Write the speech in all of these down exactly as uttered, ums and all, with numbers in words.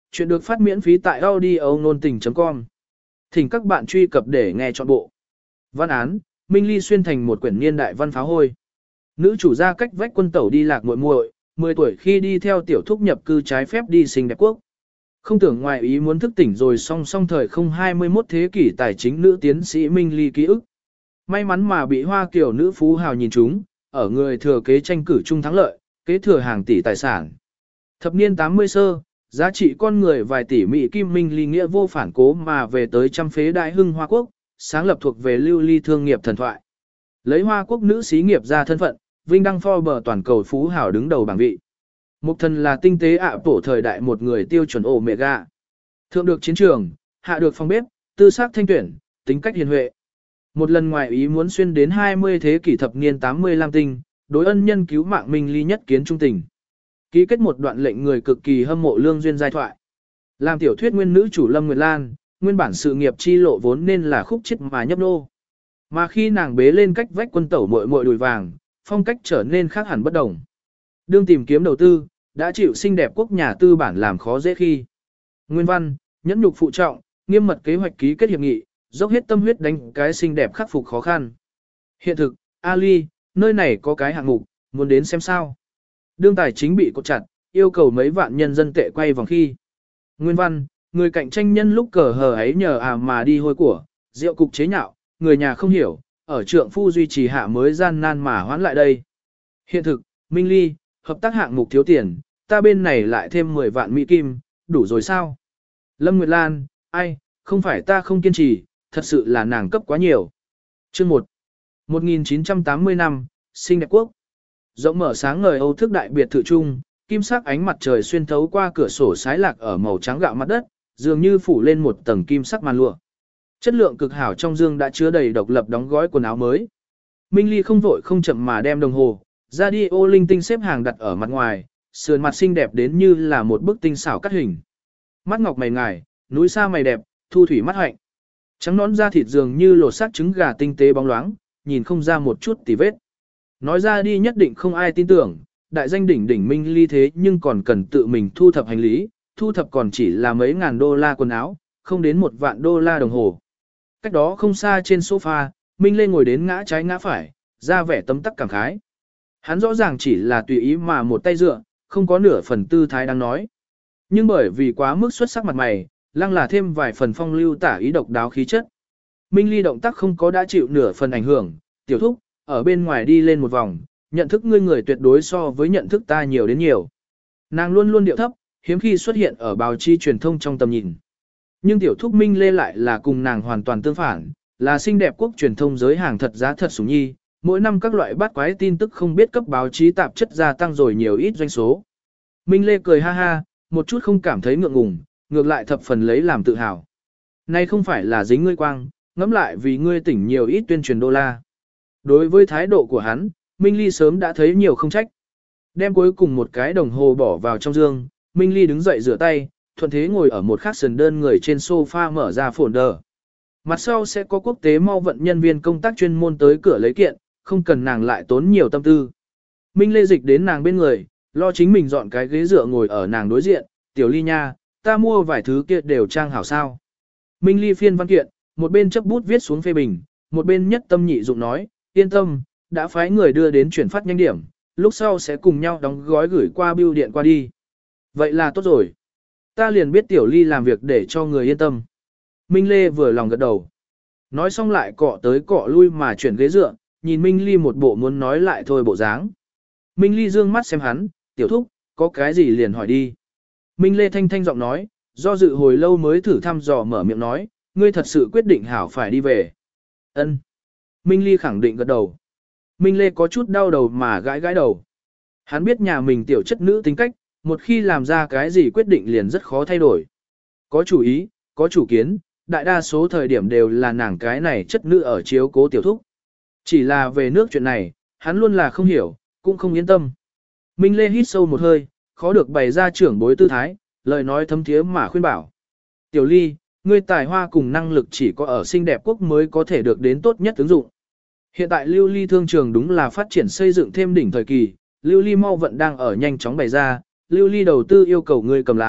Chuyện được phát miễn phí tại audio nôn tình chấm com. Thỉnh các bạn truy cập để nghe trọn bộ. Văn án, Minh Ly xuyên thành một quyển niên đại văn pháo hôi. Nữ chủ gia cách vách quân tẩu đi lạc muội muội, mười tuổi khi đi theo tiểu thúc nhập cư trái phép đi sinh đẹp quốc. Không tưởng ngoài ý muốn thức tỉnh rồi song song thời không hai mươi mốt thế kỷ tài chính nữ tiến sĩ Minh Ly ký ức. May mắn mà bị Hoa Kiều nữ phú hào nhìn trúng, ở người thừa kế tranh cử chung thắng lợi, kế thừa hàng tỷ tài sản. Thập niên tám mươi sơ, giá trị con người vài tỷ Mỹ kim Minh Ly nghĩa vô phản cố mà về tới trăm phế đại hưng Hoa Quốc, sáng lập thuộc về lưu ly thương nghiệp thần thoại. Lấy Hoa Quốc nữ xí nghiệp ra thân phận, vinh đăng Forbes toàn cầu phú hảo đứng đầu bảng vị. Mục thần là tinh tế ạ bổ thời đại một người tiêu chuẩn ổ mẹ gà. Thượng được chiến trường, hạ được phòng bếp, tư sắc thanh tuyển, tính cách hiền huệ. Một lần ngoài ý muốn xuyên đến hai mươi thế kỷ thập niên tám mươi lam tinh, đối ân nhân cứu mạng Minh Ly nhất kiến trung tình. Ký kết một đoạn lệnh người cực kỳ hâm mộ lương duyên giai thoại. Làm tiểu thuyết nguyên nữ chủ Lâm Nguyệt Lan, nguyên bản sự nghiệp chi lộ vốn nên là khúc chết mà nhấp nô. Mà khi nàng bế lên cách vách quân tẩu muội muội đùi vàng, phong cách trở nên khác hẳn bất đồng. Đương tìm kiếm đầu tư, đã chịu xinh đẹp quốc nhà tư bản làm khó dễ khi. Nguyên văn, nhẫn nhục phụ trọng, nghiêm mật kế hoạch ký kết hiệp nghị, dốc hết tâm huyết đánh cái xinh đẹp khắc phục khó khăn. Hiện thực, Ali, nơi này có cái hạng mục, muốn đến xem sao. Đương tài chính bị cột chặt, yêu cầu mấy vạn nhân dân tệ quay vòng khi. Nguyên văn, người cạnh tranh nhân lúc cờ hờ ấy nhờ à mà đi hôi của, rượu cục chế nhạo, người nhà không hiểu, ở trượng phu duy trì hạ mới gian nan mà hoãn lại đây. Hiện thực, Minh Ly, hợp tác hạng mục thiếu tiền, ta bên này lại thêm mười vạn Mỹ Kim, đủ rồi sao? Lâm Nguyệt Lan, ai, không phải ta không kiên trì, thật sự là nàng cấp quá nhiều. Chương một, một nghìn chín trăm tám mươi năm, sinh đẹp quốc. Rộng mở sáng ngời Âu thức đại biệt thự trung, kim sắc ánh mặt trời xuyên thấu qua cửa sổ sái lạc ở màu trắng gạo mặt đất, dường như phủ lên một tầng kim sắc màn lụa. Chất lượng cực hảo trong dương đã chứa đầy độc lập đóng gói quần áo mới. Minh Ly không vội không chậm mà đem đồng hồ, radio linh tinh xếp hàng đặt ở mặt ngoài, sườn mặt xinh đẹp đến như là một bức tinh xảo cắt hình. Mắt ngọc mày ngài, núi xa mày đẹp, thu thủy mắt hạnh. Trắng nón da thịt dường như lột xác trứng gà tinh tế bóng loáng, nhìn không ra một chút tì vết. Nói ra đi nhất định không ai tin tưởng, đại danh đỉnh đỉnh Minh Ly thế nhưng còn cần tự mình thu thập hành lý, thu thập còn chỉ là mấy ngàn đô la quần áo, không đến một vạn đô la đồng hồ. Cách đó không xa trên sofa, Minh Lê ngồi đến ngã trái ngã phải, ra vẻ tấm tắc cảm khái. Hắn rõ ràng chỉ là tùy ý mà một tay dựa, không có nửa phần tư thái đang nói. Nhưng bởi vì quá mức xuất sắc mặt mày, lăng là thêm vài phần phong lưu tả ý độc đáo khí chất. Minh Ly động tác không có đã chịu nửa phần ảnh hưởng, tiểu thúc, ở bên ngoài đi lên một vòng, nhận thức ngươi người tuyệt đối so với nhận thức ta nhiều đến nhiều. Nàng luôn luôn điệu thấp, hiếm khi xuất hiện ở báo chí truyền thông trong tầm nhìn. Nhưng tiểu thúc Minh Lê lại là cùng nàng hoàn toàn tương phản, là xinh đẹp quốc truyền thông giới hàng thật giá thật sủng nhi, mỗi năm các loại bát quái tin tức không biết cấp báo chí tạp chất gia tăng rồi nhiều ít doanh số. Minh Lê cười ha ha, một chút không cảm thấy ngượng ngùng, ngược lại thập phần lấy làm tự hào. Nay không phải là dính ngươi quang, ngẫm lại vì ngươi tỉnh nhiều ít tuyên truyền đô la. Đối với thái độ của hắn, Minh Ly sớm đã thấy nhiều không trách. Đem cuối cùng một cái đồng hồ bỏ vào trong dương, Minh Ly đứng dậy rửa tay, thuận thế ngồi ở một khắc sườn đơn người trên sofa mở ra folder. Mặt sau sẽ có quốc tế mau vận nhân viên công tác chuyên môn tới cửa lấy kiện, không cần nàng lại tốn nhiều tâm tư. Minh Lê dịch đến nàng bên người, lo chính mình dọn cái ghế dựa ngồi ở nàng đối diện, tiểu Ly nha, ta mua vài thứ kia đều trang hảo sao. Minh Ly phiên văn kiện, một bên chấp bút viết xuống phê bình, một bên nhất tâm nhị dụng nói, yên tâm, đã phái người đưa đến chuyển phát nhanh điểm, lúc sau sẽ cùng nhau đóng gói gửi qua bưu điện qua đi. Vậy là tốt rồi. Ta liền biết tiểu Ly làm việc để cho người yên tâm. Minh Lê vừa lòng gật đầu. Nói xong lại cọ tới cọ lui mà chuyển ghế dựa, nhìn Minh Ly một bộ muốn nói lại thôi bộ dáng. Minh Ly dương mắt xem hắn, tiểu thúc, có cái gì liền hỏi đi. Minh Lê thanh thanh giọng nói, do dự hồi lâu mới thử thăm dò mở miệng nói, ngươi thật sự quyết định hảo phải đi về. Ân. Minh Ly khẳng định gật đầu. Minh Lê có chút đau đầu mà gãi gãi đầu. Hắn biết nhà mình tiểu chất nữ tính cách, một khi làm ra cái gì quyết định liền rất khó thay đổi. Có chủ ý, có chủ kiến, đại đa số thời điểm đều là nàng cái này chất nữ ở chiếu cố tiểu thúc. Chỉ là về nước chuyện này, hắn luôn là không hiểu, cũng không yên tâm. Minh Lê hít sâu một hơi, khó được bày ra trưởng bối tư thái, lời nói thấm thiế mà khuyên bảo. Tiểu Ly, ngươi tài hoa cùng năng lực chỉ có ở xinh đẹp quốc mới có thể được đến tốt nhất ứng dụng. Hiện tại lưu ly thương trường đúng là phát triển xây dựng thêm đỉnh thời kỳ, lưu ly mau vận đang ở nhanh chóng bày ra, lưu ly đầu tư yêu cầu ngươi cầm lái,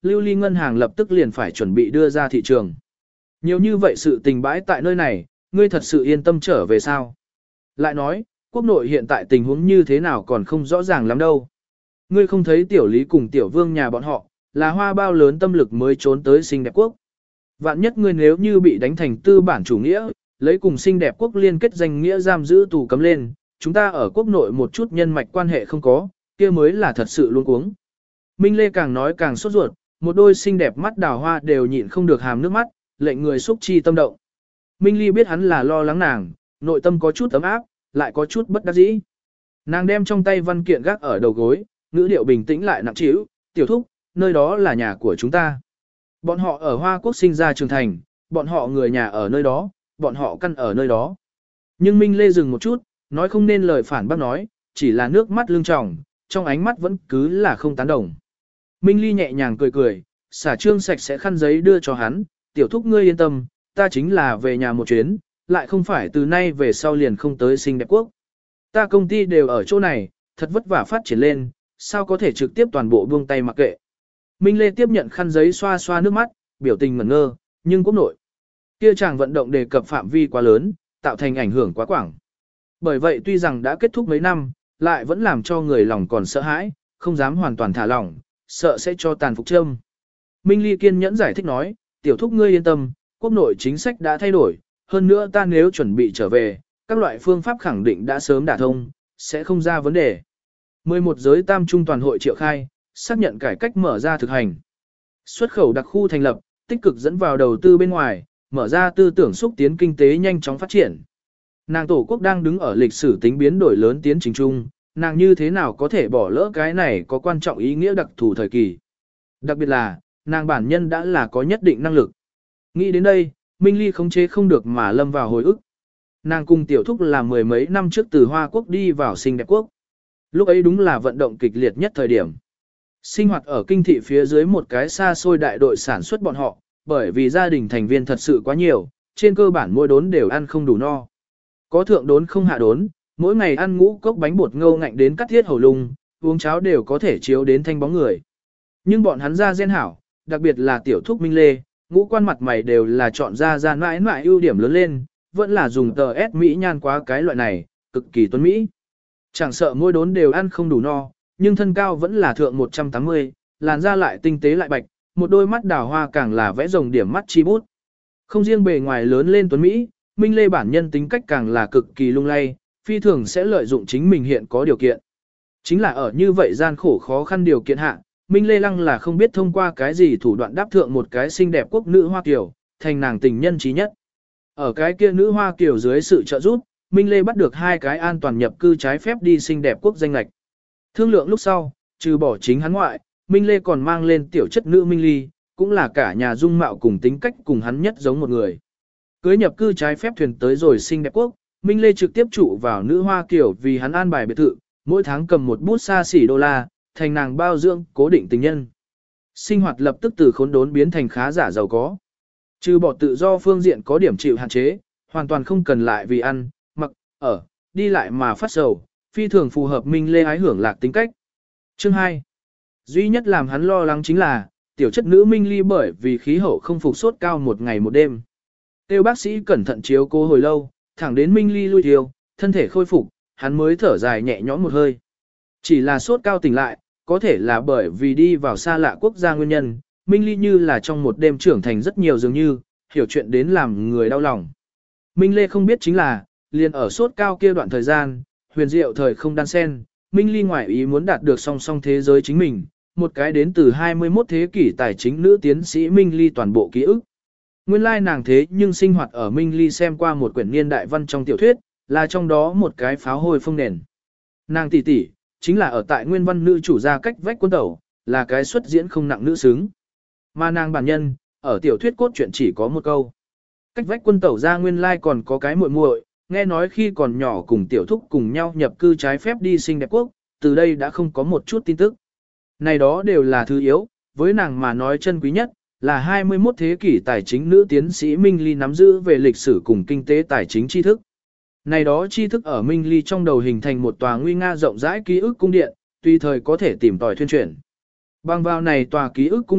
Lưu Ly ngân hàng lập tức liền phải chuẩn bị đưa ra thị trường. Nhiều như vậy sự tình bãi tại nơi này, ngươi thật sự yên tâm trở về sao? Lại nói, quốc nội hiện tại tình huống như thế nào còn không rõ ràng lắm đâu. Ngươi không thấy tiểu lý cùng tiểu vương nhà bọn họ, là hoa bao lớn tâm lực mới trốn tới xinh đẹp quốc. Vạn nhất ngươi nếu như bị đánh thành tư bản chủ nghĩa, lấy cùng xinh đẹp quốc liên kết danh nghĩa giam giữ tù cấm lên, chúng ta ở quốc nội một chút nhân mạch quan hệ không có, kia mới là thật sự luôn cuống. Minh Lê càng nói càng sốt ruột, một đôi xinh đẹp mắt đào hoa đều nhịn không được hàm nước mắt, lệnh người xúc chi tâm động. Minh Ly biết hắn là lo lắng nàng, nội tâm có chút ấm áp, lại có chút bất đắc dĩ. Nàng đem trong tay văn kiện gác ở đầu gối, ngữ điệu bình tĩnh lại nặng trĩu, tiểu thúc, nơi đó là nhà của chúng ta. Bọn họ ở Hoa Quốc sinh ra trưởng thành, bọn họ người nhà ở nơi đó, bọn họ căn ở nơi đó. Nhưng Minh Lê dừng một chút, nói không nên lời phản bác nói, chỉ là nước mắt lưng tròng, trong ánh mắt vẫn cứ là không tán đồng. Minh Ly nhẹ nhàng cười cười, xả trương sạch sẽ khăn giấy đưa cho hắn, tiểu thúc ngươi yên tâm, ta chính là về nhà một chuyến, lại không phải từ nay về sau liền không tới xinh đẹp quốc. Ta công ty đều ở chỗ này, thật vất vả phát triển lên, sao có thể trực tiếp toàn bộ buông tay mặc kệ. Minh Lê tiếp nhận khăn giấy xoa xoa nước mắt, biểu tình ngẩn ngơ, nhưng quốc nội. Kia chàng vận động đề cập phạm vi quá lớn, tạo thành ảnh hưởng quá quảng. Bởi vậy tuy rằng đã kết thúc mấy năm, lại vẫn làm cho người lòng còn sợ hãi, không dám hoàn toàn thả lỏng, sợ sẽ cho tàn phục châm. Minh Ly kiên nhẫn giải thích nói, tiểu thúc ngươi yên tâm, quốc nội chính sách đã thay đổi, hơn nữa ta nếu chuẩn bị trở về, các loại phương pháp khẳng định đã sớm đả thông, sẽ không ra vấn đề. mười một giới tam trung toàn hội triệu khai, xác nhận cải cách mở ra thực hành. Xuất khẩu đặc khu thành lập, tích cực dẫn vào đầu tư bên ngoài, mở ra tư tưởng xúc tiến kinh tế nhanh chóng phát triển. Nàng tổ quốc đang đứng ở lịch sử tính biến đổi lớn tiến trình chung, nàng như thế nào có thể bỏ lỡ cái này có quan trọng ý nghĩa đặc thù thời kỳ. Đặc biệt là, nàng bản nhân đã là có nhất định năng lực. Nghĩ đến đây, Minh Ly khống chế không được mà lâm vào hồi ức. Nàng cùng tiểu thúc là mười mấy năm trước từ Hoa Quốc đi vào xinh đẹp quốc. Lúc ấy đúng là vận động kịch liệt nhất thời điểm. Sinh hoạt ở kinh thị phía dưới một cái xa xôi đại đội sản xuất bọn họ, bởi vì gia đình thành viên thật sự quá nhiều, trên cơ bản mỗi đốn đều ăn không đủ no. Có thượng đốn không hạ đốn, mỗi ngày ăn ngũ cốc bánh bột ngâu ngạnh đến cắt thiết hầu lung, uống cháo đều có thể chiếu đến thanh bóng người. Nhưng bọn hắn ra gen hảo, đặc biệt là tiểu thúc Minh Lê, ngũ quan mặt mày đều là chọn ra ra mãi mãi ưu điểm lớn lên, vẫn là dùng tờ S Mỹ nhan quá cái loại này, cực kỳ tuấn Mỹ. Chẳng sợ mỗi đốn đều ăn không đủ no, nhưng thân cao vẫn là thượng một trăm tám mươi, làn da lại tinh tế lại bạch, một đôi mắt đào hoa càng là vẽ rồng điểm mắt chi bút. Không riêng bề ngoài lớn lên tuấn Mỹ, Minh Lê bản nhân tính cách càng là cực kỳ lung lay, phi thường sẽ lợi dụng chính mình hiện có điều kiện. Chính là ở như vậy gian khổ khó khăn điều kiện hạ, Minh Lê Lăng là không biết thông qua cái gì thủ đoạn đáp thượng một cái xinh đẹp quốc nữ Hoa Kiều, thành nàng tình nhân trí nhất. Ở cái kia nữ Hoa Kiều dưới sự trợ giúp, Minh Lê bắt được hai cái an toàn nhập cư trái phép đi xinh đẹp quốc danh lệch. Thương lượng lúc sau, trừ bỏ chính hắn ngoại, Minh Lê còn mang lên tiểu chất nữ Minh Ly, cũng là cả nhà dung mạo cùng tính cách cùng hắn nhất giống một người. Cưới nhập cư trái phép thuyền tới rồi xinh đẹp quốc, Minh Lê trực tiếp trụ vào nữ Hoa Kiều vì hắn an bài biệt thự, mỗi tháng cầm một bút xa xỉ đô la, thành nàng bao dưỡng, cố định tình nhân. Sinh hoạt lập tức từ khốn đốn biến thành khá giả giàu có. Trừ bỏ tự do phương diện có điểm chịu hạn chế, hoàn toàn không cần lại vì ăn, mặc, ở, đi lại mà phát sầu, phi thường phù hợp Minh Lê ái hưởng lạc tính cách. Chương hai. Duy nhất làm hắn lo lắng chính là, tiểu chất nữ Minh Ly bởi vì khí hậu không phục sốt cao một ngày một đêm. Tiêu bác sĩ cẩn thận chiếu cố hồi lâu, thẳng đến Minh Ly lui thiêu, thân thể khôi phục, hắn mới thở dài nhẹ nhõm một hơi. Chỉ là sốt cao tỉnh lại, có thể là bởi vì đi vào xa lạ quốc gia nguyên nhân, Minh Ly như là trong một đêm trưởng thành rất nhiều dường như, hiểu chuyện đến làm người đau lòng. Minh Lê không biết chính là, liền ở sốt cao kia đoạn thời gian, huyền diệu thời không đan sen, Minh Ly ngoại ý muốn đạt được song song thế giới chính mình, một cái đến từ hai mươi mốt thế kỷ tài chính nữ tiến sĩ Minh Ly toàn bộ ký ức. Nguyên lai nàng thế nhưng sinh hoạt ở Minh Ly xem qua một quyển niên đại văn trong tiểu thuyết, là trong đó một cái pháo hôi phong nền. Nàng tỷ tỷ, chính là ở tại nguyên văn nữ chủ gia cách vách quân tẩu, là cái xuất diễn không nặng nữ xứng. Mà nàng bản nhân, ở tiểu thuyết cốt truyện chỉ có một câu. Cách vách quân tẩu ra nguyên lai còn có cái muội muội, nghe nói khi còn nhỏ cùng tiểu thúc cùng nhau nhập cư trái phép đi xinh đẹp quốc, từ đây đã không có một chút tin tức. Này đó đều là thứ yếu, với nàng mà nói chân quý nhất, là hai mươi mốt thế kỷ tài chính nữ tiến sĩ Minh Ly nắm giữ về lịch sử cùng kinh tế tài chính tri thức. Này đó tri thức ở Minh Ly trong đầu hình thành một tòa nguy nga rộng rãi ký ức cung điện, tùy thời có thể tìm tòi thuyên chuyển. Bằng vào này tòa ký ức cung điện,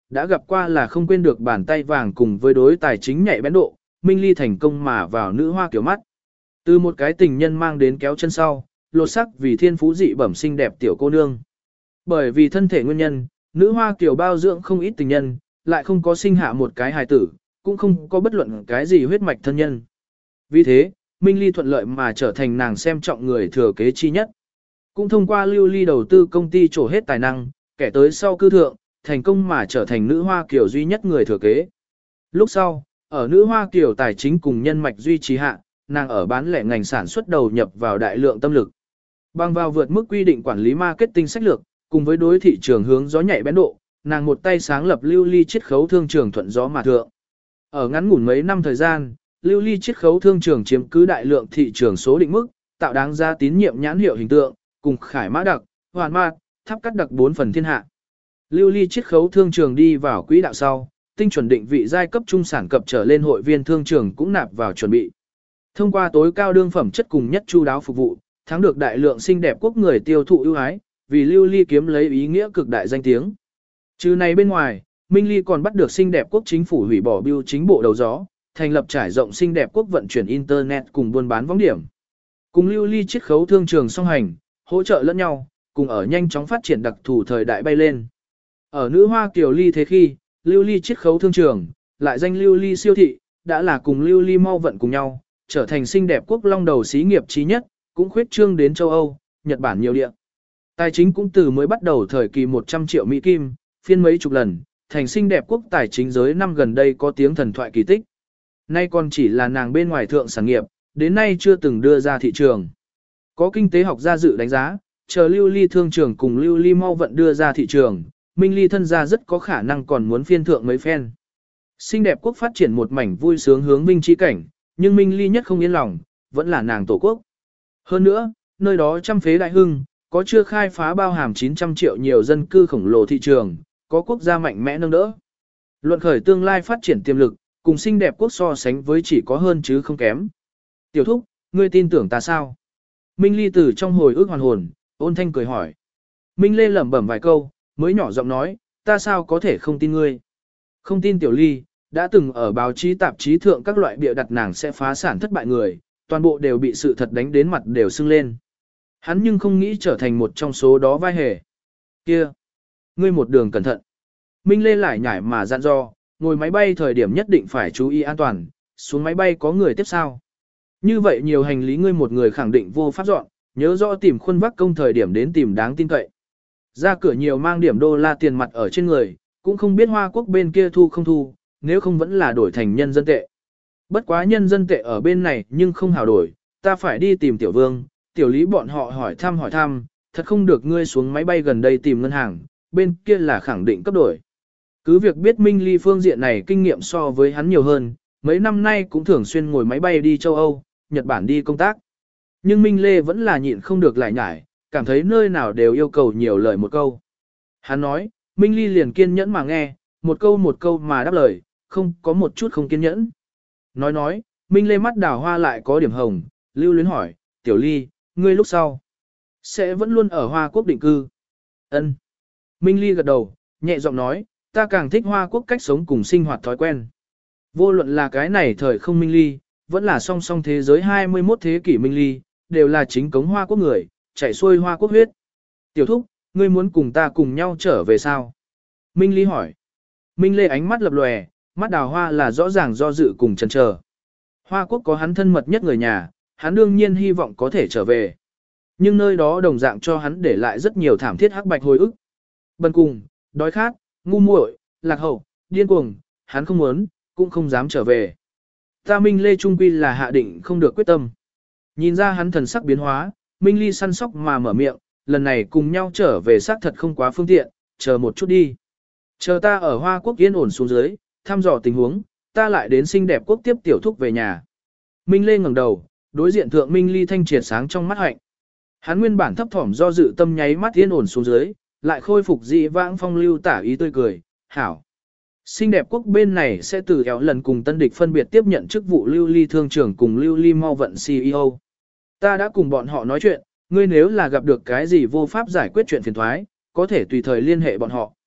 đã gặp qua là không quên được bàn tay vàng cùng với đối tài chính nhạy bén độ, Minh Ly thành công mà vào nữ hoa kiểu mắt. Từ một cái tình nhân mang đến kéo chân sau, lột sắc vì thiên phú dị bẩm xinh đẹp tiểu cô nương. Bởi vì thân thể nguyên nhân, nữ hoa kiểu bao dưỡng không ít tình nhân, lại không có sinh hạ một cái hài tử, cũng không có bất luận cái gì huyết mạch thân nhân. Vì thế, Minh Ly thuận lợi mà trở thành nàng xem trọng người thừa kế chi nhất. Cũng thông qua lưu ly đầu tư công ty trổ hết tài năng, kẻ tới sau cư thượng, thành công mà trở thành nữ hoa kiểu duy nhất người thừa kế. Lúc sau, ở nữ hoa kiểu tài chính cùng nhân mạch duy trì hạ, nàng ở bán lẻ ngành sản xuất đầu nhập vào đại lượng tâm lực. Bằng vào vượt mức quy định quản lý marketing sách lược, cùng với đối thị trường hướng gió nhạy bén độ, nàng một tay sáng lập lưu ly chiết khấu thương trường thuận gió mà thượng. Ở ngắn ngủn mấy năm thời gian, lưu ly chiết khấu thương trường chiếm cứ đại lượng thị trường số định mức, tạo đáng giá tín nhiệm nhãn hiệu hình tượng, cùng khải mã đặc, hoàn mạc, tháp cắt đặc bốn phần thiên hạ. Lưu ly chiết khấu thương trường đi vào quỹ đạo sau, tinh chuẩn định vị giai cấp trung sản cập trở lên hội viên thương trường cũng nạp vào chuẩn bị. Thông qua tối cao đương phẩm chất cùng nhất chu đáo phục vụ, thắng được đại lượng xinh đẹp quốc người tiêu thụ ưu ái, vì lưu ly kiếm lấy ý nghĩa cực đại danh tiếng. Trừ này bên ngoài, Minh Ly còn bắt được xinh đẹp quốc chính phủ hủy bỏ bưu chính bộ đầu gió, thành lập trải rộng xinh đẹp quốc vận chuyển internet cùng buôn bán võng điểm. Cùng lưu ly chiết khấu thương trường song hành, hỗ trợ lẫn nhau, cùng ở nhanh chóng phát triển đặc thù thời đại bay lên. Ở nữ hoa kiều ly thế khi, lưu ly chiết khấu thương trường, lại danh lưu ly siêu thị, đã là cùng lưu ly mau vận cùng nhau, trở thành xinh đẹp quốc long đầu xí nghiệp trí nhất, cũng khuyết trương đến châu Âu, Nhật Bản nhiều địa. Tài chính cũng từ mới bắt đầu thời kỳ một trăm triệu Mỹ Kim, phiên mấy chục lần, thành xinh đẹp quốc tài chính giới năm gần đây có tiếng thần thoại kỳ tích. Nay còn chỉ là nàng bên ngoài thượng sản nghiệp, đến nay chưa từng đưa ra thị trường. Có kinh tế học gia dự đánh giá, chờ lưu ly thương trường cùng lưu ly mau vận đưa ra thị trường, Minh Ly thân gia rất có khả năng còn muốn phiên thượng mấy phen. Xinh đẹp quốc phát triển một mảnh vui sướng hướng vinh chi cảnh, nhưng Minh Ly nhất không yên lòng, vẫn là nàng tổ quốc. Hơn nữa, nơi đó trăm phế đại hưng, có chưa khai phá bao hàm chín trăm triệu nhiều dân cư khổng lồ thị trường, có quốc gia mạnh mẽ nâng đỡ. Luận khởi tương lai phát triển tiềm lực, cùng xinh đẹp quốc so sánh với chỉ có hơn chứ không kém. Tiểu thúc, ngươi tin tưởng ta sao? Minh Ly từ trong hồi ức hoàn hồn, ôn thanh cười hỏi. Minh Lê lẩm bẩm vài câu, mới nhỏ giọng nói, ta sao có thể không tin ngươi? Không tin Tiểu Ly, đã từng ở báo chí tạp chí thượng các loại bịa đặt nàng sẽ phá sản thất bại người, toàn bộ đều bị sự thật đánh đến mặt đều sưng lên. Hắn nhưng không nghĩ trở thành một trong số đó vai hề. Kia, ngươi một đường cẩn thận. Minh Lê lại nhảy mà dặn dò, ngồi máy bay thời điểm nhất định phải chú ý an toàn, xuống máy bay có người tiếp sao. Như vậy nhiều hành lý ngươi một người khẳng định vô pháp dọn, nhớ rõ tìm khuôn vác công thời điểm đến tìm đáng tin cậy. Ra cửa nhiều mang điểm đô la tiền mặt ở trên người, cũng không biết Hoa Quốc bên kia thu không thu, nếu không vẫn là đổi thành nhân dân tệ. Bất quá nhân dân tệ ở bên này nhưng không hào đổi, ta phải đi tìm Tiểu Vương, Tiểu Lý bọn họ hỏi thăm hỏi thăm, thật không được ngươi xuống máy bay gần đây tìm ngân hàng, bên kia là khẳng định cấp đổi. Cứ việc biết Minh Ly phương diện này kinh nghiệm so với hắn nhiều hơn, mấy năm nay cũng thường xuyên ngồi máy bay đi châu Âu, Nhật Bản đi công tác. Nhưng Minh Lê vẫn là nhịn không được lại nhải, cảm thấy nơi nào đều yêu cầu nhiều lời một câu. Hắn nói, Minh Ly liền kiên nhẫn mà nghe, một câu một câu mà đáp lời, không có một chút không kiên nhẫn. Nói nói, Minh Lê mắt đào hoa lại có điểm hồng, lưu luyến hỏi, Tiểu Ly, ngươi lúc sau sẽ vẫn luôn ở Hoa Quốc định cư. Ân. Minh Ly gật đầu, nhẹ giọng nói, ta càng thích Hoa Quốc cách sống cùng sinh hoạt thói quen. Vô luận là cái này thời không Minh Ly, vẫn là song song thế giới hai mươi mốt thế kỷ Minh Ly, đều là chính cống Hoa Quốc người, chảy xuôi Hoa Quốc huyết. Tiểu thúc, ngươi muốn cùng ta cùng nhau trở về sao? Minh Ly hỏi. Minh Lê ánh mắt lập lòe, mắt đào hoa là rõ ràng do dự cùng chần chờ. Hoa Quốc có hắn thân mật nhất người nhà, hắn đương nhiên hy vọng có thể trở về. Nhưng nơi đó đồng dạng cho hắn để lại rất nhiều thảm thiết hắc bạch hồi ức. Bần cùng, đói khát, ngu muội, lạc hậu, điên cuồng, hắn không muốn, cũng không dám trở về. Ta Minh Lê trung quy là hạ định không được quyết tâm. Nhìn ra hắn thần sắc biến hóa, Minh Ly săn sóc mà mở miệng, lần này cùng nhau trở về xác thật không quá phương tiện, chờ một chút đi. Chờ ta ở Hoa Quốc yên ổn xuống dưới, thăm dò tình huống, ta lại đến xinh đẹp quốc tiếp tiểu thúc về nhà. Minh Lê ngẩng đầu, đối diện thượng Minh Ly thanh triệt sáng trong mắt hạnh. Hắn nguyên bản thấp thỏm do dự tâm nháy mắt yên ổn xuống dưới, lại khôi phục dị vãng phong lưu tả ý tươi cười, hảo. Xinh đẹp quốc bên này sẽ từ kéo lần cùng tân địch phân biệt tiếp nhận chức vụ lưu ly thương trưởng cùng lưu ly mau vận xê e ô. Ta đã cùng bọn họ nói chuyện, ngươi nếu là gặp được cái gì vô pháp giải quyết chuyện phiền thoái, có thể tùy thời liên hệ bọn họ.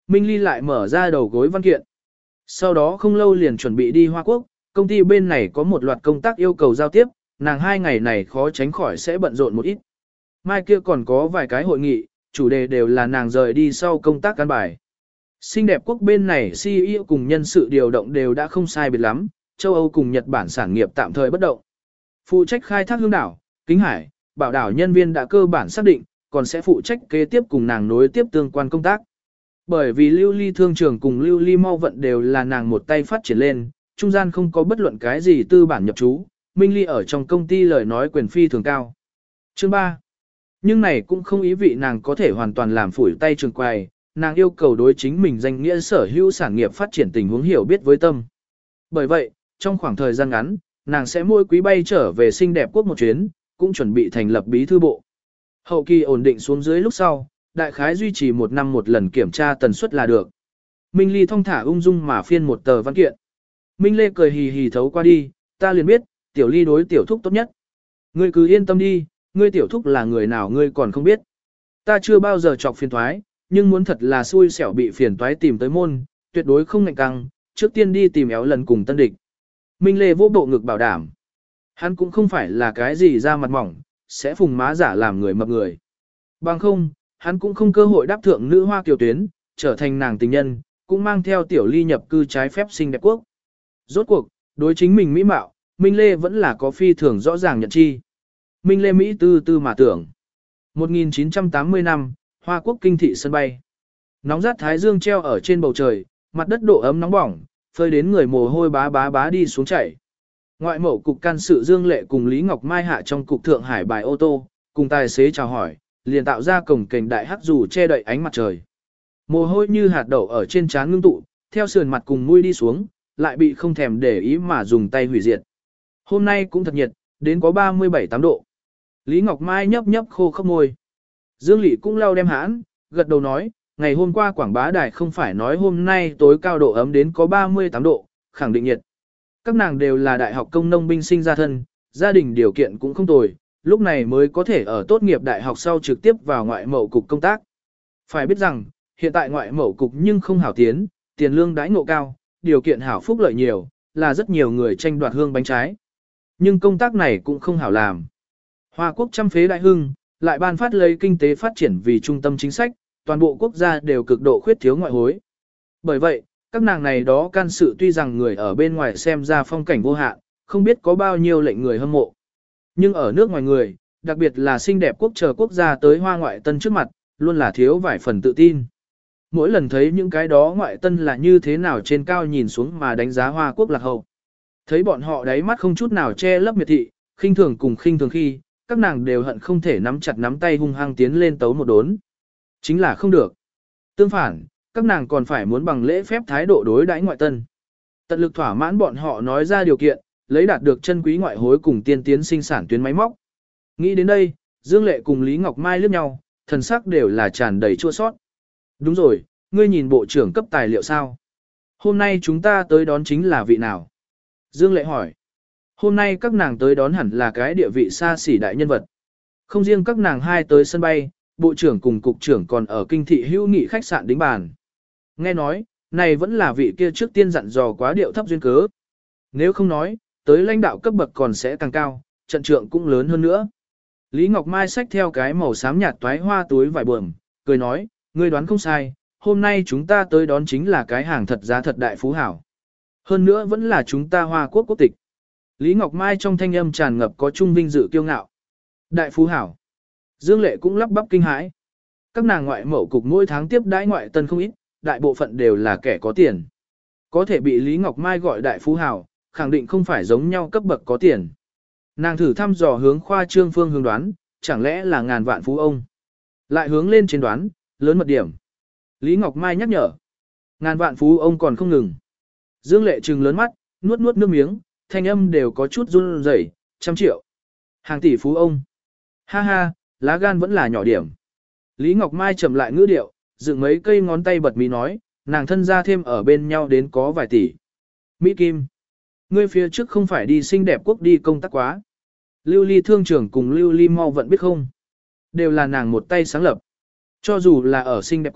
Minh Ly lại mở ra đầu gối văn kiện. Sau đó không lâu liền chuẩn bị đi Hoa Quốc, công ty bên này có một loạt công tác yêu cầu giao tiếp, nàng hai ngày này khó tránh khỏi sẽ bận rộn một ít. Mai kia còn có vài cái hội nghị, chủ đề đều là nàng rời đi sau công tác căn bài. Xinh đẹp quốc bên này xê e ô cùng nhân sự điều động đều đã không sai biệt lắm, châu Âu cùng Nhật Bản sản nghiệp tạm thời bất động. Phụ trách khai thác hương đảo, Kính Hải, bảo đảo nhân viên đã cơ bản xác định, còn sẽ phụ trách kế tiếp cùng nàng nối tiếp tương quan công tác. Bởi vì Lưu Ly thương trường cùng Lưu Ly mau vận đều là nàng một tay phát triển lên, trung gian không có bất luận cái gì tư bản nhập trú, Minh Ly ở trong công ty lời nói quyền phi thường cao. Chương ba. Nhưng này cũng không ý vị nàng có thể hoàn toàn làm phủi tay trường quầy, nàng yêu cầu đối chính mình danh nghĩa sở hữu sản nghiệp phát triển tình huống hiểu biết với tâm. Bởi vậy, trong khoảng thời gian ngắn, nàng sẽ mỗi quý bay trở về xinh đẹp quốc một chuyến, cũng chuẩn bị thành lập bí thư bộ. Hậu kỳ ổn định xuống dưới lúc sau, đại khái duy trì một năm một lần kiểm tra tần suất là được. Minh Ly thong thả ung dung mà phiên một tờ văn kiện. Minh Lê cười hì hì thấu qua đi, ta liền biết, tiểu Ly đối tiểu thúc tốt nhất. Ngươi cứ yên tâm đi, ngươi tiểu thúc là người nào ngươi còn không biết. Ta chưa bao giờ chọc phiền toái, nhưng muốn thật là xui xẻo bị phiền toái tìm tới môn, tuyệt đối không ngạnh căng, trước tiên đi tìm éo lần cùng tân địch. Minh Lê vô bộ ngực bảo đảm. Hắn cũng không phải là cái gì ra mặt mỏng, sẽ phùng má giả làm người mập người. Bằng không, hắn cũng không cơ hội đáp thượng nữ hoa kiều tuyến, trở thành nàng tình nhân, cũng mang theo tiểu Ly nhập cư trái phép xinh đẹp quốc. Rốt cuộc, đối chính mình mỹ mạo, Minh Lê vẫn là có phi thường rõ ràng nhận chi. Minh Lê Mỹ tư tư mà tưởng. một nghìn chín trăm tám mươi năm, Hoa Quốc kinh thị sân bay. Nóng rát thái dương treo ở trên bầu trời, mặt đất độ ấm nóng bỏng, phơi đến người mồ hôi bá bá bá đi xuống chảy. Ngoại mẫu cục can sự Dương Lệ cùng Lý Ngọc Mai hạ trong cục Thượng Hải bài ô tô, cùng tài xế chào hỏi, liền tạo ra cổng kềnh đại hắc dù che đậy ánh mặt trời. Mồ hôi như hạt đậu ở trên trán ngưng tụ, theo sườn mặt cùng mũi đi xuống, lại bị không thèm để ý mà dùng tay hủy diệt. Hôm nay cũng thật nhiệt, đến có ba mươi bảy tám độ. Lý Ngọc Mai nhấp nhấp khô khốc môi. Dương Lệ cũng lau đem hãn, gật đầu nói, ngày hôm qua Quảng Bá Đài không phải nói hôm nay tối cao độ ấm đến có ba mươi tám độ, khẳng định nhiệt. Các nàng đều là đại học công nông binh sinh ra thân, gia đình điều kiện cũng không tồi, lúc này mới có thể ở tốt nghiệp đại học sau trực tiếp vào ngoại mậu cục công tác. Phải biết rằng, hiện tại ngoại mậu cục nhưng không hảo tiến, tiền lương đãi ngộ cao, điều kiện hảo phúc lợi nhiều, là rất nhiều người tranh đoạt hương bánh trái. Nhưng công tác này cũng không hảo làm. Hoa Quốc trăm phế đại hưng, lại ban phát lấy kinh tế phát triển vì trung tâm chính sách, toàn bộ quốc gia đều cực độ khuyết thiếu ngoại hối. Bởi vậy, các nàng này đó can sự tuy rằng người ở bên ngoài xem ra phong cảnh vô hạn, không biết có bao nhiêu lệnh người hâm mộ. Nhưng ở nước ngoài người, đặc biệt là xinh đẹp quốc chờ quốc gia tới hoa ngoại tân trước mặt, luôn là thiếu vài phần tự tin. Mỗi lần thấy những cái đó ngoại tân là như thế nào trên cao nhìn xuống mà đánh giá Hoa Quốc lạc hậu. Thấy bọn họ đáy mắt không chút nào che lấp miệt thị, khinh thường cùng khinh thường khi, các nàng đều hận không thể nắm chặt nắm tay hung hăng tiến lên tấu một đốn. Chính là không được. Tương phản, các nàng còn phải muốn bằng lễ phép thái độ đối đãi ngoại tân. Tận lực thỏa mãn bọn họ nói ra điều kiện, lấy đạt được chân quý ngoại hối cùng tiên tiến sinh sản tuyến máy móc. Nghĩ đến đây, Dương Lệ cùng Lý Ngọc Mai liếc nhau, thần sắc đều là tràn đầy chua sót. Đúng rồi, ngươi nhìn bộ trưởng cấp tài liệu sao? Hôm nay chúng ta tới đón chính là vị nào? Dương Lệ hỏi. Hôm nay các nàng tới đón hẳn là cái địa vị xa xỉ đại nhân vật. Không riêng các nàng hai tới sân bay, bộ trưởng cùng cục trưởng còn ở kinh thị hữu nghị khách sạn đính bàn. Nghe nói, này vẫn là vị kia trước tiên dặn dò quá điệu thấp duyên cớ. Nếu không nói, tới lãnh đạo cấp bậc còn sẽ càng cao, trận trượng cũng lớn hơn nữa. Lý Ngọc Mai xách theo cái màu xám nhạt toái hoa túi vải bờm, cười nói, ngươi đoán không sai, hôm nay chúng ta tới đón chính là cái hàng thật giá thật đại phú hảo. Hơn nữa vẫn là chúng ta Hoa Quốc quốc tịch. Lý Ngọc Mai trong thanh âm tràn ngập có trung vinh dự kiêu ngạo. Đại phú hảo. Dương Lệ cũng lắp bắp kinh hãi. Các nàng ngoại mẫu cục mỗi tháng tiếp đãi ngoại tân không ít, đại bộ phận đều là kẻ có tiền. Có thể bị Lý Ngọc Mai gọi đại phú hảo, khẳng định không phải giống nhau cấp bậc có tiền. Nàng thử thăm dò hướng khoa trương phương hướng đoán, chẳng lẽ là ngàn vạn phú ông. Lại hướng lên trên đoán, lớn mật điểm. Lý Ngọc Mai nhắc nhở. Ngàn vạn phú ông còn không ngừng. Dương Lệ trừng lớn mắt, nuốt nuốt nước miếng, thanh âm đều có chút run rẩy, trăm triệu. Hàng tỷ phú ông. Ha ha, lá gan vẫn là nhỏ điểm. Lý Ngọc Mai chậm lại ngữ điệu, dựng mấy cây ngón tay bật mí nói, nàng thân ra thêm ở bên nhau đến có vài tỷ. Mỹ Kim. Ngươi phía trước không phải đi xinh đẹp quốc đi công tác quá. Lưu Ly thương trưởng cùng Lưu Ly mau vận biết không. Đều là nàng một tay sáng lập. Cho dù là ở xinh đẹp quốc,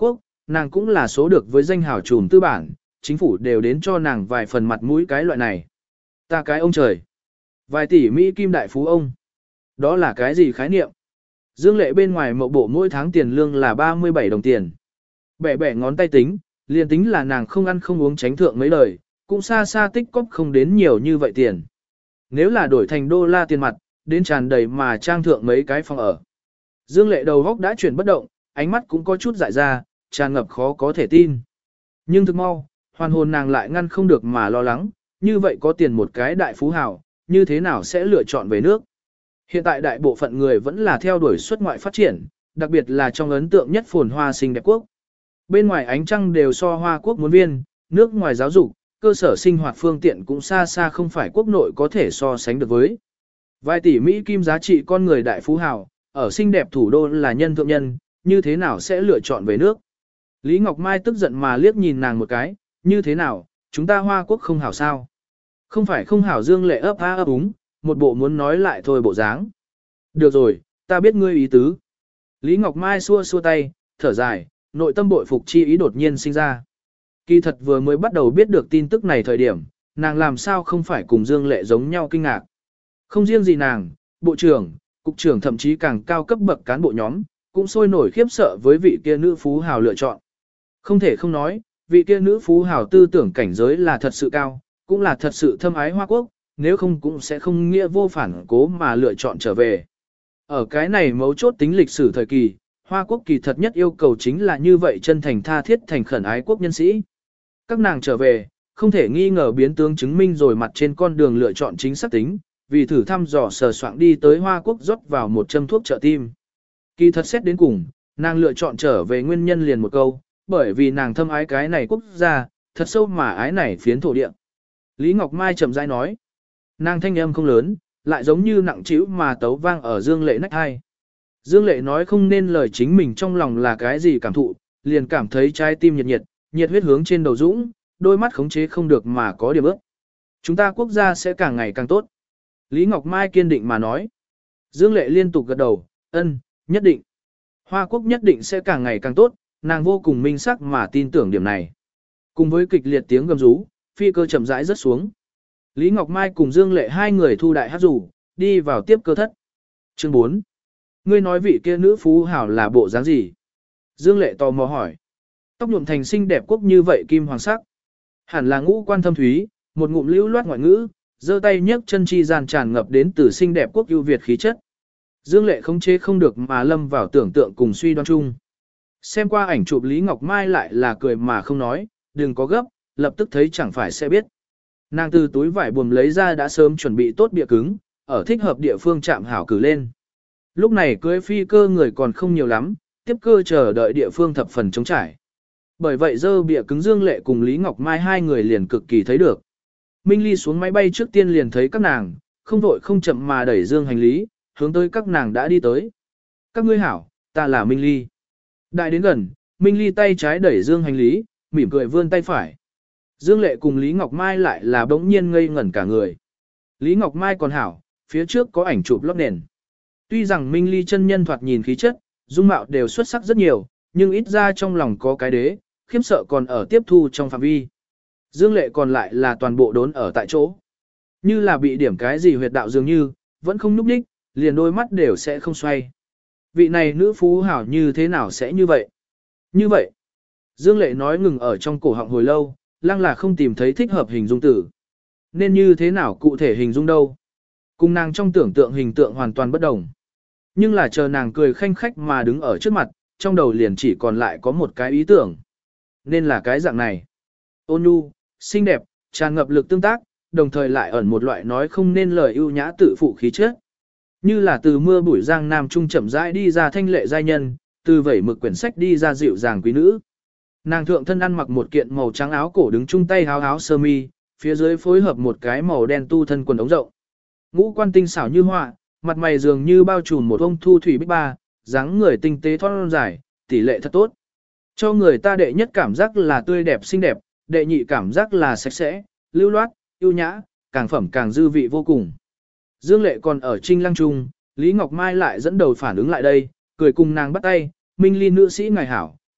nàng cũng là số được với danh hào trùm tư bản, chính phủ đều đến cho nàng vài phần mặt mũi cái loại này. Ta cái ông trời. Vài tỷ Mỹ kim đại phú ông. Đó là cái gì khái niệm? Dương Lệ bên ngoài mậu bộ mỗi tháng tiền lương là ba mươi bảy đồng tiền. Bẻ bẻ ngón tay tính, liền tính là nàng không ăn không uống tránh thượng mấy lời, cũng xa xa tích cóp không đến nhiều như vậy tiền. Nếu là đổi thành đô la tiền mặt, đến tràn đầy mà trang thượng mấy cái phòng ở. Dương Lệ đầu góc đã chuyển bất động, ánh mắt cũng có chút dại ra, tràn ngập khó có thể tin. Nhưng thực mau, hoàn hồn nàng lại ngăn không được mà lo lắng, như vậy có tiền một cái đại phú hào, như thế nào sẽ lựa chọn về nước. Hiện tại đại bộ phận người vẫn là theo đuổi xuất ngoại phát triển, đặc biệt là trong ấn tượng nhất phồn hoa xinh đẹp quốc. Bên ngoài ánh trăng đều so hoa quốc muốn viên, nước ngoài giáo dục, cơ sở sinh hoạt phương tiện cũng xa xa không phải quốc nội có thể so sánh được với. Vài tỷ Mỹ kim giá trị con người đại phú hào, ở xinh đẹp thủ đô là nhân thượng nhân, như thế nào sẽ lựa chọn về nước. Lý Ngọc Mai tức giận mà liếc nhìn nàng một cái, như thế nào, chúng ta hoa quốc không hảo sao. Không phải không hảo. Dương Lệ ấp á ấp úng, một bộ muốn nói lại thôi bộ dáng. Được rồi, ta biết ngươi ý tứ. Lý Ngọc Mai xua xua tay, thở dài, nội tâm bội phục chi ý đột nhiên sinh ra. Kỳ thật vừa mới bắt đầu biết được tin tức này thời điểm, nàng làm sao không phải cùng Dương Lệ giống nhau kinh ngạc. Không riêng gì nàng, bộ trưởng, cục trưởng thậm chí càng cao cấp bậc cán bộ nhóm, cũng sôi nổi khiếp sợ với vị kia nữ phú hào lựa chọn. Không thể không nói, vị kia nữ phú hào tư tưởng cảnh giới là thật sự cao, cũng là thật sự thâm ái Hoa Quốc, nếu không cũng sẽ không nghĩa vô phản cố mà lựa chọn trở về. Ở cái này mấu chốt tính lịch sử thời kỳ, Hoa Quốc kỳ thật nhất yêu cầu chính là như vậy chân thành tha thiết thành khẩn ái quốc nhân sĩ. Các nàng trở về, không thể nghi ngờ biến tướng chứng minh rồi mặt trên con đường lựa chọn chính xác tính, vì thử thăm dò sờ soạn đi tới Hoa Quốc rót vào một châm thuốc trợ tim. Kỳ thật xét đến cùng, nàng lựa chọn trở về nguyên nhân liền một câu, bởi vì nàng thâm ái cái này quốc gia, thật sâu mà ái này phiến thổ địa. Lý Ngọc Mai chậm rãi nói, nàng thanh âm không lớn, lại giống như nặng trĩu mà tấu vang ở Dương Lệ nách hai. Dương Lệ nói không nên lời chính mình trong lòng là cái gì cảm thụ, liền cảm thấy trái tim nhiệt nhiệt, nhiệt huyết hướng trên đầu dũng, đôi mắt khống chế không được mà có điểm ước. Chúng ta quốc gia sẽ càng ngày càng tốt. Lý Ngọc Mai kiên định mà nói. Dương Lệ liên tục gật đầu, ân, nhất định. Hoa Quốc nhất định sẽ càng ngày càng tốt, nàng vô cùng minh sắc mà tin tưởng điểm này. Cùng với kịch liệt tiếng gầm rú, phi cơ chậm rãi rớt xuống. Lý Ngọc Mai cùng Dương Lệ hai người thu đại hát rủ, đi vào tiếp cơ thất. Chương bốn. Ngươi nói vị kia nữ phú hảo là bộ dáng gì? Dương Lệ tò mò hỏi. Tóc nhuộm thành xinh đẹp quốc như vậy kim hoàng sắc. Hẳn là ngũ quan thâm thúy, một ngụm lưu loát ngoại ngữ, giơ tay nhấc chân chi gian tràn ngập đến từ xinh đẹp quốc ưu việt khí chất. Dương Lệ không chế không được mà lâm vào tưởng tượng cùng suy đoán chung. Xem qua ảnh chụp Lý Ngọc Mai lại là cười mà không nói, đừng có gấp, lập tức thấy chẳng phải sẽ biết. Nàng từ túi vải buồm lấy ra đã sớm chuẩn bị tốt bìa cứng, ở thích hợp địa phương chạm hảo cử lên. Lúc này cưới phi cơ người còn không nhiều lắm, tiếp cơ chờ đợi địa phương thập phần trống trải. Bởi vậy dơ bìa cứng Dương Lệ cùng Lý Ngọc Mai hai người liền cực kỳ thấy được. Minh Ly xuống máy bay trước tiên liền thấy các nàng, không vội không chậm mà đẩy dương hành lý, hướng tới các nàng đã đi tới. Các ngươi hảo, ta là Minh Ly. Đại đến gần, Minh Ly tay trái đẩy dương hành lý, mỉm cười vươn tay phải. Dương Lệ cùng Lý Ngọc Mai lại là bỗng nhiên ngây ngẩn cả người. Lý Ngọc Mai còn hảo, phía trước có ảnh chụp lót nền. Tuy rằng Minh Ly chân nhân thoạt nhìn khí chất, dung mạo đều xuất sắc rất nhiều, nhưng ít ra trong lòng có cái đế, khiếm sợ còn ở tiếp thu trong phạm vi. Dương Lệ còn lại là toàn bộ đốn ở tại chỗ. Như là bị điểm cái gì huyệt đạo dường như, vẫn không núp đích, liền đôi mắt đều sẽ không xoay. Vị này nữ phú hảo như thế nào sẽ như vậy? Như vậy. Dương Lệ nói ngừng ở trong cổ họng hồi lâu, lăng là không tìm thấy thích hợp hình dung tử. Nên như thế nào cụ thể hình dung đâu? Cùng nàng trong tưởng tượng hình tượng hoàn toàn bất đồng. Nhưng là chờ nàng cười khanh khách mà đứng ở trước mặt, trong đầu liền chỉ còn lại có một cái ý tưởng. Nên là cái dạng này. Ôn nhu, xinh đẹp, tràn ngập lực tương tác, đồng thời lại ẩn một loại nói không nên lời ưu nhã tự phụ khí chất. Như là từ mưa bụi giang nam trung chậm rãi đi ra thanh lệ giai nhân, từ vẩy mực quyển sách đi ra dịu dàng quý nữ. Nàng thượng thân ăn mặc một kiện màu trắng áo cổ đứng chung tay háo áo sơ mi, phía dưới phối hợp một cái màu đen tu thân quần ống rộng. Ngũ quan tinh xảo như họa, mặt mày dường như bao trùm một ông thu thủy bích ba, dáng người tinh tế thon dài, tỷ lệ thật tốt. Cho người ta đệ nhất cảm giác là tươi đẹp xinh đẹp, đệ nhị cảm giác là sạch sẽ, lưu loát, yêu nhã, càng phẩm càng dư vị vô cùng. Dương Lệ còn ở trinh lăng trung, Lý Ngọc Mai lại dẫn đầu phản ứng lại đây, cười cùng nàng bắt tay, Minh Ly nữ sĩ ngài hảo,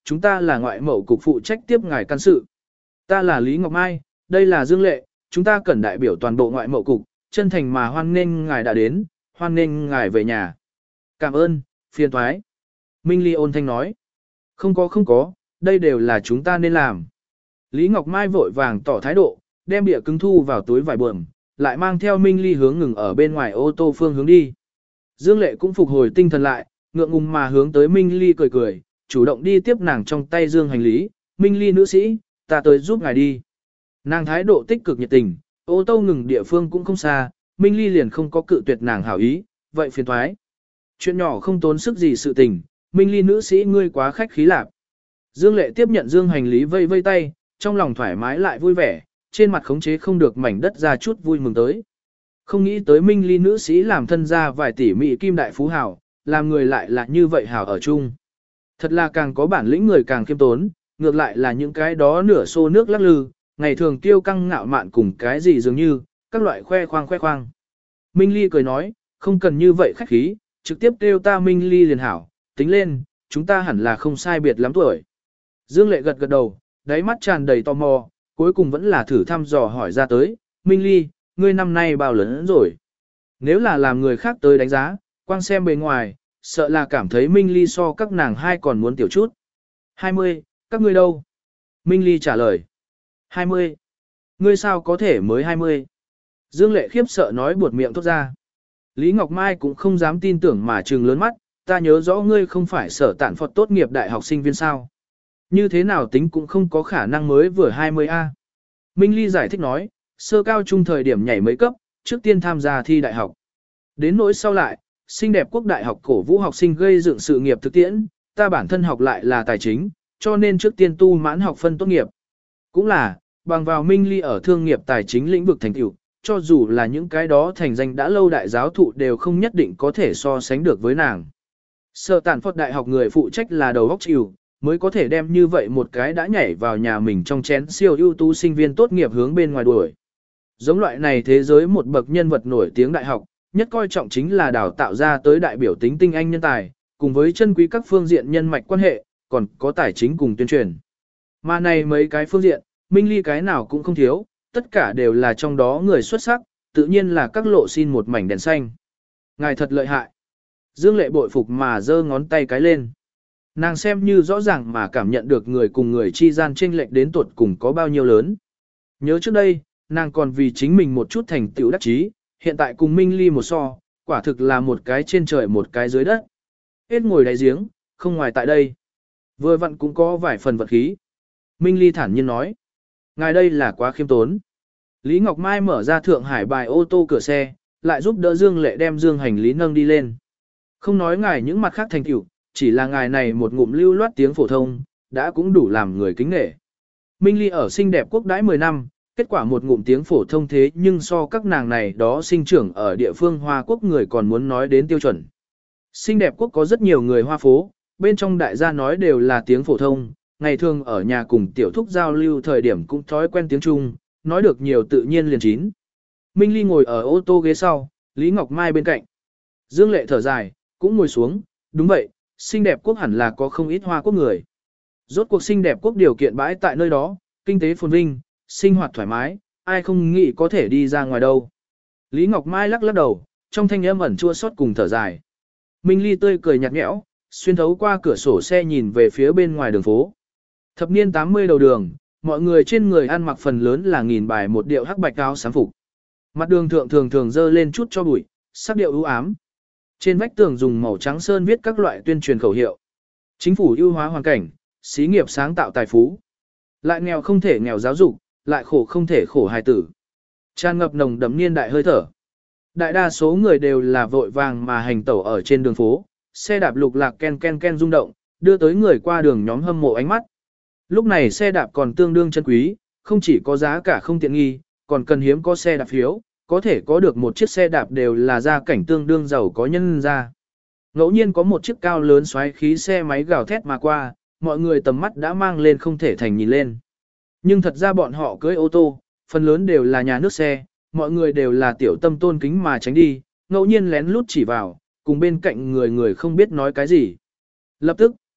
chúng ta là ngoại mậu cục phụ trách tiếp ngài can sự. Ta là Lý Ngọc Mai, đây là Dương Lệ, chúng ta cần đại biểu toàn bộ ngoại mậu cục, chân thành mà hoan nghênh ngài đã đến, hoan nghênh ngài về nhà. Cảm ơn, phiền toái. Minh Ly ôn thanh nói. Không có không có, đây đều là chúng ta nên làm. Lý Ngọc Mai vội vàng tỏ thái độ, đem bìa cứng thu vào túi vải buồm, lại mang theo Minh Ly hướng ngừng ở bên ngoài ô tô phương hướng đi. Dương Lệ cũng phục hồi tinh thần lại, ngượng ngùng mà hướng tới Minh Ly cười cười, chủ động đi tiếp nàng trong tay dương hành lý. Minh Ly nữ sĩ, ta tới giúp ngài đi. Nàng thái độ tích cực nhiệt tình, ô tô ngừng địa phương cũng không xa, Minh Ly liền không có cự tuyệt nàng hảo ý, vậy phiền thoái. Chuyện nhỏ không tốn sức gì sự tình, Minh Ly nữ sĩ ngươi quá khách khí lạc. Dương Lệ tiếp nhận dương hành lý vây vây tay, trong lòng thoải mái lại vui vẻ, trên mặt khống chế không được mảnh đất ra chút vui mừng tới. Không nghĩ tới Minh Ly nữ sĩ làm thân gia vài tỷ mỹ kim đại phú hào, làm người lại là như vậy hảo ở chung. Thật là càng có bản lĩnh người càng khiêm tốn, ngược lại là những cái đó nửa xô nước lắc lư, ngày thường tiêu căng ngạo mạn cùng cái gì dường như, các loại khoe khoang khoe khoang. Minh Ly cười nói, không cần như vậy khách khí, trực tiếp kêu ta Minh Ly liền hảo, tính lên, chúng ta hẳn là không sai biệt lắm tuổi. Dương Lệ gật gật đầu, đáy mắt tràn đầy tò mò, cuối cùng vẫn là thử thăm dò hỏi ra tới, Minh Ly, ngươi năm nay bao lớn rồi? Nếu là làm người khác tới đánh giá, quang xem bề ngoài, sợ là cảm thấy Minh Ly so các nàng hai còn muốn tiểu chút. hai mươi, các ngươi đâu? Minh Ly trả lời. hai mươi. Ngươi sao có thể mới hai mươi? Dương Lệ khiếp sợ nói buột miệng thốt ra. Lý Ngọc Mai cũng không dám tin tưởng mà trừng lớn mắt, ta nhớ rõ ngươi không phải sở tản Phật tốt nghiệp đại học sinh viên sao. Như thế nào tính cũng không có khả năng mới vừa hai mươi a. Minh Ly giải thích nói, sơ cao trung thời điểm nhảy mấy cấp, trước tiên tham gia thi đại học. Đến nỗi sau lại, xinh đẹp quốc đại học cổ vũ học sinh gây dựng sự nghiệp thực tiễn, ta bản thân học lại là tài chính, cho nên trước tiên tu mãn học phân tốt nghiệp. Cũng là, bằng vào Minh Ly ở thương nghiệp tài chính lĩnh vực thành tựu, cho dù là những cái đó thành danh đã lâu đại giáo thụ đều không nhất định có thể so sánh được với nàng. Sở tản Phật đại học người phụ trách là đầu óc chịu, mới có thể đem như vậy một cái đã nhảy vào nhà mình trong chén siêu ưu tú sinh viên tốt nghiệp hướng bên ngoài đuổi. Giống loại này thế giới một bậc nhân vật nổi tiếng đại học, nhất coi trọng chính là đào tạo ra tới đại biểu tính tinh anh nhân tài, cùng với chân quý các phương diện nhân mạch quan hệ, còn có tài chính cùng tuyên truyền. Mà này mấy cái phương diện, Minh Ly cái nào cũng không thiếu, tất cả đều là trong đó người xuất sắc, tự nhiên là các lộ xin một mảnh đèn xanh. Ngài thật lợi hại. Dương Lệ bội phục mà giơ ngón tay cái lên. Nàng xem như rõ ràng mà cảm nhận được người cùng người chi gian chênh lệch đến tuột cùng có bao nhiêu lớn. Nhớ trước đây, nàng còn vì chính mình một chút thành tựu đắc chí, hiện tại cùng Minh Ly một so, quả thực là một cái trên trời một cái dưới đất. Hết ngồi đáy giếng, không ngoài tại đây. Vừa vặn cũng có vài phần vật khí. Minh Ly thản nhiên nói. Ngài đây là quá khiêm tốn. Lý Ngọc Mai mở ra Thượng Hải bài ô tô cửa xe, lại giúp đỡ Dương Lệ đem dương hành lý nâng đi lên. Không nói ngài những mặt khác thành tựu, chỉ là ngài này một ngụm lưu loát tiếng phổ thông, đã cũng đủ làm người kính nể. Minh Ly ở xinh đẹp quốc đãi mười năm, kết quả một ngụm tiếng phổ thông thế nhưng so các nàng này đó sinh trưởng ở địa phương Hoa Quốc người còn muốn nói đến tiêu chuẩn. Xinh đẹp quốc có rất nhiều người Hoa phố, bên trong đại gia nói đều là tiếng phổ thông, ngày thường ở nhà cùng tiểu thúc giao lưu thời điểm cũng thói quen tiếng Trung, nói được nhiều tự nhiên liền chín. Minh Ly ngồi ở ô tô ghế sau, Lý Ngọc Mai bên cạnh. Dương Lệ thở dài, cũng ngồi xuống, đúng vậy, xinh đẹp quốc hẳn là có không ít Hoa Quốc người. Rốt cuộc xinh đẹp quốc điều kiện bãi tại nơi đó, kinh tế phồn vinh, sinh hoạt thoải mái, ai không nghĩ có thể đi ra ngoài đâu. Lý Ngọc Mai lắc lắc đầu, trong thanh âm ẩn chua xót cùng thở dài. Minh Ly tươi cười nhạt nhẽo, xuyên thấu qua cửa sổ xe nhìn về phía bên ngoài đường phố. Thập niên tám mươi đầu đường, mọi người trên người ăn mặc phần lớn là nghìn bài một điệu hắc bạch áo sáng phục. Mặt đường thượng thường thường dơ lên chút cho bụi, sắc điệu ưu ám. Trên vách tường dùng màu trắng sơn viết các loại tuyên truyền khẩu hiệu. Chính phủ ưu hóa hoàn cảnh, xí nghiệp sáng tạo tài phú. Lại nghèo không thể nghèo giáo dục, lại khổ không thể khổ hài tử. Tràn ngập nồng đậm niên đại hơi thở. Đại đa số người đều là vội vàng mà hành tẩu ở trên đường phố, xe đạp lục lạc ken ken ken rung động, đưa tới người qua đường nhóm hâm mộ ánh mắt. Lúc này xe đạp còn tương đương chân quý, không chỉ có giá cả không tiện nghi, còn cần hiếm có xe đạp phiếu, có thể có được một chiếc xe đạp đều là gia cảnh tương đương giàu có nhân ra. Ngẫu nhiên có một chiếc cao lớn xoáy khí xe máy gào thét mà qua, mọi người tầm mắt đã mang lên không thể thành nhìn lên. Nhưng thật ra bọn họ cưới ô tô, phần lớn đều là nhà nước xe, mọi người đều là tiểu tâm tôn kính mà tránh đi, ngẫu nhiên lén lút chỉ vào, cùng bên cạnh người người không biết nói cái gì. Lập tức,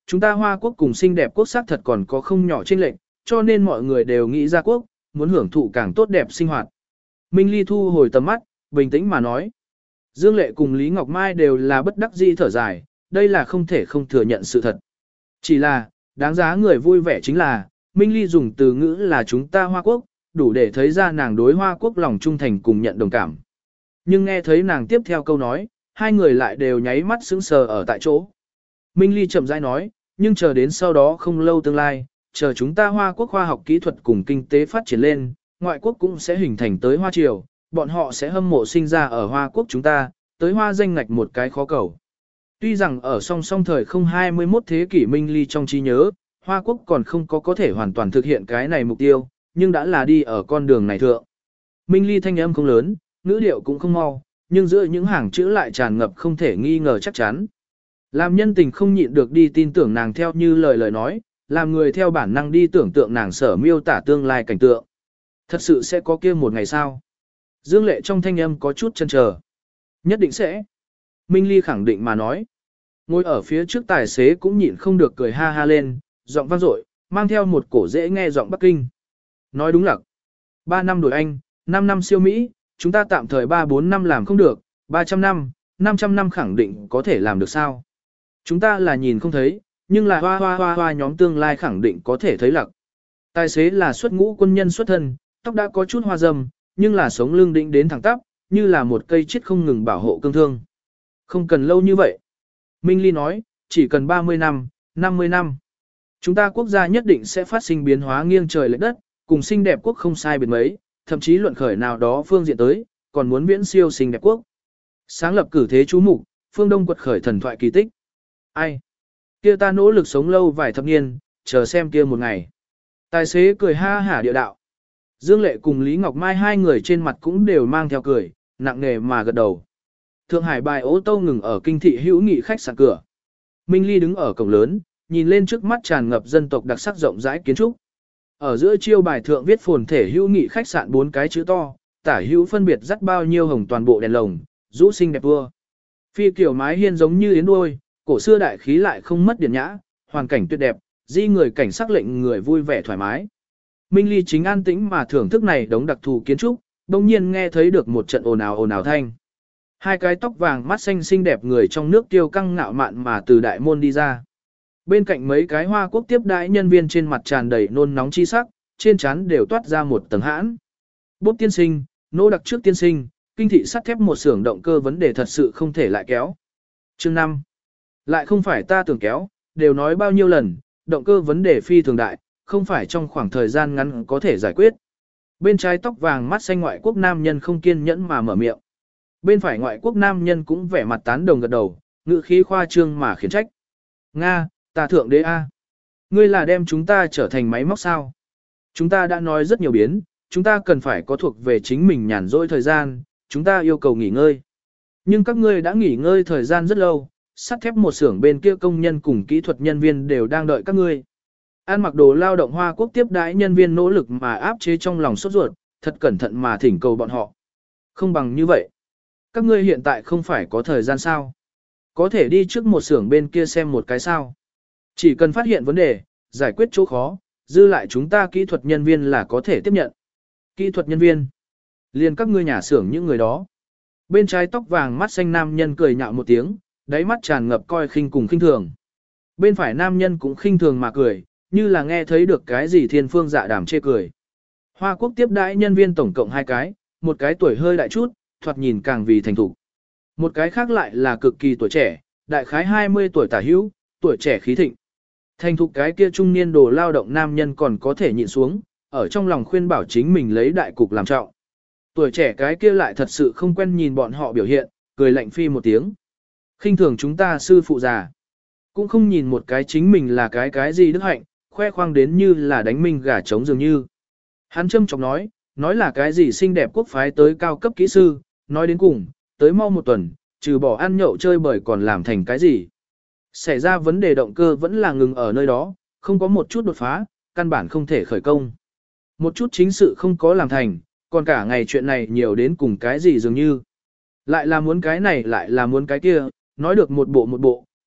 chúng ta Hoa Quốc cùng xinh đẹp quốc xác thật còn có không nhỏ chênh lệch, cho nên mọi người đều nghĩ ra quốc, muốn hưởng thụ càng tốt đẹp sinh hoạt. Minh Ly thu hồi tầm mắt, bình tĩnh mà nói. Dương Lệ cùng Lý Ngọc Mai đều là bất đắc dĩ thở dài, đây là không thể không thừa nhận sự thật. Chỉ là, đáng giá người vui vẻ chính là, Minh Ly dùng từ ngữ là chúng ta Hoa Quốc, đủ để thấy ra nàng đối Hoa Quốc lòng trung thành cùng nhận đồng cảm. Nhưng nghe thấy nàng tiếp theo câu nói, hai người lại đều nháy mắt sững sờ ở tại chỗ. Minh Ly chậm rãi nói, nhưng chờ đến sau đó không lâu tương lai, chờ chúng ta Hoa Quốc khoa học kỹ thuật cùng kinh tế phát triển lên, ngoại quốc cũng sẽ hình thành tới Hoa Triều, bọn họ sẽ hâm mộ sinh ra ở Hoa Quốc chúng ta, tới Hoa danh ngạch một cái khó cầu. Tuy rằng ở song song thời không hai mươi mốt thế kỷ Minh Ly trong trí nhớ, Hoa Quốc còn không có có thể hoàn toàn thực hiện cái này mục tiêu, nhưng đã là đi ở con đường này thượng. Minh Ly thanh âm không lớn, ngữ điệu cũng không mau, nhưng giữa những hàng chữ lại tràn ngập không thể nghi ngờ chắc chắn. Làm nhân tình không nhịn được đi tin tưởng nàng theo như lời lời nói, làm người theo bản năng đi tưởng tượng nàng sở miêu tả tương lai cảnh tượng. Thật sự sẽ có kia một ngày sao? Dương Lệ trong thanh âm có chút chần chờ. Nhất định sẽ. Minh Ly khẳng định mà nói. Ngồi ở phía trước tài xế cũng nhịn không được cười ha ha lên, giọng vang dội, mang theo một cổ dễ nghe giọng Bắc Kinh. Nói đúng lặc. Ba năm đổi Anh, năm năm siêu Mỹ, chúng ta tạm thời ba bốn năm làm không được, ba trăm năm, năm trăm năm khẳng định có thể làm được sao. Chúng ta là nhìn không thấy, nhưng là hoa hoa hoa hoa nhóm tương lai khẳng định có thể thấy lặc. Tài xế là xuất ngũ quân nhân xuất thân, tóc đã có chút hoa râm, nhưng là sống lưng định đến thẳng tắp, như là một cây chết không ngừng bảo hộ cương thương. Không cần lâu như vậy. Minh Ly nói, chỉ cần ba mươi năm, năm mươi năm. Chúng ta quốc gia nhất định sẽ phát sinh biến hóa nghiêng trời lệch đất, cùng xinh đẹp quốc không sai biệt mấy, thậm chí luận khởi nào đó phương diện tới, còn muốn viễn siêu xinh đẹp quốc. Sáng lập cử thế chú mục, phương Đông quật khởi thần thoại kỳ tích. Ai? Kia ta nỗ lực sống lâu vài thập niên, chờ xem kia một ngày. Tài xế cười ha hả địa đạo. Dương Lệ cùng Lý Ngọc Mai hai người trên mặt cũng đều mang theo cười, nặng nề mà gật đầu. Thượng Hải bài ô tô ngừng ở kinh thị hữu nghị khách sạn cửa. Minh Ly đứng ở cổng lớn, nhìn lên trước mắt tràn ngập dân tộc đặc sắc rộng rãi kiến trúc. Ở giữa chiêu bài thượng viết phồn thể hữu nghị khách sạn bốn cái chữ to, tả hữu phân biệt dắt bao nhiêu hồng toàn bộ đèn lồng, rũ xinh đẹp vua. Phi kiểu mái hiên giống như yến đuôi, cổ xưa đại khí lại không mất điển nhã, hoàn cảnh tuyệt đẹp, di người cảnh sắc lệnh người vui vẻ thoải mái. Minh Ly chính an tĩnh mà thưởng thức này đống đặc thù kiến trúc, đồng nhiên nghe thấy được một trận ồn ào ồn ào thanh. Hai cái tóc vàng mắt xanh xinh đẹp người trong nước tiêu căng ngạo mạn mà từ đại môn đi ra. Bên cạnh mấy cái Hoa Quốc tiếp đãi nhân viên trên mặt tràn đầy nôn nóng chi sắc, trên trán đều toát ra một tầng hãn. Bốp tiên sinh, nô đặc trước tiên sinh, kinh thị sắt thép một xưởng động cơ vấn đề thật sự không thể lại kéo. Chương năm. Lại không phải ta tưởng kéo, đều nói bao nhiêu lần, động cơ vấn đề phi thường đại, không phải trong khoảng thời gian ngắn có thể giải quyết. Bên trái tóc vàng mắt xanh ngoại quốc nam nhân không kiên nhẫn mà mở miệng. Bên phải ngoại quốc nam nhân cũng vẻ mặt tán đồng gật đầu, ngữ khí khoa trương mà khiển trách. Nga, ta thượng đế A. Ngươi là đem chúng ta trở thành máy móc sao? Chúng ta đã nói rất nhiều biến, chúng ta cần phải có thuộc về chính mình nhàn rỗi thời gian, chúng ta yêu cầu nghỉ ngơi. Nhưng các ngươi đã nghỉ ngơi thời gian rất lâu, sắt thép một xưởng bên kia công nhân cùng kỹ thuật nhân viên đều đang đợi các ngươi. An mặc đồ lao động Hoa Quốc tiếp đãi nhân viên nỗ lực mà áp chế trong lòng sốt ruột, thật cẩn thận mà thỉnh cầu bọn họ. Không bằng như vậy. Các ngươi hiện tại không phải có thời gian sao? Có thể đi trước một xưởng bên kia xem một cái sao? Chỉ cần phát hiện vấn đề, giải quyết chỗ khó, dư lại chúng ta kỹ thuật nhân viên là có thể tiếp nhận. Kỹ thuật nhân viên. Liền các ngươi nhà xưởng những người đó. Bên trái tóc vàng mắt xanh nam nhân cười nhạo một tiếng, đáy mắt tràn ngập coi khinh cùng khinh thường. Bên phải nam nhân cũng khinh thường mà cười, như là nghe thấy được cái gì thiên phương dạ đàm chê cười. Hoa Quốc tiếp đãi nhân viên tổng cộng hai cái, một cái tuổi hơi đại chút, thoạt nhìn càng vì thành thục. Một cái khác lại là cực kỳ tuổi trẻ, đại khái hai mươi tuổi tả hữu, tuổi trẻ khí thịnh. Thành thục cái kia trung niên đồ lao động nam nhân còn có thể nhịn xuống, ở trong lòng khuyên bảo chính mình lấy đại cục làm trọng. Tuổi trẻ cái kia lại thật sự không quen nhìn bọn họ biểu hiện, cười lạnh phi một tiếng. Khinh thường chúng ta sư phụ già. Cũng không nhìn một cái chính mình là cái cái gì đức hạnh, khoe khoang đến như là đánh minh gà trống dường như. Hắn châm chọc nói, nói là cái gì xinh đẹp quốc phái tới cao cấp kỹ sư, nói đến cùng, tới mau một tuần, trừ bỏ ăn nhậu chơi bời còn làm thành cái gì. Xảy ra vấn đề động cơ vẫn là ngừng ở nơi đó, không có một chút đột phá, căn bản không thể khởi công. Một chút chính sự không có làm thành, còn cả ngày chuyện này nhiều đến cùng cái gì dường như. Lại là muốn cái này lại là muốn cái kia, nói được một bộ một bộ,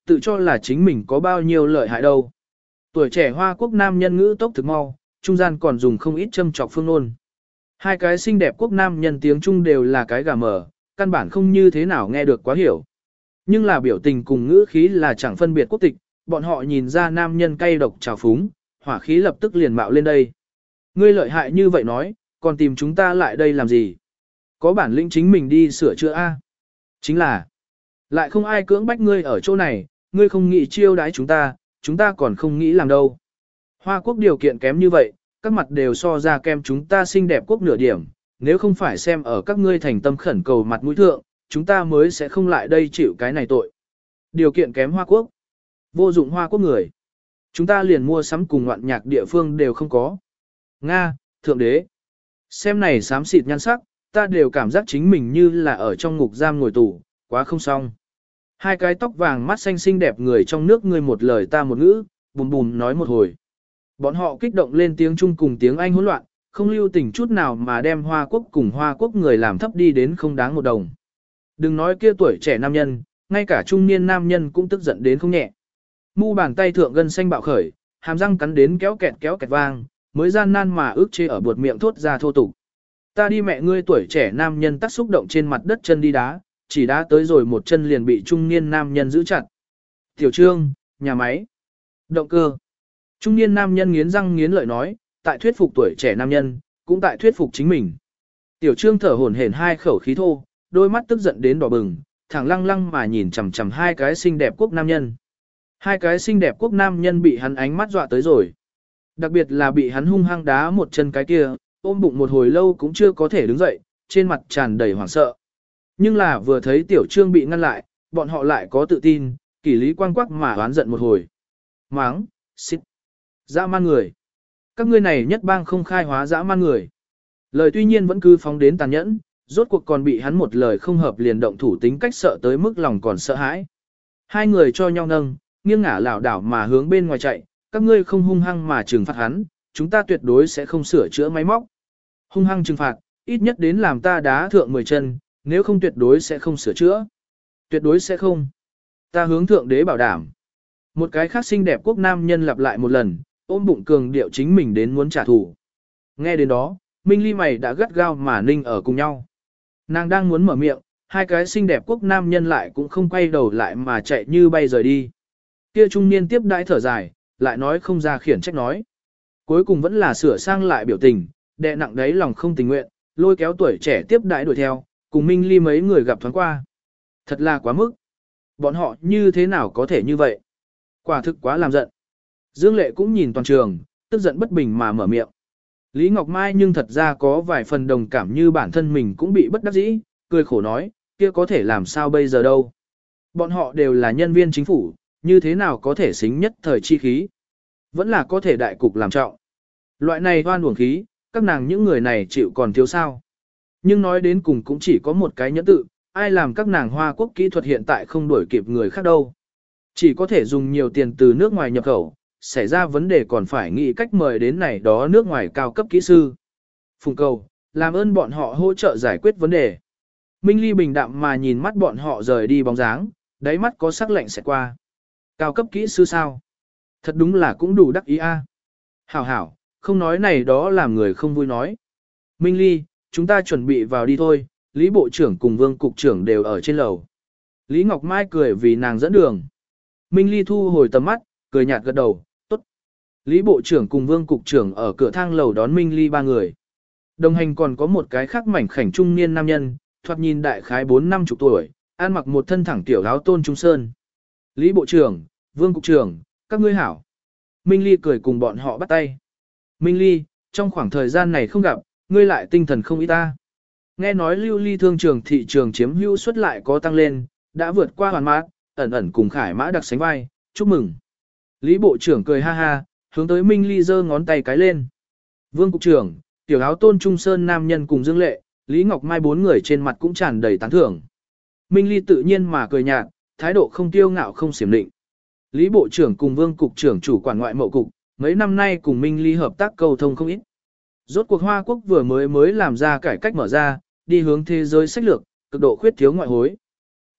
tự cho là chính mình có bao nhiêu lợi hại đâu. Tuổi trẻ Hoa Quốc nam nhân ngữ tốc thực mau, trung gian còn dùng không ít châm trọc phương ngôn. Hai cái xinh đẹp quốc nam nhân tiếng Trung đều là cái gà mờ, căn bản không như thế nào nghe được quá hiểu. Nhưng là biểu tình cùng ngữ khí là chẳng phân biệt quốc tịch, bọn họ nhìn ra nam nhân cay độc trào phúng, hỏa khí lập tức liền mạo lên đây. Ngươi lợi hại như vậy nói, còn tìm chúng ta lại đây làm gì? Có bản lĩnh chính mình đi sửa chữa A. Chính là, lại không ai cưỡng bách ngươi ở chỗ này, ngươi không nghĩ chiêu đái chúng ta, chúng ta còn không nghĩ làm đâu. Hoa Quốc điều kiện kém như vậy, các mặt đều so ra kem chúng ta xinh đẹp quốc nửa điểm, nếu không phải xem ở các ngươi thành tâm khẩn cầu mặt mũi thượng, chúng ta mới sẽ không lại đây chịu cái này tội. Điều kiện kém Hoa Quốc, vô dụng Hoa Quốc người. Chúng ta liền mua sắm cùng ngoạn nhạc địa phương đều không có. Nga, Thượng Đế. Xem này xám xịt nhan sắc, ta đều cảm giác chính mình như là ở trong ngục giam ngồi tù, quá không xong. Hai cái tóc vàng mắt xanh xinh đẹp người trong nước ngươi một lời ta một ngữ, bùm bùm nói một hồi. Bọn họ kích động lên tiếng Trung cùng tiếng Anh hỗn loạn, không lưu tình chút nào mà đem Hoa Quốc cùng Hoa Quốc người làm thấp đi đến không đáng một đồng. Đừng nói kia tuổi trẻ nam nhân, ngay cả trung niên nam nhân cũng tức giận đến không nhẹ. Mu bàn tay thượng gân xanh bạo khởi, hàm răng cắn đến kéo kẹt kéo kẹt vang, mới gian nan mà ước chế ở buột miệng thốt ra thô tục. Ta đi mẹ ngươi tuổi trẻ nam nhân tắt xúc động trên mặt đất chân đi đá, chỉ đá tới rồi một chân liền bị trung niên nam nhân giữ chặt. Tiểu Trương, nhà máy, động cơ. Trung niên nam nhân nghiến răng nghiến lợi nói, tại thuyết phục tuổi trẻ nam nhân, cũng tại thuyết phục chính mình. Tiểu Trương thở hổn hển hai khẩu khí thô, đôi mắt tức giận đến đỏ bừng, thẳng lăng lăng mà nhìn chằm chằm hai cái xinh đẹp quốc nam nhân. Hai cái xinh đẹp quốc nam nhân bị hắn ánh mắt dọa tới rồi. Đặc biệt là bị hắn hung hăng đá một chân cái kia, ôm bụng một hồi lâu cũng chưa có thể đứng dậy, trên mặt tràn đầy hoảng sợ. Nhưng là vừa thấy Tiểu Trương bị ngăn lại, bọn họ lại có tự tin, kỷ lý quang quắc mà oán giận một hồi. Máng, xít, dã man người. Các ngươi này nhất bang không khai hóa dã man người. Lời tuy nhiên vẫn cứ phóng đến tàn nhẫn, rốt cuộc còn bị hắn một lời không hợp liền động thủ tính cách sợ tới mức lòng còn sợ hãi. Hai người cho nhau nâng, nghiêng ngả lảo đảo mà hướng bên ngoài chạy, các ngươi không hung hăng mà trừng phạt hắn, chúng ta tuyệt đối sẽ không sửa chữa máy móc. Hung hăng trừng phạt, ít nhất đến làm ta đá thượng mười chân, nếu không tuyệt đối sẽ không sửa chữa. Tuyệt đối sẽ không. Ta hướng Thượng Đế bảo đảm. Một cái khác xinh đẹp quốc nam nhân lặp lại một lần, ôm bụng cường điệu chính mình đến muốn trả thù. Nghe đến đó, Minh Ly mày đã gắt gao mà ninh ở cùng nhau. Nàng đang muốn mở miệng, hai cái xinh đẹp quốc nam nhân lại cũng không quay đầu lại mà chạy như bay rời đi. Kia trung niên tiếp đãi thở dài, lại nói không ra khiển trách nói. Cuối cùng vẫn là sửa sang lại biểu tình, đè nặng đấy lòng không tình nguyện, lôi kéo tuổi trẻ tiếp đãi đuổi theo, cùng Minh Ly mấy người gặp thoáng qua. Thật là quá mức. Bọn họ như thế nào có thể như vậy? Quả thực quá làm giận. Dương Lệ cũng nhìn toàn trường, tức giận bất bình mà mở miệng. Lý Ngọc Mai nhưng thật ra có vài phần đồng cảm như bản thân mình cũng bị bất đắc dĩ, cười khổ nói, kia có thể làm sao bây giờ đâu. Bọn họ đều là nhân viên chính phủ, như thế nào có thể xính nhất thời chi khí. Vẫn là có thể đại cục làm trọng. Loại này hoan uổng khí, các nàng những người này chịu còn thiếu sao. Nhưng nói đến cùng cũng chỉ có một cái nhẫn tự, ai làm các nàng Hoa Quốc kỹ thuật hiện tại không đuổi kịp người khác đâu. Chỉ có thể dùng nhiều tiền từ nước ngoài nhập khẩu, xảy ra vấn đề còn phải nghĩ cách mời đến này đó nước ngoài cao cấp kỹ sư. Phùng cầu, làm ơn bọn họ hỗ trợ giải quyết vấn đề. Minh Ly bình đạm mà nhìn mắt bọn họ rời đi bóng dáng, đáy mắt có sắc lạnh sẽ qua. Cao cấp kỹ sư sao? Thật đúng là cũng đủ đắc ý a. Hảo hảo, không nói này đó làm người không vui nói. Minh Ly, chúng ta chuẩn bị vào đi thôi, Lý Bộ trưởng cùng Vương Cục trưởng đều ở trên lầu. Lý Ngọc Mai cười vì nàng dẫn đường. Minh Ly thu hồi tầm mắt, cười nhạt gật đầu, tốt. Lý Bộ trưởng cùng Vương Cục trưởng ở cửa thang lầu đón Minh Ly ba người. Đồng hành còn có một cái khác mảnh khảnh trung niên nam nhân, thoạt nhìn đại khái bốn năm chục tuổi, ăn mặc một thân thẳng tiểu áo tôn trung sơn. Lý Bộ trưởng, Vương Cục trưởng, các ngươi hảo. Minh Ly cười cùng bọn họ bắt tay. Minh Ly, trong khoảng thời gian này không gặp, ngươi lại tinh thần không ít ta. Nghe nói lưu ly thương trường thị trường chiếm hữu suất lại có tăng lên, đã vượt qua hoàn mát, ẩn ẩn cùng Khải Mã đặc sánh vai, chúc mừng. Lý Bộ trưởng cười ha ha, hướng tới Minh Ly giơ ngón tay cái lên. Vương Cục trưởng, tiểu áo tôn trung sơn nam nhân cùng Dương Lệ, Lý Ngọc Mai bốn người trên mặt cũng tràn đầy tán thưởng. Minh Ly tự nhiên mà cười nhạt, thái độ không tiêu ngạo không xiểm định. Lý Bộ trưởng cùng Vương Cục trưởng chủ quản ngoại mậu cục, mấy năm nay cùng Minh Ly hợp tác cầu thông không ít. Rốt cuộc Hoa Quốc vừa mới mới làm ra cải cách mở ra, đi hướng thế giới sách lược, cực độ khuyết thiếu ngoại hối.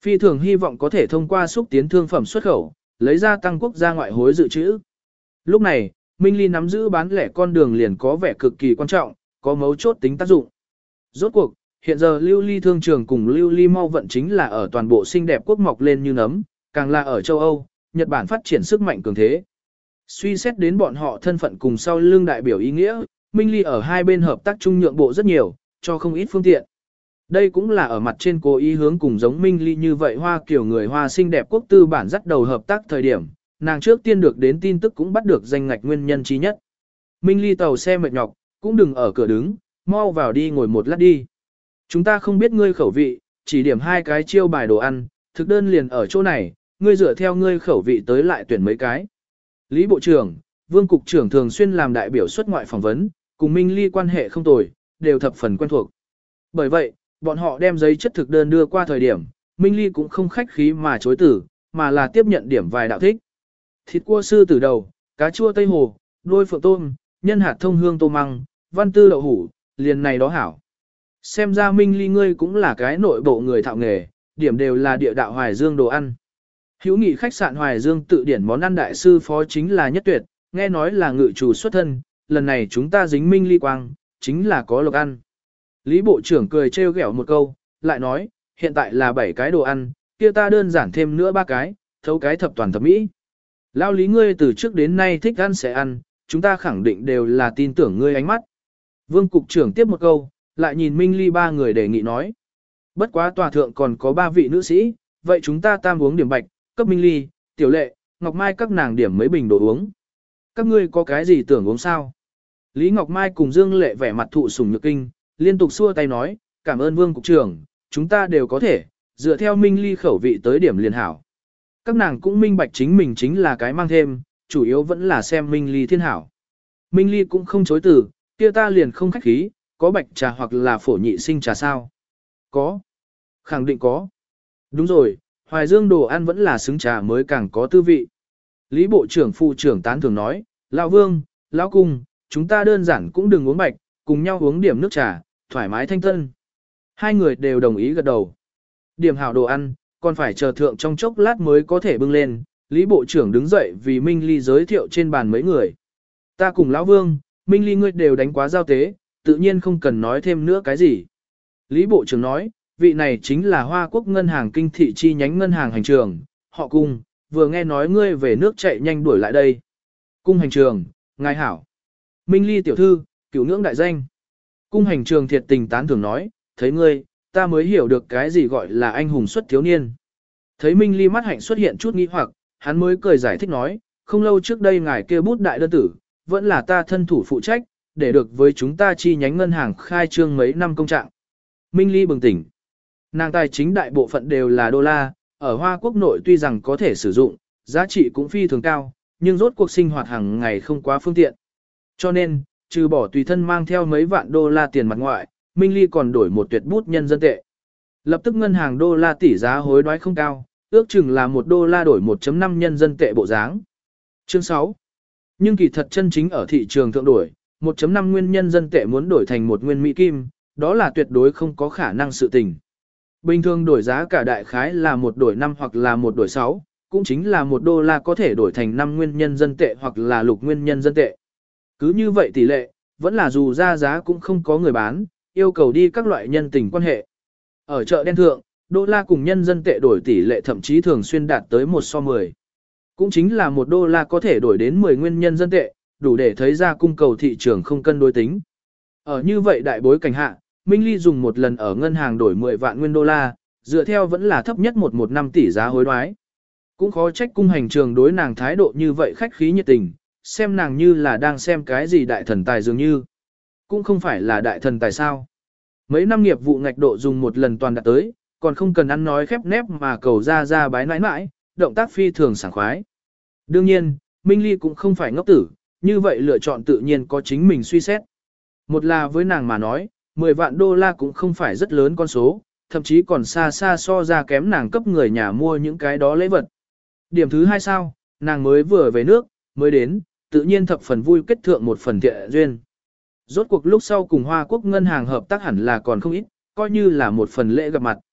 Phi thường hy vọng có thể thông qua xúc tiến thương phẩm xuất khẩu, lấy ra tăng quốc gia ngoại hối dự trữ. Lúc này, Minh Ly nắm giữ bán lẻ con đường liền có vẻ cực kỳ quan trọng, có mấu chốt tính tác dụng. Rốt cuộc, hiện giờ lưu ly thương trường cùng lưu ly mau vận chính là ở toàn bộ xinh đẹp quốc mọc lên như nấm, càng là ở châu Âu, Nhật Bản phát triển sức mạnh cường thế. Suy xét đến bọn họ thân phận cùng sau lưng đại biểu ý nghĩa, Minh Ly ở hai bên hợp tác chung nhượng bộ rất nhiều, cho không ít phương tiện. Đây cũng là ở mặt trên cố ý hướng cùng giống Minh Ly như vậy Hoa kiểu người Hoa xinh đẹp quốc tư bản dắt đầu hợp tác thời điểm, nàng trước tiên được đến tin tức cũng bắt được danh ngạch nguyên nhân chí nhất. Minh Ly tàu xe mệt nhọc, cũng đừng ở cửa đứng, mau vào đi ngồi một lát đi. Chúng ta không biết ngươi khẩu vị, chỉ điểm hai cái chiêu bài đồ ăn, thực đơn liền ở chỗ này, ngươi dựa theo ngươi khẩu vị tới lại tuyển mấy cái. Lý Bộ trưởng, Vương Cục trưởng thường xuyên làm đại biểu xuất ngoại phỏng vấn, cùng Minh Ly quan hệ không tồi, đều thập phần quen thuộc. Bởi vậy, bọn họ đem giấy chất thực đơn đưa qua thời điểm, Minh Ly cũng không khách khí mà chối tử, mà là tiếp nhận điểm vài đạo thích. Thịt cua sư tử đầu, cá chua tây hồ, đôi phượng tôm, nhân hạt thông hương tô măng, văn tư đậu hủ, liền này đó hảo. Xem ra Minh Ly ngươi cũng là cái nội bộ người thạo nghề, điểm đều là địa đạo Hoài Dương đồ ăn. Hữu nghị khách sạn Hoài Dương tự điển món ăn đại sư phó chính là nhất tuyệt, nghe nói là ngự chủ xuất thân, lần này chúng ta dính Minh Ly quang, chính là có lộc ăn. Lý Bộ trưởng cười trêu ghẹo một câu, lại nói, hiện tại là bảy cái đồ ăn, kia ta đơn giản thêm nữa ba cái, thấu cái thập toàn thập mỹ. Lao Lý ngươi từ trước đến nay thích ăn sẽ ăn, chúng ta khẳng định đều là tin tưởng ngươi ánh mắt. Vương Cục trưởng tiếp một câu, lại nhìn Minh Ly ba người đề nghị nói. Bất quá tòa thượng còn có ba vị nữ sĩ, vậy chúng ta tam uống điểm bạch, cấp Minh Ly, Tiểu Lệ, Ngọc Mai các nàng điểm mấy bình đồ uống. Các ngươi có cái gì tưởng uống sao? Lý Ngọc Mai cùng Dương Lệ vẻ mặt thụ sủng nhược kinh, liên tục xua tay nói, cảm ơn Vương Cục trưởng, chúng ta đều có thể, dựa theo Minh Ly khẩu vị tới điểm liền hảo. Các nàng cũng minh bạch chính mình chính là cái mang thêm, chủ yếu vẫn là xem Minh Ly thiên hảo. Minh Ly cũng không chối từ, kia ta liền không khách khí, có bạch trà hoặc là phổ nhị sinh trà sao? Có. Khẳng định có. Đúng rồi, Hoài Dương đồ ăn vẫn là xứng trà mới càng có tư vị. Lý Bộ trưởng phụ trưởng tán thường nói, Lão Vương, Lão Cung, chúng ta đơn giản cũng đừng uống bạch, cùng nhau uống điểm nước trà, thoải mái thanh tân. Hai người đều đồng ý gật đầu. Điểm hảo đồ ăn, còn phải chờ thượng trong chốc lát mới có thể bưng lên. Lý Bộ trưởng đứng dậy vì Minh Ly giới thiệu trên bàn mấy người. Ta cùng Lão Vương, Minh Ly ngươi đều đánh quá giao tế, tự nhiên không cần nói thêm nữa cái gì. Lý Bộ trưởng nói, vị này chính là Hoa Quốc Ngân hàng Kinh thị chi nhánh ngân hàng hành trường, họ Cung, vừa nghe nói ngươi về nước chạy nhanh đuổi lại đây. Cung hành trường, ngài hảo. Minh Ly tiểu thư, cửu ngưỡng đại danh. Cung hành trường thiệt tình tán thưởng nói, thấy ngươi, ta mới hiểu được cái gì gọi là anh hùng xuất thiếu niên. Thấy Minh Ly mắt hạnh xuất hiện chút nghi hoặc, hắn mới cười giải thích nói, không lâu trước đây ngài kêu bút đại đơn tử, vẫn là ta thân thủ phụ trách, để được với chúng ta chi nhánh ngân hàng khai trương mấy năm công trạng. Minh Ly bừng tỉnh. Nàng tài chính đại bộ phận đều là đô la, ở Hoa Quốc nội tuy rằng có thể sử dụng, giá trị cũng phi thường cao, nhưng rốt cuộc sinh hoạt hàng ngày không quá phương tiện. Cho nên, trừ bỏ tùy thân mang theo mấy vạn đô la tiền mặt ngoại, Minh Ly còn đổi một tuyệt bút nhân dân tệ. Lập tức ngân hàng đô la tỷ giá hối đoái không cao, ước chừng là một đô la đổi một phẩy năm nhân dân tệ bộ dáng. Chương sáu. Nhưng kỳ thật chân chính ở thị trường thượng đổi, một phẩy năm nguyên nhân dân tệ muốn đổi thành một nguyên Mỹ Kim, đó là tuyệt đối không có khả năng sự tình. Bình thường đổi giá cả đại khái là một đổi năm hoặc là một đổi sáu, cũng chính là một đô la có thể đổi thành năm nguyên nhân dân tệ hoặc là lục nguyên nhân dân tệ. Cứ như vậy tỷ lệ, vẫn là dù ra giá cũng không có người bán, yêu cầu đi các loại nhân tình quan hệ. Ở chợ đen thượng, đô la cùng nhân dân tệ đổi tỷ lệ thậm chí thường xuyên đạt tới một so mười. Cũng chính là một đô la có thể đổi đến mười nguyên nhân dân tệ, đủ để thấy ra cung cầu thị trường không cân đối tính. Ở như vậy đại bối cảnh hạ, Minh Ly dùng một lần ở ngân hàng đổi mười vạn nguyên đô la, dựa theo vẫn là thấp nhất một một năm tỷ giá hối đoái. Cũng khó trách cung hành trường đối nàng thái độ như vậy khách khí nhiệt tình, xem nàng như là đang xem cái gì đại thần tài dường như. Cũng không phải là đại thần tài sao. Mấy năm nghiệp vụ ngạch độ dùng một lần toàn đạt tới, còn không cần ăn nói khép nép mà cầu ra ra bái nãi nãi, động tác phi thường sảng khoái. Đương nhiên, Minh Ly cũng không phải ngốc tử, như vậy lựa chọn tự nhiên có chính mình suy xét. Một là với nàng mà nói, mười vạn đô la cũng không phải rất lớn con số, thậm chí còn xa xa so ra kém nàng cấp người nhà mua những cái đó lễ vật. Điểm thứ hai sao, nàng mới vừa về nước, mới đến, tự nhiên thập phần vui kết thượng một phần thiện duyên. Rốt cuộc lúc sau cùng Hoa Quốc ngân hàng hợp tác hẳn là còn không ít, coi như là một phần lễ gặp mặt.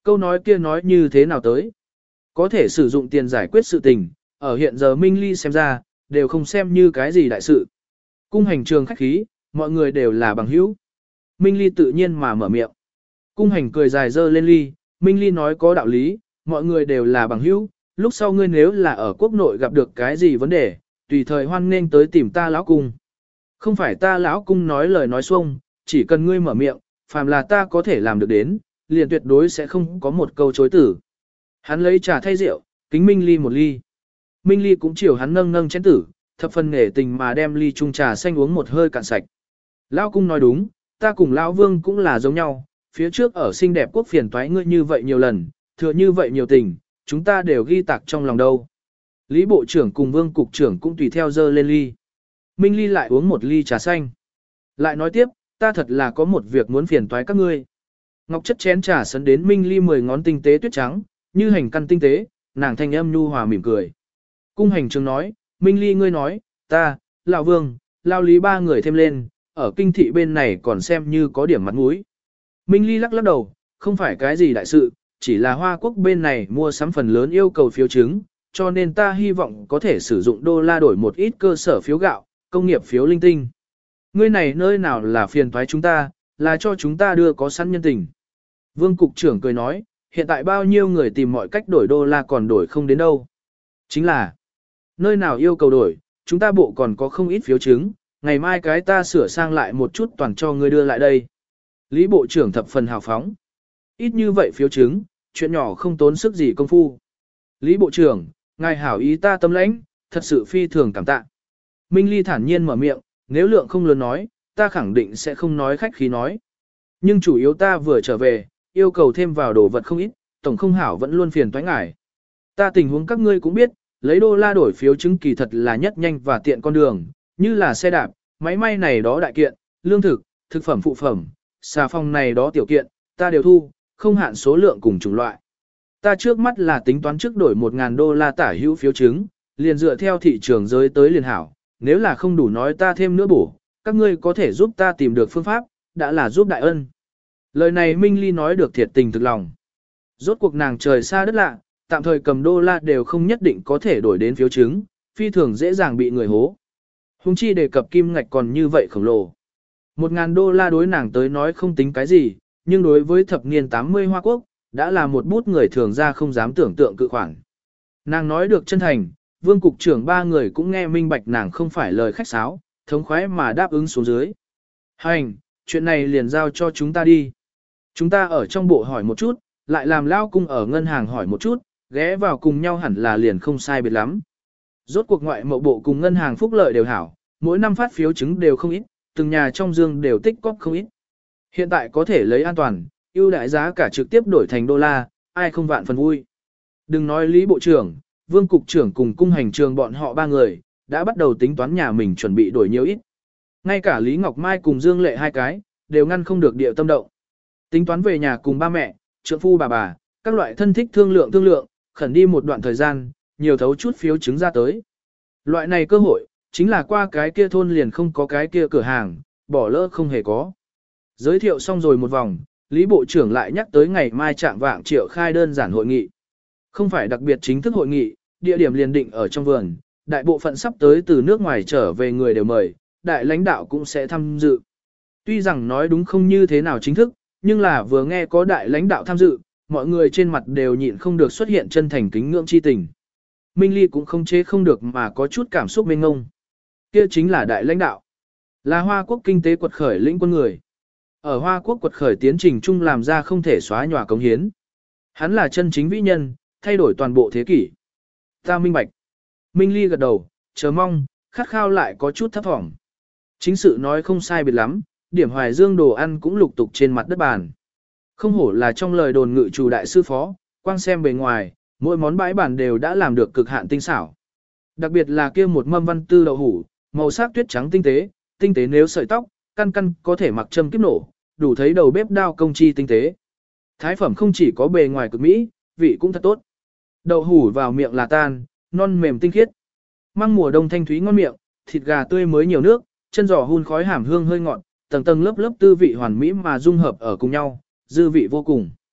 câu nói kia nói như thế nào tới. Có thể sử dụng tiền giải quyết sự tình, ở hiện giờ Minh Ly xem ra, đều không xem như cái gì đại sự. Cung hành trường khách khí, mọi người đều là bằng hữu. Minh Ly tự nhiên mà mở miệng. Cung hành cười dài dơ lên ly, Minh Ly nói có đạo lý, mọi người đều là bằng hữu, lúc sau ngươi nếu là ở quốc nội gặp được cái gì vấn đề, tùy thời hoan nên tới tìm ta lão cung. Không phải ta lão cung nói lời nói xuông, chỉ cần ngươi mở miệng, phàm là ta có thể làm được đến, liền tuyệt đối sẽ không có một câu chối tử. Hắn lấy trà thay rượu, kính Minh Ly một ly. Minh Ly cũng chiều hắn nâng nâng chén tử, thập phần nể tình mà đem ly chung trà xanh uống một hơi cạn sạch. Lão cung nói đúng, ta cùng lão vương cũng là giống nhau, phía trước ở xinh đẹp quốc phiền toái ngươi như vậy nhiều lần, thừa như vậy nhiều tình, chúng ta đều ghi tạc trong lòng đâu. Lý bộ trưởng cùng vương cục trưởng cũng tùy theo dơ lên ly. Minh Ly lại uống một ly trà xanh. Lại nói tiếp, ta thật là có một việc muốn phiền toái các ngươi. Ngọc chất chén trà sấn đến Minh Ly mười ngón tinh tế tuyết trắng, như hành căn tinh tế, nàng thanh âm nhu hòa mỉm cười. Cung hành trường nói, Minh Ly ngươi nói, ta, lão vương, lão lý ba người thêm lên, ở kinh thị bên này còn xem như có điểm mặt mũi. Minh Ly lắc lắc đầu, không phải cái gì đại sự, chỉ là Hoa Quốc bên này mua sắm phần lớn yêu cầu phiếu chứng, cho nên ta hy vọng có thể sử dụng đô la đổi một ít cơ sở phiếu gạo, công nghiệp phiếu linh tinh. Ngươi này nơi nào là phiền toái chúng ta, là cho chúng ta đưa có sẵn nhân tình. Vương cục trưởng cười nói, hiện tại bao nhiêu người tìm mọi cách đổi đô la còn đổi không đến đâu. Chính là, nơi nào yêu cầu đổi, chúng ta bộ còn có không ít phiếu chứng, ngày mai cái ta sửa sang lại một chút toàn cho ngươi đưa lại đây. Lý bộ trưởng thập phần hào phóng. Ít như vậy phiếu chứng, chuyện nhỏ không tốn sức gì công phu. Lý bộ trưởng, ngài hảo ý ta tâm lãnh, thật sự phi thường cảm tạ. Minh Ly thản nhiên mở miệng, nếu lượng không lớn nói, ta khẳng định sẽ không nói khách khí nói. Nhưng chủ yếu ta vừa trở về, yêu cầu thêm vào đồ vật không ít, tổng không hảo vẫn luôn phiền toái ngài. Ta tình huống các ngươi cũng biết, lấy đô la đổi phiếu chứng kỳ thật là nhất nhanh và tiện con đường, như là xe đạp, máy may này đó đại kiện, lương thực, thực phẩm phụ phẩm, xà phòng này đó tiểu kiện, ta đều thu, không hạn số lượng cùng chủng loại. Ta trước mắt là tính toán trước đổi một ngàn đô la tả hữu phiếu chứng, liền dựa theo thị trường giới tới liền hảo, nếu là không đủ nói ta thêm nữa bổ, các ngươi có thể giúp ta tìm được phương pháp, đã là giúp đại ân. Lời này Minh Ly nói được thiệt tình thực lòng. Rốt cuộc nàng trời xa đất lạ, tạm thời cầm đô la đều không nhất định có thể đổi đến phiếu chứng, phi thường dễ dàng bị người hố. Hùng chi đề cập kim ngạch còn như vậy khổng lồ. Một ngàn đô la đối nàng tới nói không tính cái gì, nhưng đối với thập niên tám mươi Hoa Quốc, đã là một bút người thường ra không dám tưởng tượng cự khoản. Nàng nói được chân thành, vương cục trưởng ba người cũng nghe minh bạch nàng không phải lời khách sáo, thống khoái mà đáp ứng xuống dưới. Hành, chuyện này liền giao cho chúng ta đi. Chúng ta ở trong bộ hỏi một chút, lại làm lao cung ở ngân hàng hỏi một chút, ghé vào cùng nhau hẳn là liền không sai biệt lắm. Rốt cuộc ngoại mậu bộ cùng ngân hàng phúc lợi đều hảo, mỗi năm phát phiếu chứng đều không ít, từng nhà trong dương đều tích cóp không ít. Hiện tại có thể lấy an toàn, ưu đại giá cả trực tiếp đổi thành đô la, ai không vạn phần vui. Đừng nói Lý Bộ trưởng, Vương Cục trưởng cùng cung hành trường bọn họ ba người, đã bắt đầu tính toán nhà mình chuẩn bị đổi nhiều ít. Ngay cả Lý Ngọc Mai cùng Dương Lệ hai cái, đều ngăn không được điệu tâm động. Tính toán về nhà cùng ba mẹ, trượng phu bà bà, các loại thân thích thương lượng thương lượng, khẩn đi một đoạn thời gian, nhiều thấu chút phiếu chứng ra tới. Loại này cơ hội, chính là qua cái kia thôn liền không có cái kia cửa hàng, bỏ lỡ không hề có. Giới thiệu xong rồi một vòng, Lý Bộ trưởng lại nhắc tới ngày mai trạng vạng triệu khai đơn giản hội nghị. Không phải đặc biệt chính thức hội nghị, địa điểm liền định ở trong vườn, đại bộ phận sắp tới từ nước ngoài trở về người đều mời, đại lãnh đạo cũng sẽ tham dự. Tuy rằng nói đúng không như thế nào chính thức, nhưng là vừa nghe có đại lãnh đạo tham dự, mọi người trên mặt đều nhịn không được xuất hiện chân thành kính ngưỡng chi tình. Minh Ly cũng không chế không được mà có chút cảm xúc mênh ngông. Kia chính là đại lãnh đạo, là Hoa Quốc kinh tế quật khởi lĩnh quân người. Ở Hoa Quốc quật khởi tiến trình chung làm ra không thể xóa nhòa cống hiến. Hắn là chân chính vĩ nhân, thay đổi toàn bộ thế kỷ. Ta minh bạch. Minh Ly gật đầu, chờ mong, khát khao lại có chút thấp thỏm. Chính sự nói không sai biệt lắm, điểm hoài dương đồ ăn cũng lục tục trên mặt đất bàn. Không hổ là trong lời đồn ngự chủ đại sư phó, quang xem bề ngoài, mỗi món bãi bàn đều đã làm được cực hạn tinh xảo. Đặc biệt là kia một mâm văn tư đậu hủ, màu sắc tuyết trắng tinh tế, tinh tế nếu sợi tóc, căn căn có thể mặc châm kiếp nổ, đủ thấy đầu bếp đao công chi tinh tế. Thái phẩm không chỉ có bề ngoài cực mỹ, vị cũng thật tốt. Đậu hủ vào miệng là tan, non mềm tinh khiết. Măng mùa đông thanh thúy ngon miệng, thịt gà tươi mới nhiều nước, chân giò hun khói hàm hương hơi ngọt, tầng tầng lớp lớp tư vị hoàn mỹ mà dung hợp ở cùng nhau, dư vị vô cùng.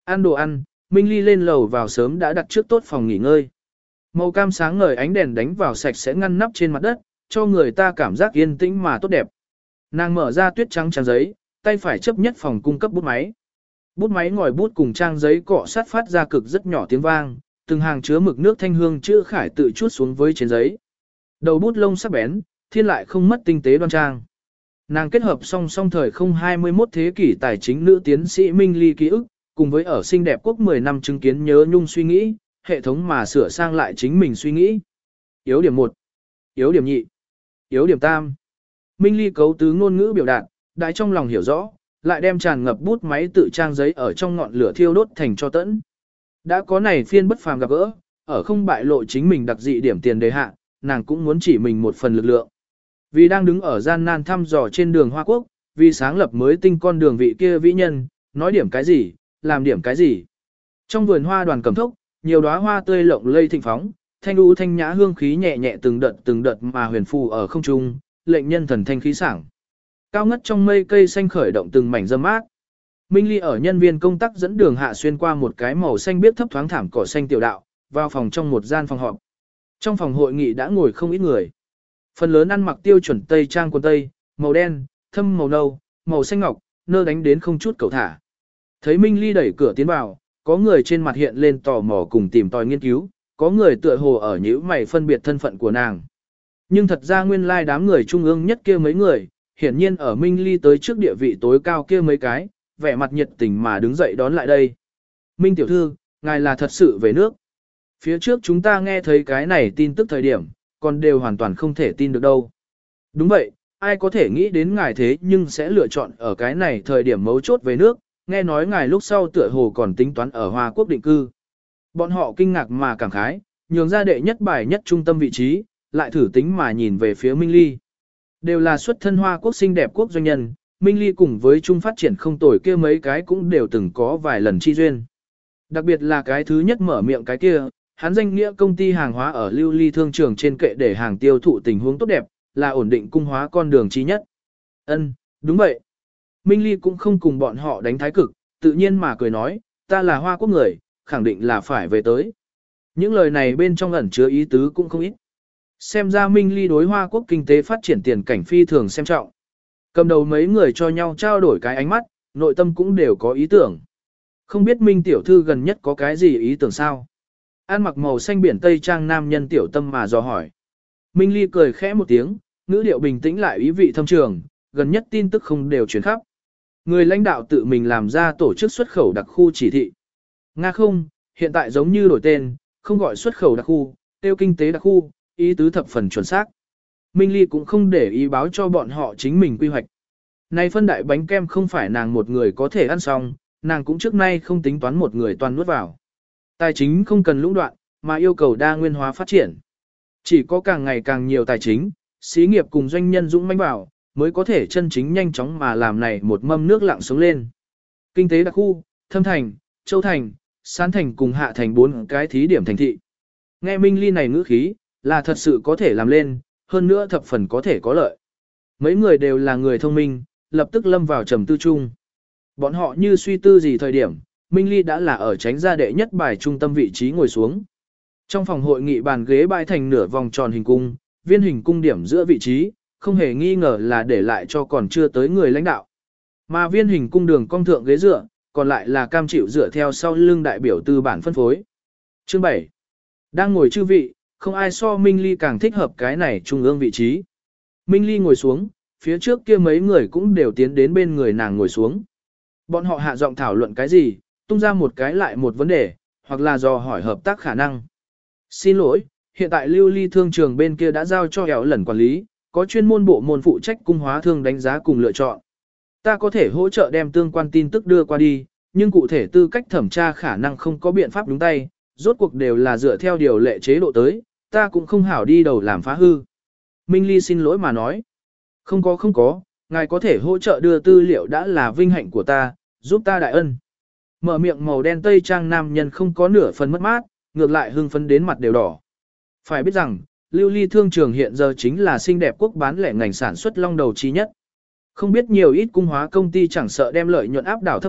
Ăn đồ ăn, Minh Ly lên lầu vào sớm đã đặt trước tốt phòng nghỉ ngơi. Màu cam sáng ngời ánh đèn đánh vào sạch sẽ ngăn nắp trên mặt đất, cho người ta cảm giác yên tĩnh mà tốt đẹp. Nàng mở ra tuyết trắng trang giấy, tay phải chấp nhất phòng cung cấp bút máy. Bút máy ngòi bút cùng trang giấy cọ sát phát ra cực rất nhỏ tiếng vang, từng hàng chứa mực nước thanh hương chữ khải tự chút xuống với trên giấy. Đầu bút lông sắc bén, thiên lại không mất tinh tế đoan trang. Nàng kết hợp song song thời không hai mươi mốt thế kỷ tài chính nữ tiến sĩ Minh Ly ký ức, cùng với ở xinh đẹp quốc mười năm chứng kiến nhớ nhung suy nghĩ, hệ thống mà sửa sang lại chính mình suy nghĩ. Yếu điểm một, yếu điểm nhị, yếu điểm tam. Minh Ly cấu tứ ngôn ngữ biểu đạt, đại trong lòng hiểu rõ, lại đem tràn ngập bút máy tự trang giấy ở trong ngọn lửa thiêu đốt thành cho tẫn. Đã có này phiên bất phàm gặp gỡ, ở không bại lộ chính mình đặc dị điểm tiền đề hạ, nàng cũng muốn chỉ mình một phần lực lượng. Vì đang đứng ở gian nan thăm dò trên đường Hoa Quốc, vì sáng lập mới tinh con đường vị kia vĩ nhân, nói điểm cái gì, làm điểm cái gì. Trong vườn hoa đoàn cầm thốc, nhiều đóa hoa tươi lộng lây thịnh phóng, thanh u thanh nhã hương khí nhẹ nhẹ từng đợt từng đợt mà huyền phù ở không trung, lệnh nhân thần thanh khí sảng. Cao ngất trong mây cây xanh khởi động từng mảnh râm mát. Minh Ly ở nhân viên công tác dẫn đường hạ xuyên qua một cái màu xanh biếc thấp thoáng thảm cỏ xanh tiểu đạo, vào phòng trong một gian phòng họp. Trong phòng hội nghị đã ngồi không ít người. Phần lớn ăn mặc tiêu chuẩn tây trang quần tây, màu đen, thâm màu nâu, màu xanh ngọc, nơ đánh đến không chút cầu thả. Thấy Minh Ly đẩy cửa tiến vào, có người trên mặt hiện lên tò mò cùng tìm tòi nghiên cứu, có người tựa hồ ở nhíu mày phân biệt thân phận của nàng. Nhưng thật ra nguyên lai đám người trung ương nhất kia mấy người, hiển nhiên ở Minh Ly tới trước địa vị tối cao kia mấy cái, vẻ mặt nhiệt tình mà đứng dậy đón lại đây. Minh tiểu thư, ngài là thật sự về nước. Phía trước chúng ta nghe thấy cái này tin tức thời điểm, còn đều hoàn toàn không thể tin được đâu. Đúng vậy, ai có thể nghĩ đến ngài thế nhưng sẽ lựa chọn ở cái này thời điểm mấu chốt về nước, nghe nói ngài lúc sau tựa hồ còn tính toán ở Hoa Quốc định cư. Bọn họ kinh ngạc mà cảm khái, nhường ra đệ nhất bài nhất trung tâm vị trí, lại thử tính mà nhìn về phía Minh Ly. Đều là xuất thân Hoa Quốc xinh đẹp quốc doanh nhân, Minh Ly cùng với Trung phát triển không tồi kia mấy cái cũng đều từng có vài lần chi duyên. Đặc biệt là cái thứ nhất mở miệng cái kia, hắn danh nghĩa công ty hàng hóa ở lưu ly thương trường trên kệ để hàng tiêu thụ tình huống tốt đẹp, là ổn định cung hóa con đường chi nhất. Ân, đúng vậy. Minh Ly cũng không cùng bọn họ đánh thái cực, tự nhiên mà cười nói, ta là Hoa Quốc người, khẳng định là phải về tới. Những lời này bên trong ẩn chứa ý tứ cũng không ít. Xem ra Minh Ly đối Hoa Quốc kinh tế phát triển tiền cảnh phi thường xem trọng. Cầm đầu mấy người cho nhau trao đổi cái ánh mắt, nội tâm cũng đều có ý tưởng. Không biết Minh tiểu thư gần nhất có cái gì ý tưởng sao? Ăn mặc màu xanh biển tây trang nam nhân tiểu tâm mà dò hỏi. Minh Ly cười khẽ một tiếng, ngữ điệu bình tĩnh lại ý vị thâm trường, gần nhất tin tức không đều truyền khắp. Người lãnh đạo tự mình làm ra tổ chức xuất khẩu đặc khu chỉ thị. Nga không, hiện tại giống như đổi tên, không gọi xuất khẩu đặc khu, tiêu kinh tế đặc khu, ý tứ thập phần chuẩn xác. Minh Ly cũng không để ý báo cho bọn họ chính mình quy hoạch. Này phân đại bánh kem không phải nàng một người có thể ăn xong, nàng cũng trước nay không tính toán một người toàn nuốt vào. Tài chính không cần lũng đoạn, mà yêu cầu đa nguyên hóa phát triển. Chỉ có càng ngày càng nhiều tài chính, xí nghiệp cùng doanh nhân dũng mãnh vào, mới có thể chân chính nhanh chóng mà làm này một mâm nước lặng sống lên. Kinh tế đặc khu, Thâm Thành, Châu Thành, Sán Thành cùng Hạ Thành bốn cái thí điểm thành thị. Nghe Minh Ly này ngữ khí, là thật sự có thể làm lên, hơn nữa thập phần có thể có lợi. Mấy người đều là người thông minh, lập tức lâm vào trầm tư chung. Bọn họ như suy tư gì thời điểm, Minh Ly đã là ở tránh ra đệ nhất bài trung tâm vị trí ngồi xuống. Trong phòng hội nghị bàn ghế bãi thành nửa vòng tròn hình cung, viên hình cung điểm giữa vị trí, không hề nghi ngờ là để lại cho còn chưa tới người lãnh đạo. Mà viên hình cung đường cong thượng ghế dựa, còn lại là cam chịu dựa theo sau lưng đại biểu tư bản phân phối. Chương bảy. Đang ngồi chư vị, không ai so Minh Ly càng thích hợp cái này trung ương vị trí. Minh Ly ngồi xuống, phía trước kia mấy người cũng đều tiến đến bên người nàng ngồi xuống. Bọn họ hạ giọng thảo luận cái gì, tung ra một cái lại một vấn đề, hoặc là dò hỏi hợp tác khả năng. Xin lỗi, hiện tại lưu ly thương trường bên kia đã giao cho hẻo lần quản lý, có chuyên môn bộ môn phụ trách cung hóa thương đánh giá cùng lựa chọn. Ta có thể hỗ trợ đem tương quan tin tức đưa qua đi, nhưng cụ thể tư cách thẩm tra khả năng không có biện pháp đúng tay, rốt cuộc đều là dựa theo điều lệ chế độ tới, ta cũng không hảo đi đầu làm phá hư. Minh Ly xin lỗi mà nói. Không có không có, ngài có thể hỗ trợ đưa tư liệu đã là vinh hạnh của ta, giúp ta đại ân. Mở miệng màu đen tây trang nam nhân không có nửa phần mất mát, ngược lại hưng phấn đến mặt đều đỏ. Phải biết rằng, lưu ly thương trường hiện giờ chính là xinh đẹp quốc bán lẻ ngành sản xuất long đầu chi nhất. Không biết nhiều ít cung hóa công ty chẳng sợ đem lợi nhuận áp đảo thấp nhất,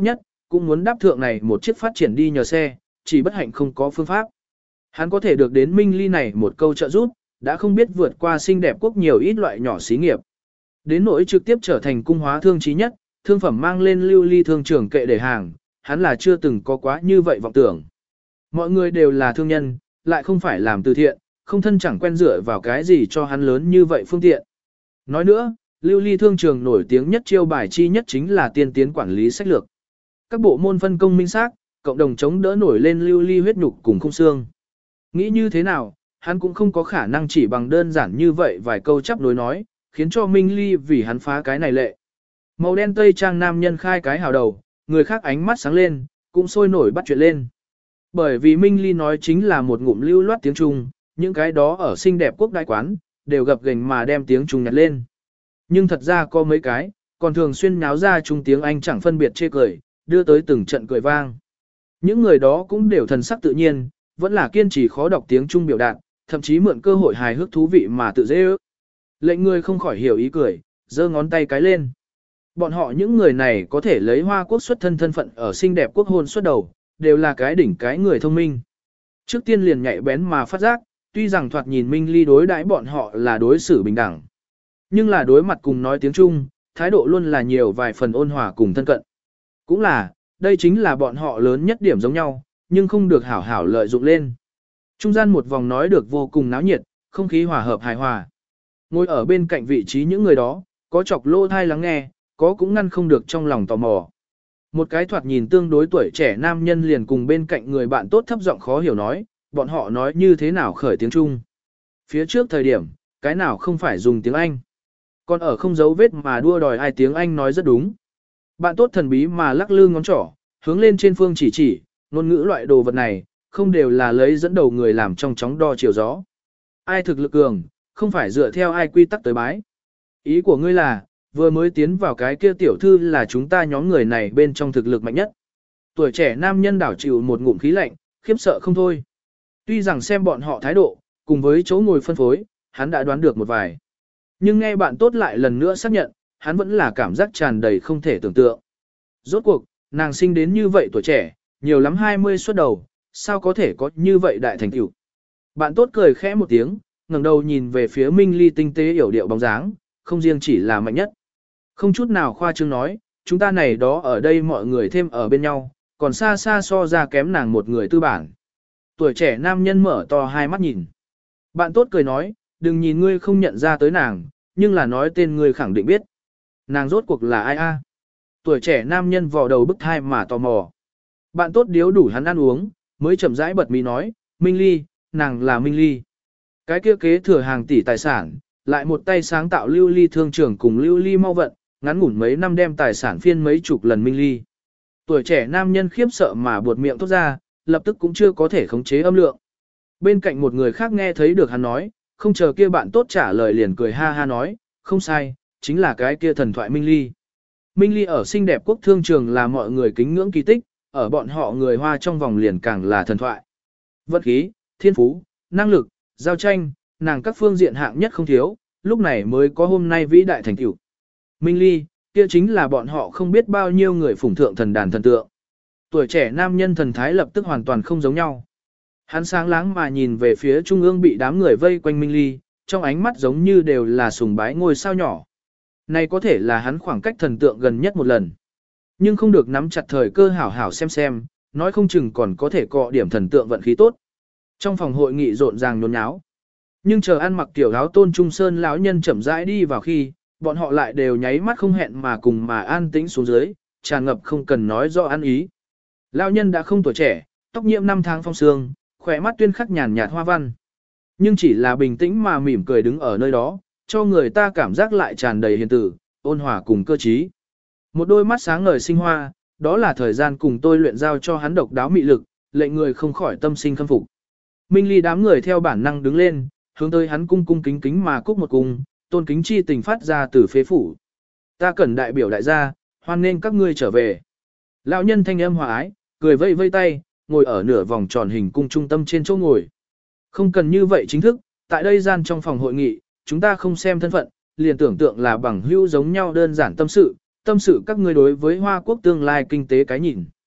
cũng muốn đáp thượng này một chiếc phát triển đi nhờ xe, chỉ bất hạnh không có phương pháp. Hắn có thể được đến Minh Ly này một câu trợ giúp, đã không biết vượt qua xinh đẹp quốc nhiều ít loại nhỏ xí nghiệp. Đến nỗi trực tiếp trở thành cung hóa thương chí nhất, thương phẩm mang lên lưu ly thương trường kệ để hàng, hắn là chưa từng có quá như vậy vọng tưởng. Mọi người đều là thương nhân, lại không phải làm từ thiện, không thân chẳng quen dựa vào cái gì cho hắn lớn như vậy phương tiện. Nói nữa, lưu ly thương trường nổi tiếng nhất chiêu bài chi nhất chính là tiên tiến quản lý sách lược. Các bộ môn phân công minh xác, cộng đồng chống đỡ nổi lên lưu ly huyết nhục cùng khung xương. Nghĩ như thế nào, hắn cũng không có khả năng chỉ bằng đơn giản như vậy vài câu chắp nối nói, khiến cho Minh Ly vì hắn phá cái này lệ. Màu đen tây trang nam nhân khai cái hào đầu, người khác ánh mắt sáng lên, cũng sôi nổi bắt chuyện lên. Bởi vì Minh Ly nói chính là một ngụm lưu loát tiếng Trung, những cái đó ở xinh đẹp quốc đại quán, đều gập gềnh mà đem tiếng Trung nhặt lên. Nhưng thật ra có mấy cái, còn thường xuyên nháo ra Trung tiếng Anh chẳng phân biệt chê cười, đưa tới từng trận cười vang. Những người đó cũng đều thần sắc tự nhiên, vẫn là kiên trì khó đọc tiếng Trung biểu đạt, thậm chí mượn cơ hội hài hước thú vị mà tự dễ ước. Lệnh người không khỏi hiểu ý cười, giơ ngón tay cái lên. Bọn họ những người này có thể lấy Hoa Quốc xuất thân thân phận ở xinh đẹp quốc hôn xuất đầu, đều là cái đỉnh cái người thông minh. Trước tiên liền nhạy bén mà phát giác, tuy rằng thoạt nhìn Minh Ly đối đãi bọn họ là đối xử bình đẳng, nhưng là đối mặt cùng nói tiếng Trung, thái độ luôn là nhiều vài phần ôn hòa cùng thân cận. Cũng là, đây chính là bọn họ lớn nhất điểm giống nhau, nhưng không được hảo hảo lợi dụng lên. Trung gian một vòng nói được vô cùng náo nhiệt, không khí hòa hợp hài hòa. Ngồi ở bên cạnh vị trí những người đó, có chọc lô thai lắng nghe, có cũng ngăn không được trong lòng tò mò. Một cái thoạt nhìn tương đối tuổi trẻ nam nhân liền cùng bên cạnh người bạn tốt thấp giọng khó hiểu nói, bọn họ nói như thế nào khởi tiếng Trung. Phía trước thời điểm, cái nào không phải dùng tiếng Anh. Còn ở không giấu vết mà đua đòi ai tiếng Anh nói rất đúng. Bạn tốt thần bí mà lắc lư ngón trỏ, hướng lên trên phương chỉ chỉ, ngôn ngữ loại đồ vật này, không đều là lấy dẫn đầu người làm trong chóng đo chiều gió. Ai thực lực cường, không phải dựa theo ai quy tắc tới bái. Ý của ngươi là, vừa mới tiến vào cái kia tiểu thư là chúng ta nhóm người này bên trong thực lực mạnh nhất. Tuổi trẻ nam nhân đảo chịu một ngụm khí lạnh, khiếp sợ không thôi. Tuy rằng xem bọn họ thái độ, cùng với chỗ ngồi phân phối, hắn đã đoán được một vài. Nhưng nghe bạn tốt lại lần nữa xác nhận, hắn vẫn là cảm giác tràn đầy không thể tưởng tượng. Rốt cuộc, nàng sinh đến như vậy tuổi trẻ, nhiều lắm hai mươi xuất đầu, sao có thể có như vậy đại thành tựu. Bạn tốt cười khẽ một tiếng, ngẩng đầu nhìn về phía Minh Ly tinh tế yểu điệu bóng dáng, không riêng chỉ là mạnh nhất. Không chút nào khoa trương nói, chúng ta này đó ở đây mọi người thêm ở bên nhau, còn xa xa so ra kém nàng một người tư bản. Tuổi trẻ nam nhân mở to hai mắt nhìn. Bạn tốt cười nói, đừng nhìn ngươi không nhận ra tới nàng, nhưng là nói tên ngươi khẳng định biết. Nàng rốt cuộc là ai a? Tuổi trẻ nam nhân vò đầu bức thai mà tò mò. Bạn tốt điếu đủ hắn ăn uống, mới chậm rãi bật mí nói, Minh Ly, nàng là Minh Ly. Cái kia kế thừa hàng tỷ tài sản, lại một tay sáng tạo lưu ly thương trường cùng lưu ly mau vận, ngắn ngủn mấy năm đem tài sản phiên mấy chục lần Minh Ly. Tuổi trẻ nam nhân khiếp sợ mà buột miệng thốt ra, lập tức cũng chưa có thể khống chế âm lượng. Bên cạnh một người khác nghe thấy được hắn nói, không chờ kia bạn tốt trả lời liền cười ha ha nói, không sai, chính là cái kia thần thoại Minh Ly. Minh Ly ở xinh đẹp quốc thương trường là mọi người kính ngưỡng kỳ tích, ở bọn họ người Hoa trong vòng liền càng là thần thoại. Vận khí, thiên phú, năng lực, giao tranh, nàng các phương diện hạng nhất không thiếu, lúc này mới có hôm nay vĩ đại thành tựu. Minh Ly, kia chính là bọn họ không biết bao nhiêu người phụng thượng thần đàn thần tượng. Tuổi trẻ nam nhân thần thái lập tức hoàn toàn không giống nhau. Hắn sáng láng mà nhìn về phía trung ương bị đám người vây quanh Minh Ly, trong ánh mắt giống như đều là sùng bái ngôi sao nhỏ. Này có thể là hắn khoảng cách thần tượng gần nhất một lần. Nhưng không được nắm chặt thời cơ hảo hảo xem xem, nói không chừng còn có thể cọ điểm thần tượng vận khí tốt. Trong phòng hội nghị rộn ràng nhốn nháo. Nhưng chờ ăn mặc tiểu áo tôn trung sơn lão nhân chậm rãi đi vào khi, bọn họ lại đều nháy mắt không hẹn mà cùng mà an tĩnh xuống dưới, tràn ngập không cần nói rõ ăn ý. Lão nhân đã không tuổi trẻ, tóc nhiễm năm tháng phong sương, khỏe mắt tuyên khắc nhàn nhạt hoa văn. Nhưng chỉ là bình tĩnh mà mỉm cười đứng ở nơi đó, cho người ta cảm giác lại tràn đầy hiền tử, ôn hòa cùng cơ trí. Một đôi mắt sáng ngời sinh hoa, đó là thời gian cùng tôi luyện giao cho hắn độc đáo mị lực, lệnh người không khỏi tâm sinh khâm phục. Minh Ly đám người theo bản năng đứng lên, hướng tới hắn cung cung kính kính mà cúc một cung, tôn kính chi tình phát ra từ phế phủ. Ta cần đại biểu đại gia, hoan nên các ngươi trở về. Lão nhân thanh âm hòa ái, cười vây vây tay, ngồi ở nửa vòng tròn hình cung trung tâm trên chỗ ngồi. Không cần như vậy chính thức, tại đây gian trong phòng hội nghị, chúng ta không xem thân phận, liền tưởng tượng là bằng hữu giống nhau đơn giản tâm sự, tâm sự các ngươi đối với Hoa Quốc tương lai kinh tế cái nhìn.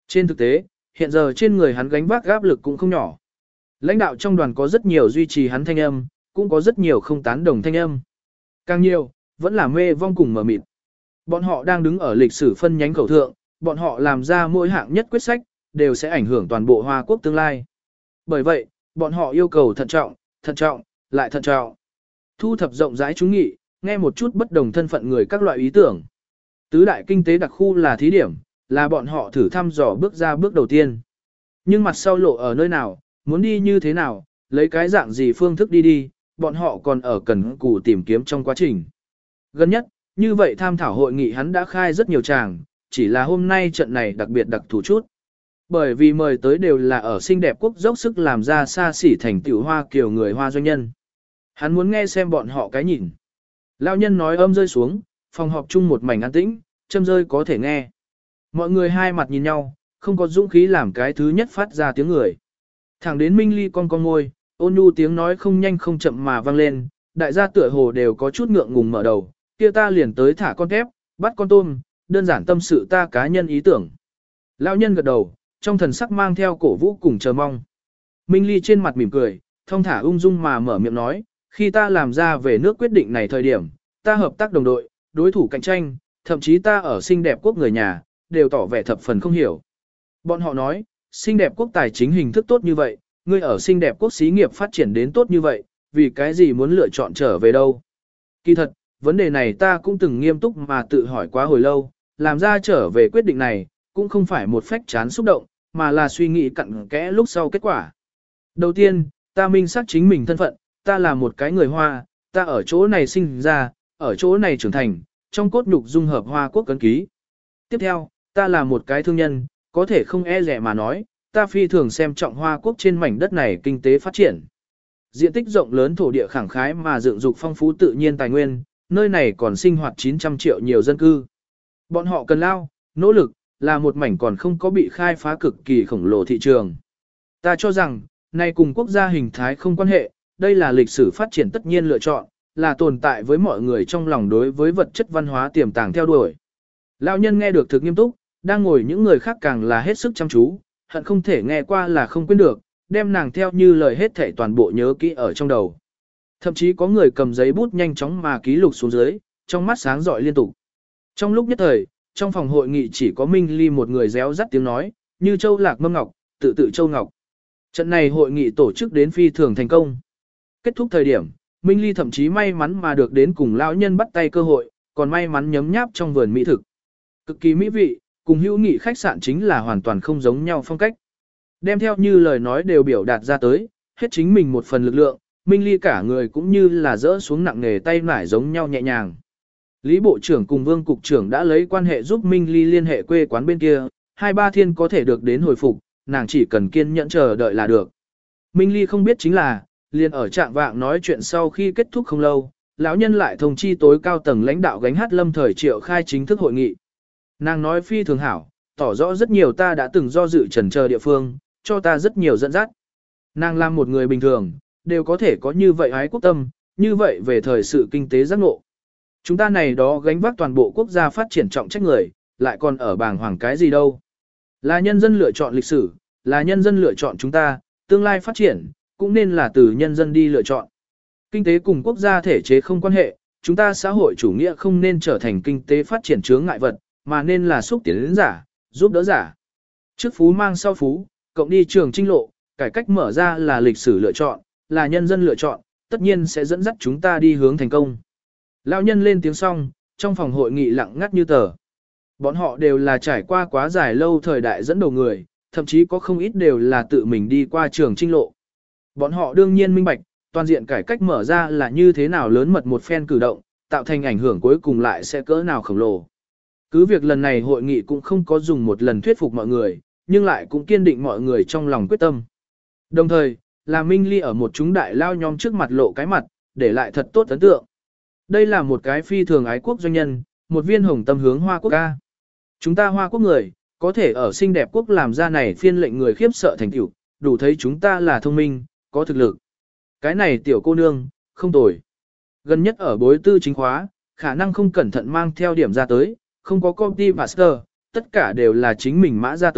Trên thực tế, hiện giờ trên người hắn gánh vác áp lực cũng không nhỏ. Lãnh đạo trong đoàn có rất nhiều duy trì hắn thanh âm, cũng có rất nhiều không tán đồng thanh âm. Càng nhiều, vẫn là mê vong cùng mở mịt. Bọn họ đang đứng ở lịch sử phân nhánh khẩu thượng, bọn họ làm ra mỗi hạng nhất quyết sách, đều sẽ ảnh hưởng toàn bộ Hoa Quốc tương lai. Bởi vậy, bọn họ yêu cầu thận trọng, thận trọng, lại thận trọng. Thu thập rộng rãi chúng nghị, nghe một chút bất đồng thân phận người các loại ý tưởng. Tứ đại kinh tế đặc khu là thí điểm, là bọn họ thử thăm dò bước ra bước đầu tiên. Nhưng mặt sau lộ ở nơi nào, muốn đi như thế nào, lấy cái dạng gì phương thức đi đi, bọn họ còn ở cần cù tìm kiếm trong quá trình. Gần nhất, như vậy tham thảo hội nghị hắn đã khai rất nhiều tràng, chỉ là hôm nay trận này đặc biệt đặc thù chút. Bởi vì mời tới đều là ở xinh đẹp quốc dốc sức làm ra xa xỉ thành tiểu Hoa Kiều người Hoa doanh nhân. Hắn muốn nghe xem bọn họ cái nhìn. Lão nhân nói âm rơi xuống, phòng họp chung một mảnh an tĩnh, châm rơi có thể nghe. Mọi người hai mặt nhìn nhau, không có dũng khí làm cái thứ nhất phát ra tiếng người. Thẳng đến Minh Ly con con ngôi, ôn nhu tiếng nói không nhanh không chậm mà vang lên, đại gia tựa hồ đều có chút ngượng ngùng mở đầu, kia ta liền tới thả con tép, bắt con tôm, đơn giản tâm sự ta cá nhân ý tưởng. Lão nhân gật đầu, trong thần sắc mang theo cổ vũ cùng chờ mong. Minh Ly trên mặt mỉm cười, thong thả ung dung mà mở miệng nói, khi ta làm ra về nước quyết định này thời điểm, ta hợp tác đồng đội, đối thủ cạnh tranh, thậm chí ta ở xinh đẹp quốc người nhà, đều tỏ vẻ thập phần không hiểu. Bọn họ nói, xinh đẹp quốc tài chính hình thức tốt như vậy, ngươi ở xinh đẹp quốc xí nghiệp phát triển đến tốt như vậy, vì cái gì muốn lựa chọn trở về đâu. Kỳ thật, vấn đề này ta cũng từng nghiêm túc mà tự hỏi quá hồi lâu, làm ra trở về quyết định này, cũng không phải một phách chán xúc động, mà là suy nghĩ cặn kẽ lúc sau kết quả. Đầu tiên, ta minh xác chính mình thân phận, ta là một cái người Hoa, ta ở chỗ này sinh ra, ở chỗ này trưởng thành, trong cốt nhục dung hợp Hoa Quốc cấn ký. Tiếp theo, ta là một cái thương nhân, có thể không e rẻ mà nói, ta phi thường xem trọng Hoa Quốc trên mảnh đất này kinh tế phát triển. Diện tích rộng lớn thổ địa khẳng khái mà dựng dục phong phú tự nhiên tài nguyên, nơi này còn sinh hoạt chín trăm triệu nhiều dân cư. Bọn họ cần lao, nỗ lực, là một mảnh còn không có bị khai phá cực kỳ khổng lồ thị trường. Ta cho rằng, này cùng quốc gia hình thái không quan hệ, đây là lịch sử phát triển tất nhiên lựa chọn, là tồn tại với mọi người trong lòng đối với vật chất văn hóa tiềm tàng theo đuổi. Lão nhân nghe được thực nghiêm túc, đang ngồi những người khác càng là hết sức chăm chú, hận không thể nghe qua là không quên được, đem nàng theo như lời hết thảy toàn bộ nhớ kỹ ở trong đầu. Thậm chí có người cầm giấy bút nhanh chóng mà ký lục xuống dưới, trong mắt sáng rọi liên tục. Trong lúc nhất thời, trong phòng hội nghị chỉ có Minh Ly một người réo rắt tiếng nói, như châu lạc mâm ngọc, tự tự châu ngọc. Trận này hội nghị tổ chức đến phi thường thành công. Kết thúc thời điểm, Minh Ly thậm chí may mắn mà được đến cùng lão nhân bắt tay cơ hội, còn may mắn nhấm nháp trong vườn mỹ thực. Cực kỳ mỹ vị, cùng hữu nghị khách sạn chính là hoàn toàn không giống nhau phong cách. Đem theo như lời nói đều biểu đạt ra tới, hết chính mình một phần lực lượng, Minh Ly cả người cũng như là rỡ xuống nặng nề tay nải giống nhau nhẹ nhàng. Lý Bộ trưởng cùng Vương Cục trưởng đã lấy quan hệ giúp Minh Ly liên hệ quê quán bên kia, hai ba thiên có thể được đến hồi phục, nàng chỉ cần kiên nhẫn chờ đợi là được. Minh Ly không biết chính là, liền ở trạng vạng nói chuyện sau khi kết thúc không lâu, lão nhân lại thông chi tối cao tầng lãnh đạo gánh hát lâm thời triệu khai chính thức hội nghị. Nàng nói phi thường hảo, tỏ rõ rất nhiều ta đã từng do dự chần chờ địa phương, cho ta rất nhiều dẫn dắt. Nàng làm một người bình thường, đều có thể có như vậy ái quốc tâm, như vậy về thời sự kinh tế giác ngộ. Chúng ta này đó gánh vác toàn bộ quốc gia phát triển trọng trách người, lại còn ở bảng hoàng cái gì đâu. Là nhân dân lựa chọn lịch sử, là nhân dân lựa chọn chúng ta, tương lai phát triển, cũng nên là từ nhân dân đi lựa chọn. Kinh tế cùng quốc gia thể chế không quan hệ, chúng ta xã hội chủ nghĩa không nên trở thành kinh tế phát triển chướng ngại vật, mà nên là xúc tiến đến giả, giúp đỡ giả. Trước phú mang sau phú, cộng đi trường trinh lộ, cải cách mở ra là lịch sử lựa chọn, là nhân dân lựa chọn, tất nhiên sẽ dẫn dắt chúng ta đi hướng thành công. Lão nhân lên tiếng xong, trong phòng hội nghị lặng ngắt như tờ. Bọn họ đều là trải qua quá dài lâu thời đại dẫn đầu người, thậm chí có không ít đều là tự mình đi qua trường trinh lộ. Bọn họ đương nhiên minh bạch, toàn diện cải cách mở ra là như thế nào lớn mật một phen cử động, tạo thành ảnh hưởng cuối cùng lại sẽ cỡ nào khổng lồ. Cứ việc lần này hội nghị cũng không có dùng một lần thuyết phục mọi người, nhưng lại cũng kiên định mọi người trong lòng quyết tâm. Đồng thời, là Minh Ly ở một chúng đại lao nhóm trước mặt lộ cái mặt, để lại thật tốt ấn tượng. Đây là một cái phi thường ái quốc doanh nhân, một viên hồng tâm hướng Hoa Quốc ca. Chúng ta Hoa Quốc người, có thể ở xinh đẹp quốc làm ra này phiên lệnh người khiếp sợ thành tựu, đủ thấy chúng ta là thông minh, có thực lực. Cái này tiểu cô nương, không tồi. Gần nhất ở bối tư chính khóa, khả năng không cẩn thận mang theo điểm ra tới, không có copy master, tất cả đều là chính mình mã ra tới,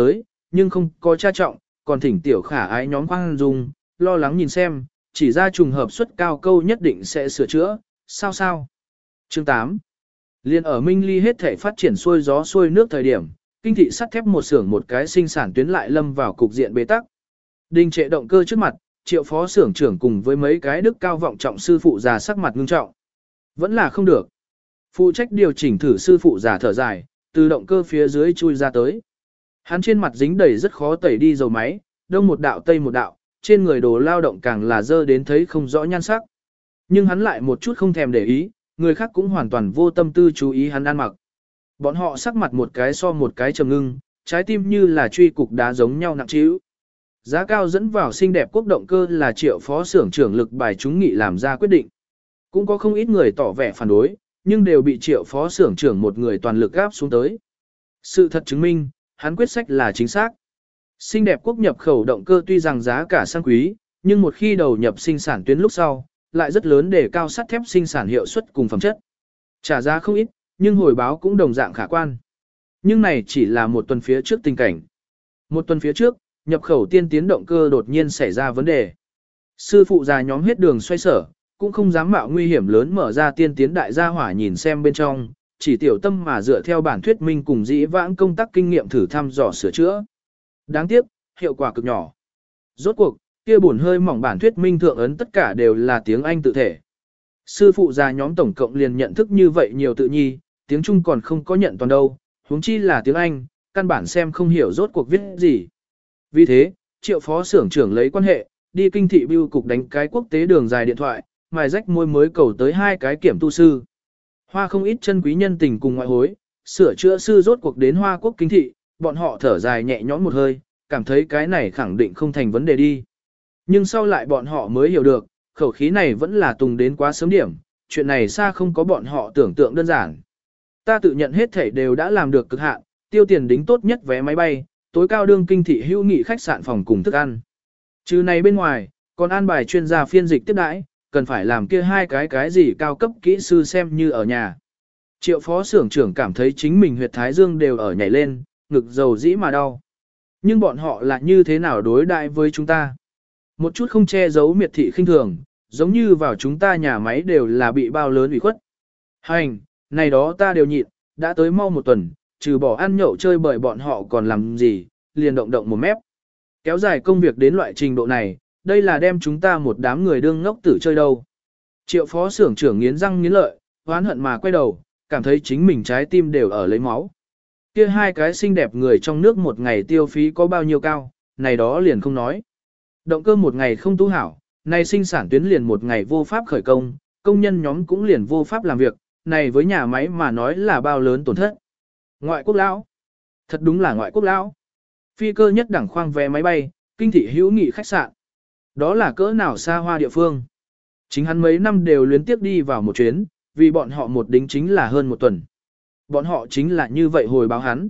nhưng không có tra trọng, còn thỉnh tiểu khả ái nhóm khoan dung, lo lắng nhìn xem, chỉ ra trùng hợp suất cao câu nhất định sẽ sửa chữa, sao sao. Chương tám. Liên ở Minh Ly hết thể phát triển xuôi gió xuôi nước thời điểm, kinh thị sắt thép một xưởng một cái sinh sản tuyến lại lâm vào cục diện bế tắc. Đình trệ động cơ trước mặt, Triệu phó xưởng trưởng cùng với mấy cái đức cao vọng trọng sư phụ già sắc mặt ngưng trọng. Vẫn là không được. Phụ trách điều chỉnh thử sư phụ già thở dài, từ động cơ phía dưới chui ra tới. Hắn trên mặt dính đầy rất khó tẩy đi dầu máy, đông một đạo tây một đạo, trên người đồ lao động càng là dơ đến thấy không rõ nhan sắc. Nhưng hắn lại một chút không thèm để ý, người khác cũng hoàn toàn vô tâm tư chú ý hắn ăn mặc. Bọn họ sắc mặt một cái so một cái trầm ngưng, trái tim như là truy cục đá giống nhau nặng trĩu. Giá cao dẫn vào xinh đẹp quốc động cơ là Triệu phó xưởng trưởng lực bài chúng nghị làm ra quyết định. Cũng có không ít người tỏ vẻ phản đối, nhưng đều bị Triệu phó xưởng trưởng một người toàn lực gáp xuống tới. Sự thật chứng minh, hắn quyết sách là chính xác. Xinh đẹp quốc nhập khẩu động cơ tuy rằng giá cả sang quý, nhưng một khi đầu nhập sinh sản tuyến lúc sau, lại rất lớn để cao sắt thép sinh sản hiệu suất cùng phẩm chất. Trả giá không ít, nhưng hồi báo cũng đồng dạng khả quan. Nhưng này chỉ là một tuần phía trước tình cảnh. Một tuần phía trước, nhập khẩu tiên tiến động cơ đột nhiên xảy ra vấn đề. Sư phụ già nhóm hết đường xoay sở, cũng không dám mạo nguy hiểm lớn mở ra tiên tiến đại gia hỏa nhìn xem bên trong, chỉ tiểu tâm mà dựa theo bản thuyết minh cùng dĩ vãng công tác kinh nghiệm thử thăm dò sửa chữa. Đáng tiếc, hiệu quả cực nhỏ. Rốt cuộc, kia buồn hơi mỏng bản thuyết minh thượng ấn tất cả đều là tiếng Anh tự thể. Sư phụ già nhóm tổng cộng liền nhận thức như vậy nhiều tự nhi, tiếng Trung còn không có nhận toàn đâu, huống chi là tiếng Anh, căn bản xem không hiểu rốt cuộc viết gì. Vì thế, Triệu phó xưởng trưởng lấy quan hệ, đi kinh thị bưu cục đánh cái quốc tế đường dài điện thoại, mài rách môi mới cầu tới hai cái kiểm tu sư. Hoa không ít chân quý nhân tình cùng ngoại hối, sửa chữa sư rốt cuộc đến Hoa quốc kinh thị, bọn họ thở dài nhẹ nhõm một hơi, cảm thấy cái này khẳng định không thành vấn đề đi. Nhưng sau lại bọn họ mới hiểu được, khẩu khí này vẫn là tùng đến quá sớm điểm, chuyện này xa không có bọn họ tưởng tượng đơn giản. Ta tự nhận hết thảy đều đã làm được cực hạn, tiêu tiền đính tốt nhất vé máy bay, tối cao đương kinh thị hữu nghị khách sạn phòng cùng thức ăn. Trừ này bên ngoài, còn an bài chuyên gia phiên dịch tiếp đãi, cần phải làm kia hai cái cái gì cao cấp kỹ sư xem như ở nhà. Triệu phó xưởng trưởng cảm thấy chính mình huyệt thái dương đều ở nhảy lên, ngực dầu dĩ mà đau. Nhưng bọn họ là như thế nào đối đại với chúng ta? Một chút không che giấu miệt thị khinh thường, giống như vào chúng ta nhà máy đều là bị bao lớn ủy khuất. Hành, này đó ta đều nhịn, đã tới mau một tuần, trừ bỏ ăn nhậu chơi bời bọn họ còn làm gì, liền động động một mép. Kéo dài công việc đến loại trình độ này, đây là đem chúng ta một đám người đương ngốc tử chơi đâu. Triệu phó xưởng trưởng nghiến răng nghiến lợi, oán hận mà quay đầu, cảm thấy chính mình trái tim đều ở lấy máu. Kia hai cái xinh đẹp người trong nước một ngày tiêu phí có bao nhiêu cao, này đó liền không nói. Động cơ một ngày không tu hảo, này sinh sản tuyến liền một ngày vô pháp khởi công, công nhân nhóm cũng liền vô pháp làm việc, này với nhà máy mà nói là bao lớn tổn thất. Ngoại quốc lão, thật đúng là ngoại quốc lão. Phi cơ nhất đẳng khoang vé máy bay, kinh thị hữu nghị khách sạn. Đó là cỡ nào xa hoa địa phương. Chính hắn mấy năm đều liên tiếp đi vào một chuyến, vì bọn họ một đính chính là hơn một tuần. Bọn họ chính là như vậy hồi báo hắn.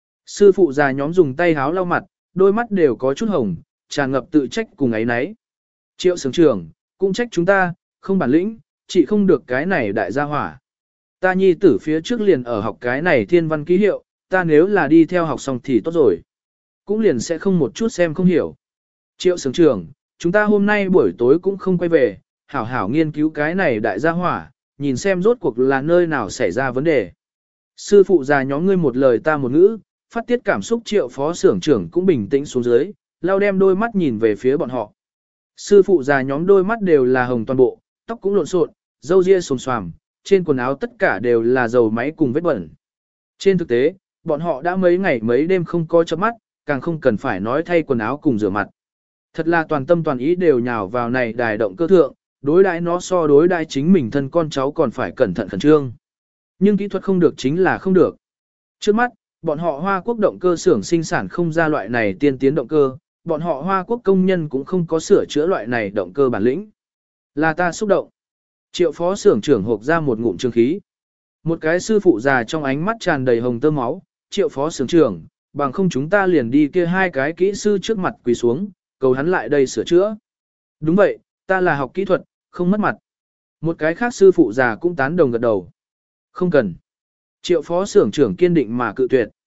Sư phụ già nhóm dùng tay háo lau mặt, đôi mắt đều có chút hồng, tràn ngập tự trách cùng ấy nấy. Triệu xưởng trưởng, cũng trách chúng ta, không bản lĩnh, chỉ không được cái này đại gia hỏa. Ta nhi tử phía trước liền ở học cái này thiên văn ký hiệu, ta nếu là đi theo học xong thì tốt rồi. Cũng liền sẽ không một chút xem không hiểu. Triệu xưởng trưởng, chúng ta hôm nay buổi tối cũng không quay về, hảo hảo nghiên cứu cái này đại gia hỏa, nhìn xem rốt cuộc là nơi nào xảy ra vấn đề. Sư phụ già nhóm ngươi một lời ta một ngữ, phát tiết cảm xúc Triệu phó xưởng trưởng cũng bình tĩnh xuống dưới, lau đem đôi mắt nhìn về phía bọn họ. Sư phụ già nhóm đôi mắt đều là hồng toàn bộ, tóc cũng lộn xộn, râu ria xồm xoàm, trên quần áo tất cả đều là dầu máy cùng vết bẩn. Trên thực tế, bọn họ đã mấy ngày mấy đêm không có chớp mắt, càng không cần phải nói thay quần áo cùng rửa mặt. Thật là toàn tâm toàn ý đều nhào vào này đài động cơ thượng, đối đãi nó so đối đãi chính mình thân con cháu còn phải cẩn thận khẩn trương. Nhưng kỹ thuật không được chính là không được. Trước mắt, bọn họ Hoa Quốc động cơ xưởng sinh sản không ra loại này tiên tiến động cơ, bọn họ Hoa Quốc công nhân cũng không có sửa chữa loại này động cơ bản lĩnh. Là ta xúc động. Triệu phó xưởng trưởng hộp ra một ngụm trương khí. Một cái sư phụ già trong ánh mắt tràn đầy hồng tơ máu, Triệu phó xưởng trưởng, bằng không chúng ta liền đi kia hai cái kỹ sư trước mặt quỳ xuống, cầu hắn lại đây sửa chữa. Đúng vậy, ta là học kỹ thuật, không mất mặt. Một cái khác sư phụ già cũng tán đồng gật đầu. Không cần. Triệu phó xưởng trưởng kiên định mà cự tuyệt.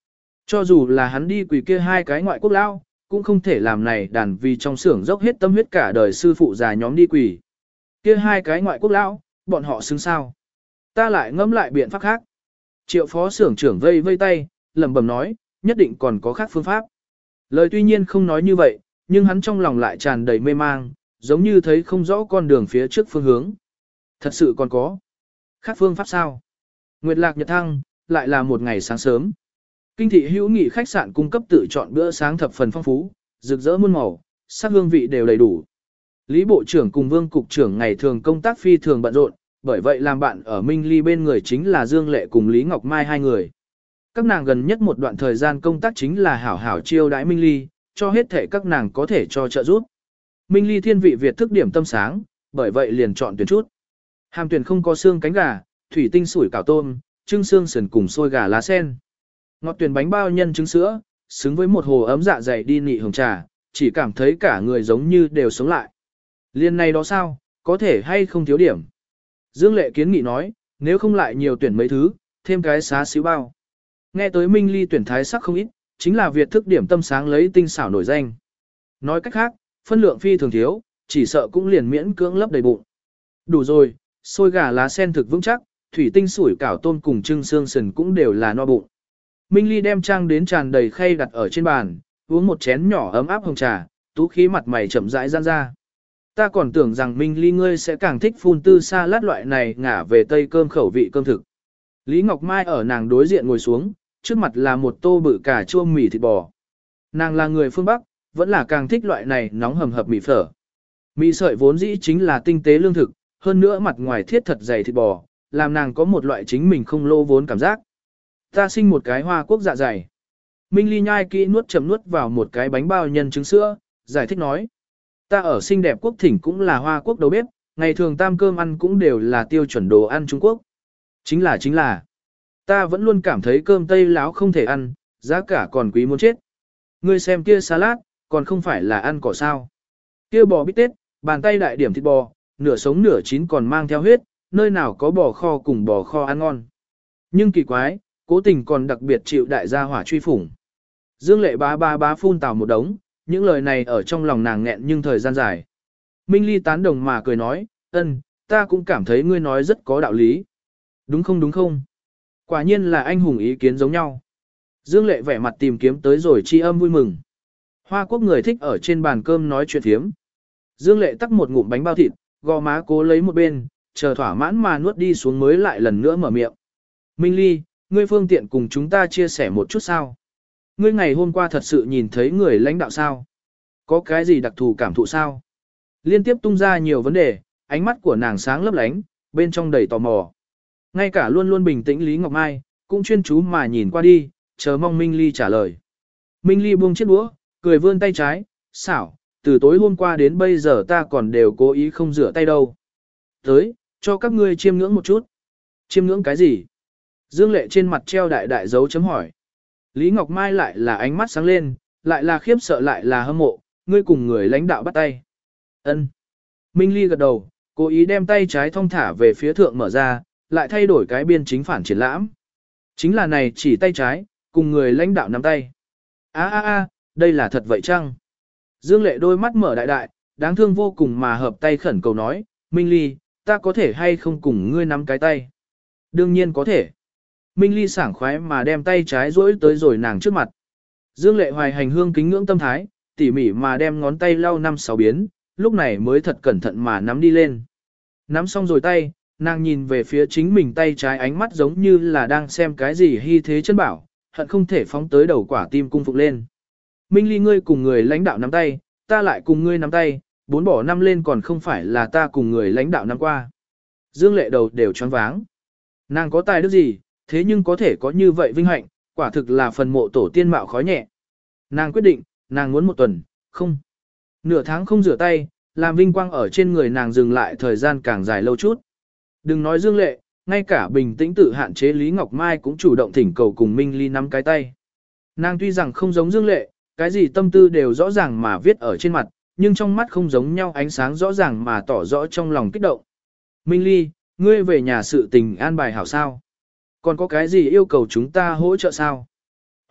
Cho dù là hắn đi quỳ kia hai cái ngoại quốc lao, cũng không thể làm này đàn vì trong xưởng dốc hết tâm huyết cả đời sư phụ già nhóm đi quỳ. Kia hai cái ngoại quốc lão, bọn họ xứng sao. Ta lại ngẫm lại biện pháp khác. Triệu phó xưởng trưởng vây vây tay, lẩm bẩm nói, nhất định còn có khác phương pháp. Lời tuy nhiên không nói như vậy, nhưng hắn trong lòng lại tràn đầy mê mang, giống như thấy không rõ con đường phía trước phương hướng. Thật sự còn có. Khác phương pháp sao? Nguyệt lạc nhật thăng, lại là một ngày sáng sớm. Kinh thị hữu nghị khách sạn cung cấp tự chọn bữa sáng thập phần phong phú, rực rỡ muôn màu, sắc hương vị đều đầy đủ. Lý Bộ trưởng cùng Vương Cục trưởng ngày thường công tác phi thường bận rộn, bởi vậy làm bạn ở Minh Ly bên người chính là Dương Lệ cùng Lý Ngọc Mai hai người. Các nàng gần nhất một đoạn thời gian công tác chính là hảo hảo chiêu đãi Minh Ly, cho hết thể các nàng có thể cho trợ giúp. Minh Ly thiên vị Việt thức điểm tâm sáng, bởi vậy liền chọn tuyển chút. Hàm tuyển không có xương cánh gà, thủy tinh sủi cảo tôm, trưng xương sườn cùng xôi gà lá sen. Ngọt tuyển bánh bao nhân trứng sữa, xứng với một hồ ấm dạ dày đi nị hồng trà, chỉ cảm thấy cả người giống như đều sống lại. Liên này đó sao, có thể hay không thiếu điểm. Dương Lệ kiến nghị nói, nếu không lại nhiều tuyển mấy thứ, thêm cái xá xíu bao. Nghe tới Minh Ly tuyển thái sắc không ít, chính là Việt thức điểm tâm sáng lấy tinh xảo nổi danh. Nói cách khác, phân lượng phi thường thiếu, chỉ sợ cũng liền miễn cưỡng lấp đầy bụng. Đủ rồi, xôi gà lá sen thực vững chắc, thủy tinh sủi cảo tôm cùng trưng xương sườn cũng đều là no bụng. Minh Ly đem trang đến tràn đầy khay đặt ở trên bàn, uống một chén nhỏ ấm áp hồng trà, tú khí mặt mày chậm rãi giãn ra. Ta còn tưởng rằng Minh Ly ngươi sẽ càng thích phun tư sa lát loại này ngả về tây cơm khẩu vị cơm thực. Lý Ngọc Mai ở nàng đối diện ngồi xuống, trước mặt là một tô bự cà chua mì thịt bò. Nàng là người phương Bắc, vẫn là càng thích loại này nóng hầm hập mì phở. Mì sợi vốn dĩ chính là tinh tế lương thực, hơn nữa mặt ngoài thiết thật dày thịt bò, làm nàng có một loại chính mình không lô vốn cảm giác. Ta sinh một cái hoa quốc dạ dày. Minh Ly nhai kỹ nuốt chậm nuốt vào một cái bánh bao nhân trứng sữa, giải thích nói. Ta ở xinh đẹp quốc thỉnh cũng là hoa quốc đầu bếp, ngày thường tam cơm ăn cũng đều là tiêu chuẩn đồ ăn Trung Quốc. Chính là chính là, ta vẫn luôn cảm thấy cơm Tây láo không thể ăn, giá cả còn quý muốn chết. Ngươi xem kia salad, còn không phải là ăn cỏ sao. Kia bò bít tết, bàn tay đại điểm thịt bò, nửa sống nửa chín còn mang theo huyết, nơi nào có bò kho cùng bò kho ăn ngon. Nhưng kỳ quái, cố tình còn đặc biệt chịu đại gia hỏa truy phủng. Dương Lệ bá bá bá phun tào một đống, những lời này ở trong lòng nàng nghẹn nhưng thời gian dài. Minh Ly tán đồng mà cười nói, ân, ta cũng cảm thấy ngươi nói rất có đạo lý. Đúng không đúng không? Quả nhiên là anh hùng ý kiến giống nhau. Dương Lệ vẻ mặt tìm kiếm tới rồi chi âm vui mừng. Hoa quốc người thích ở trên bàn cơm nói chuyện thiếm. Dương Lệ tắc một ngụm bánh bao thịt, gò má cố lấy một bên, chờ thỏa mãn mà nuốt đi xuống mới lại lần nữa mở miệng. Minh Ly, ngươi phương tiện cùng chúng ta chia sẻ một chút sao? Ngươi ngày hôm qua thật sự nhìn thấy người lãnh đạo sao? Có cái gì đặc thù cảm thụ sao? Liên tiếp tung ra nhiều vấn đề, ánh mắt của nàng sáng lấp lánh, bên trong đầy tò mò. Ngay cả luôn luôn bình tĩnh Lý Ngọc Mai, cũng chuyên chú mà nhìn qua đi, chờ mong Minh Ly trả lời. Minh Ly buông chiếc đũa, cười vươn tay trái, xảo, từ tối hôm qua đến bây giờ ta còn đều cố ý không rửa tay đâu. Tới, cho các ngươi chiêm ngưỡng một chút. Chiêm ngưỡng cái gì? Dương Lệ trên mặt treo đại đại dấu chấm hỏi. Lý Ngọc Mai lại là ánh mắt sáng lên, lại là khiếp sợ lại là hâm mộ, ngươi cùng người lãnh đạo bắt tay. Ân. Minh Ly gật đầu, cố ý đem tay trái thong thả về phía thượng mở ra, lại thay đổi cái biên chính phản triển lãm. Chính là này chỉ tay trái, cùng người lãnh đạo nắm tay. A a a, đây là thật vậy chăng? Dương Lệ đôi mắt mở đại đại, đáng thương vô cùng mà hợp tay khẩn cầu nói, Minh Ly, ta có thể hay không cùng ngươi nắm cái tay? Đương nhiên có thể. Minh Ly sảng khoái mà đem tay trái duỗi tới rồi nàng trước mặt. Dương Lệ hoài hành hương kính ngưỡng tâm thái, tỉ mỉ mà đem ngón tay lau năm sáu biến, lúc này mới thật cẩn thận mà nắm đi lên. Nắm xong rồi tay, nàng nhìn về phía chính mình tay trái ánh mắt giống như là đang xem cái gì hy thế chân bảo, hận không thể phóng tới đầu quả tim cung phục lên. Minh Ly ngươi cùng người lãnh đạo nắm tay, ta lại cùng ngươi nắm tay, bốn bỏ năm lên còn không phải là ta cùng người lãnh đạo nắm qua. Dương Lệ đầu đều choáng váng. Nàng có tài đức gì, thế nhưng có thể có như vậy vinh hạnh, quả thực là phần mộ tổ tiên mạo khói nhẹ. Nàng quyết định, nàng muốn một tuần, không. Nửa tháng không rửa tay, làm vinh quang ở trên người nàng dừng lại thời gian càng dài lâu chút. Đừng nói Dương Lệ, ngay cả bình tĩnh tự hạn chế Lý Ngọc Mai cũng chủ động thỉnh cầu cùng Minh Ly nắm cái tay. Nàng tuy rằng không giống Dương Lệ, cái gì tâm tư đều rõ ràng mà viết ở trên mặt, nhưng trong mắt không giống nhau ánh sáng rõ ràng mà tỏ rõ trong lòng kích động. Minh Ly, ngươi về nhà sự tình an bài hảo sao? Còn có cái gì yêu cầu chúng ta hỗ trợ sao?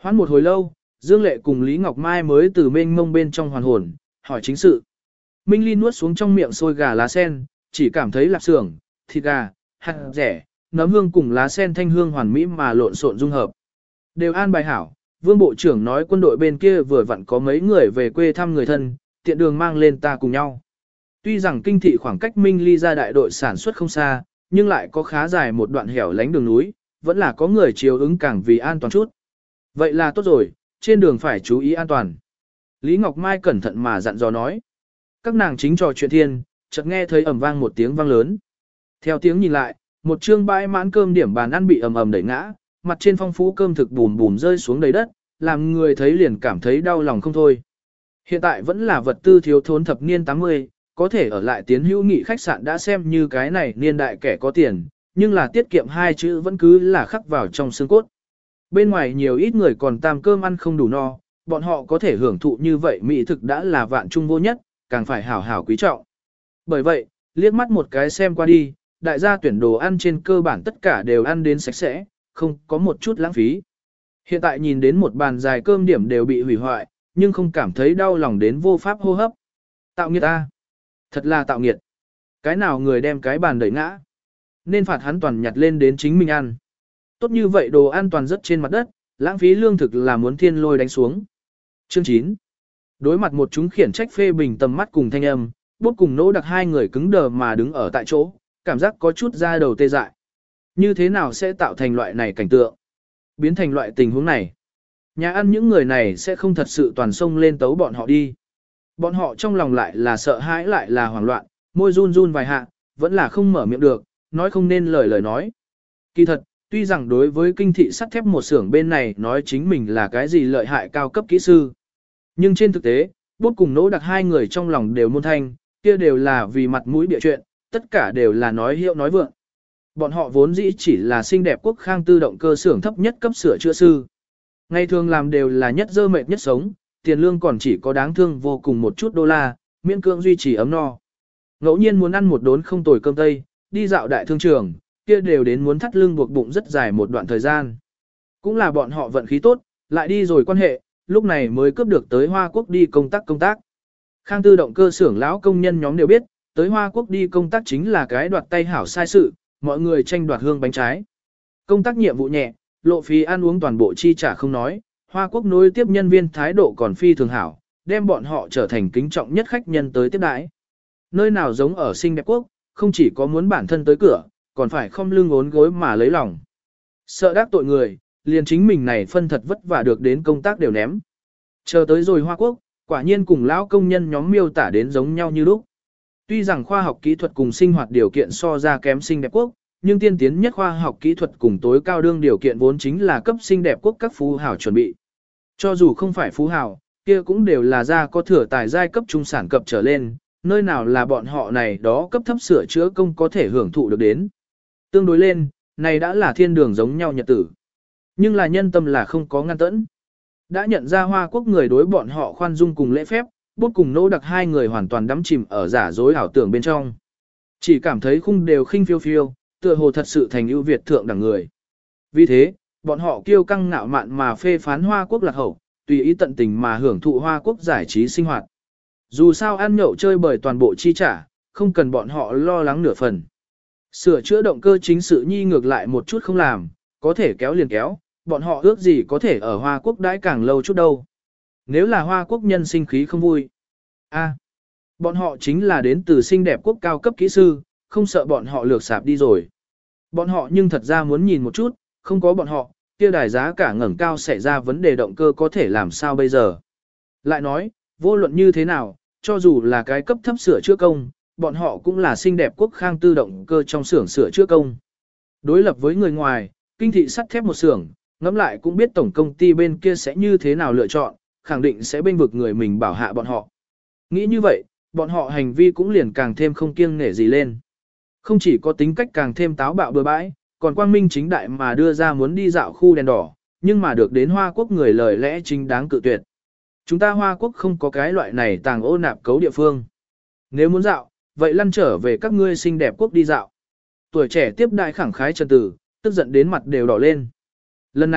Hoãn một hồi lâu, Dương Lệ cùng Lý Ngọc Mai mới từ mênh mông bên trong hoàn hồn, hỏi chính sự. Minh Ly nuốt xuống trong miệng xôi gà lá sen, chỉ cảm thấy lạp xưởng, thịt gà, hạt rẻ, nấm hương cùng lá sen thanh hương hoàn mỹ mà lộn xộn dung hợp. Đều an bài hảo, Vương Bộ trưởng nói quân đội bên kia vừa vặn có mấy người về quê thăm người thân, tiện đường mang lên ta cùng nhau. Tuy rằng kinh thị khoảng cách Minh Ly ra đại đội sản xuất không xa, nhưng lại có khá dài một đoạn hẻo lánh đường núi, vẫn là có người chiếu ứng càng vì an toàn chút. Vậy là tốt rồi, trên đường phải chú ý an toàn. Lý Ngọc Mai cẩn thận mà dặn dò nói. Các nàng chính trò chuyện thiên, chợt nghe thấy ầm vang một tiếng vang lớn. Theo tiếng nhìn lại, một trương bãi mãn cơm điểm bàn ăn bị ầm ầm đẩy ngã, mặt trên phong phú cơm thực bùm bùm rơi xuống đầy đất, làm người thấy liền cảm thấy đau lòng không thôi. Hiện tại vẫn là vật tư thiếu thốn thập niên tám mươi, có thể ở lại tiến hữu nghị khách sạn đã xem như cái này niên đại kẻ có tiền, nhưng là tiết kiệm hai chữ vẫn cứ là khắc vào trong xương cốt. Bên ngoài nhiều ít người còn tam cơm ăn không đủ no, bọn họ có thể hưởng thụ như vậy mỹ thực đã là vạn trung vô nhất, càng phải hảo hảo quý trọng. Bởi vậy, liếc mắt một cái xem qua đi, đại gia tuyển đồ ăn trên cơ bản tất cả đều ăn đến sạch sẽ, không có một chút lãng phí. Hiện tại nhìn đến một bàn dài cơm điểm đều bị hủy hoại, nhưng không cảm thấy đau lòng đến vô pháp hô hấp. Tạo nghiệt ta. Thật là tạo nghiệt. Cái nào người đem cái bàn đẩy ngã, nên phạt hắn toàn nhặt lên đến chính mình ăn. Tốt như vậy đồ an toàn rất trên mặt đất, lãng phí lương thực là muốn thiên lôi đánh xuống. Chương chín. Đối mặt một chúng khiển trách phê bình tầm mắt cùng thanh âm, bút cùng nỗ đặc hai người cứng đờ mà đứng ở tại chỗ, cảm giác có chút da đầu tê dại. Như thế nào sẽ tạo thành loại này cảnh tượng? Biến thành loại tình huống này. Nhà ăn những người này sẽ không thật sự toàn sông lên tấu bọn họ đi. Bọn họ trong lòng lại là sợ hãi lại là hoảng loạn, môi run run vài hạ, vẫn là không mở miệng được, nói không nên lời lời nói. Kỳ thật, tuy rằng đối với kinh thị sắt thép một xưởng bên này nói chính mình là cái gì lợi hại cao cấp kỹ sư. Nhưng trên thực tế, bút cùng nỗ đặc hai người trong lòng đều môn thanh, kia đều là vì mặt mũi địa chuyện, tất cả đều là nói hiệu nói vượng. Bọn họ vốn dĩ chỉ là xinh đẹp quốc khang tư động cơ xưởng thấp nhất cấp sửa chữa sư. Ngày thường làm đều là nhất dơ mệt nhất sống, tiền lương còn chỉ có đáng thương vô cùng một chút đô la, miễn cưỡng duy trì ấm no. Ngẫu nhiên muốn ăn một đốn không tồi cơm tây, đi dạo đại thương trường, kia đều đến muốn thắt lưng buộc bụng rất dài một đoạn thời gian. Cũng là bọn họ vận khí tốt, lại đi rồi quan hệ, lúc này mới cướp được tới Hoa Quốc đi công tác công tác. Khang tư động cơ xưởng lão công nhân nhóm đều biết, tới Hoa Quốc đi công tác chính là cái đoạt tay hảo sai sự, mọi người tranh đoạt hương bánh trái. Công tác nhiệm vụ nhẹ, lộ phí ăn uống toàn bộ chi trả không nói, Hoa Quốc nối tiếp nhân viên thái độ còn phi thường hảo, đem bọn họ trở thành kính trọng nhất khách nhân tới tiếp đãi. Nơi nào giống ở Sinh Đẹp Quốc, không chỉ có muốn bản thân tới cửa, còn phải không lưng ốn gối mà lấy lòng. Sợ đắc tội người, liền chính mình này phân thật vất vả được đến công tác đều ném. Chờ tới rồi Hoa Quốc, quả nhiên cùng lão công nhân nhóm miêu tả đến giống nhau như lúc. Tuy rằng khoa học kỹ thuật cùng sinh hoạt điều kiện so ra kém Sinh Đẹp Quốc, nhưng tiên tiến nhất khoa học kỹ thuật cùng tối cao đương điều kiện vốn chính là cấp Sinh Đẹp Quốc các phú hào chuẩn bị. Cho dù không phải phú hào, kia cũng đều là gia có thừa tài giai cấp trung sản cập trở lên, nơi nào là bọn họ này đó cấp thấp sửa chữa công có thể hưởng thụ được đến. Tương đối lên, này đã là thiên đường giống nhau nhật tử. Nhưng là nhân tâm là không có ngăn tẫn. Đã nhận ra Hoa Quốc người đối bọn họ khoan dung cùng lễ phép, bút cùng nỗ đặc hai người hoàn toàn đắm chìm ở giả dối ảo tưởng bên trong. Chỉ cảm thấy khung đều khinh phiêu phiêu, tựa hồ thật sự thành ưu việt thượng đẳng người. Vì thế, bọn họ kiêu căng ngạo mạn mà phê phán Hoa Quốc lạc hậu, tùy ý tận tình mà hưởng thụ Hoa Quốc giải trí sinh hoạt. Dù sao ăn nhậu chơi bời toàn bộ chi trả, không cần bọn họ lo lắng nửa phần. Sửa chữa động cơ chính sự nhi ngược lại một chút không làm, có thể kéo liền kéo, bọn họ ước gì có thể ở Hoa Quốc đãi càng lâu chút đâu. Nếu là Hoa Quốc nhân sinh khí không vui. a bọn họ chính là đến từ Sinh Đẹp Quốc cao cấp kỹ sư, không sợ bọn họ lược sạp đi rồi. Bọn họ nhưng thật ra muốn nhìn một chút, không có bọn họ, kia đài giá cả ngẩng cao xảy ra vấn đề động cơ có thể làm sao bây giờ. Lại nói, vô luận như thế nào, cho dù là cái cấp thấp sửa chữa công, bọn họ cũng là Sinh Đẹp Quốc khang tư động cơ trong xưởng sửa chữa công. Đối lập với người ngoài, kinh thị sắt thép một xưởng, ngẫm lại cũng biết tổng công ty bên kia sẽ như thế nào lựa chọn, khẳng định sẽ bên vực người mình bảo hạ bọn họ. Nghĩ như vậy, bọn họ hành vi cũng liền càng thêm không kiêng nể gì lên. Không chỉ có tính cách càng thêm táo bạo bừa bãi, còn quang minh chính đại mà đưa ra muốn đi dạo khu đèn đỏ, nhưng mà được đến Hoa Quốc người lời lẽ chính đáng cự tuyệt. Chúng ta Hoa Quốc không có cái loại này tàng ô nạp cấu địa phương. Nếu muốn dạo, vậy lăn trở về các ngươi Sinh Đẹp Quốc đi dạo. Tuổi trẻ tiếp đại khẳng khái trần tử, tức giận đến mặt đều đỏ lên. Lần này,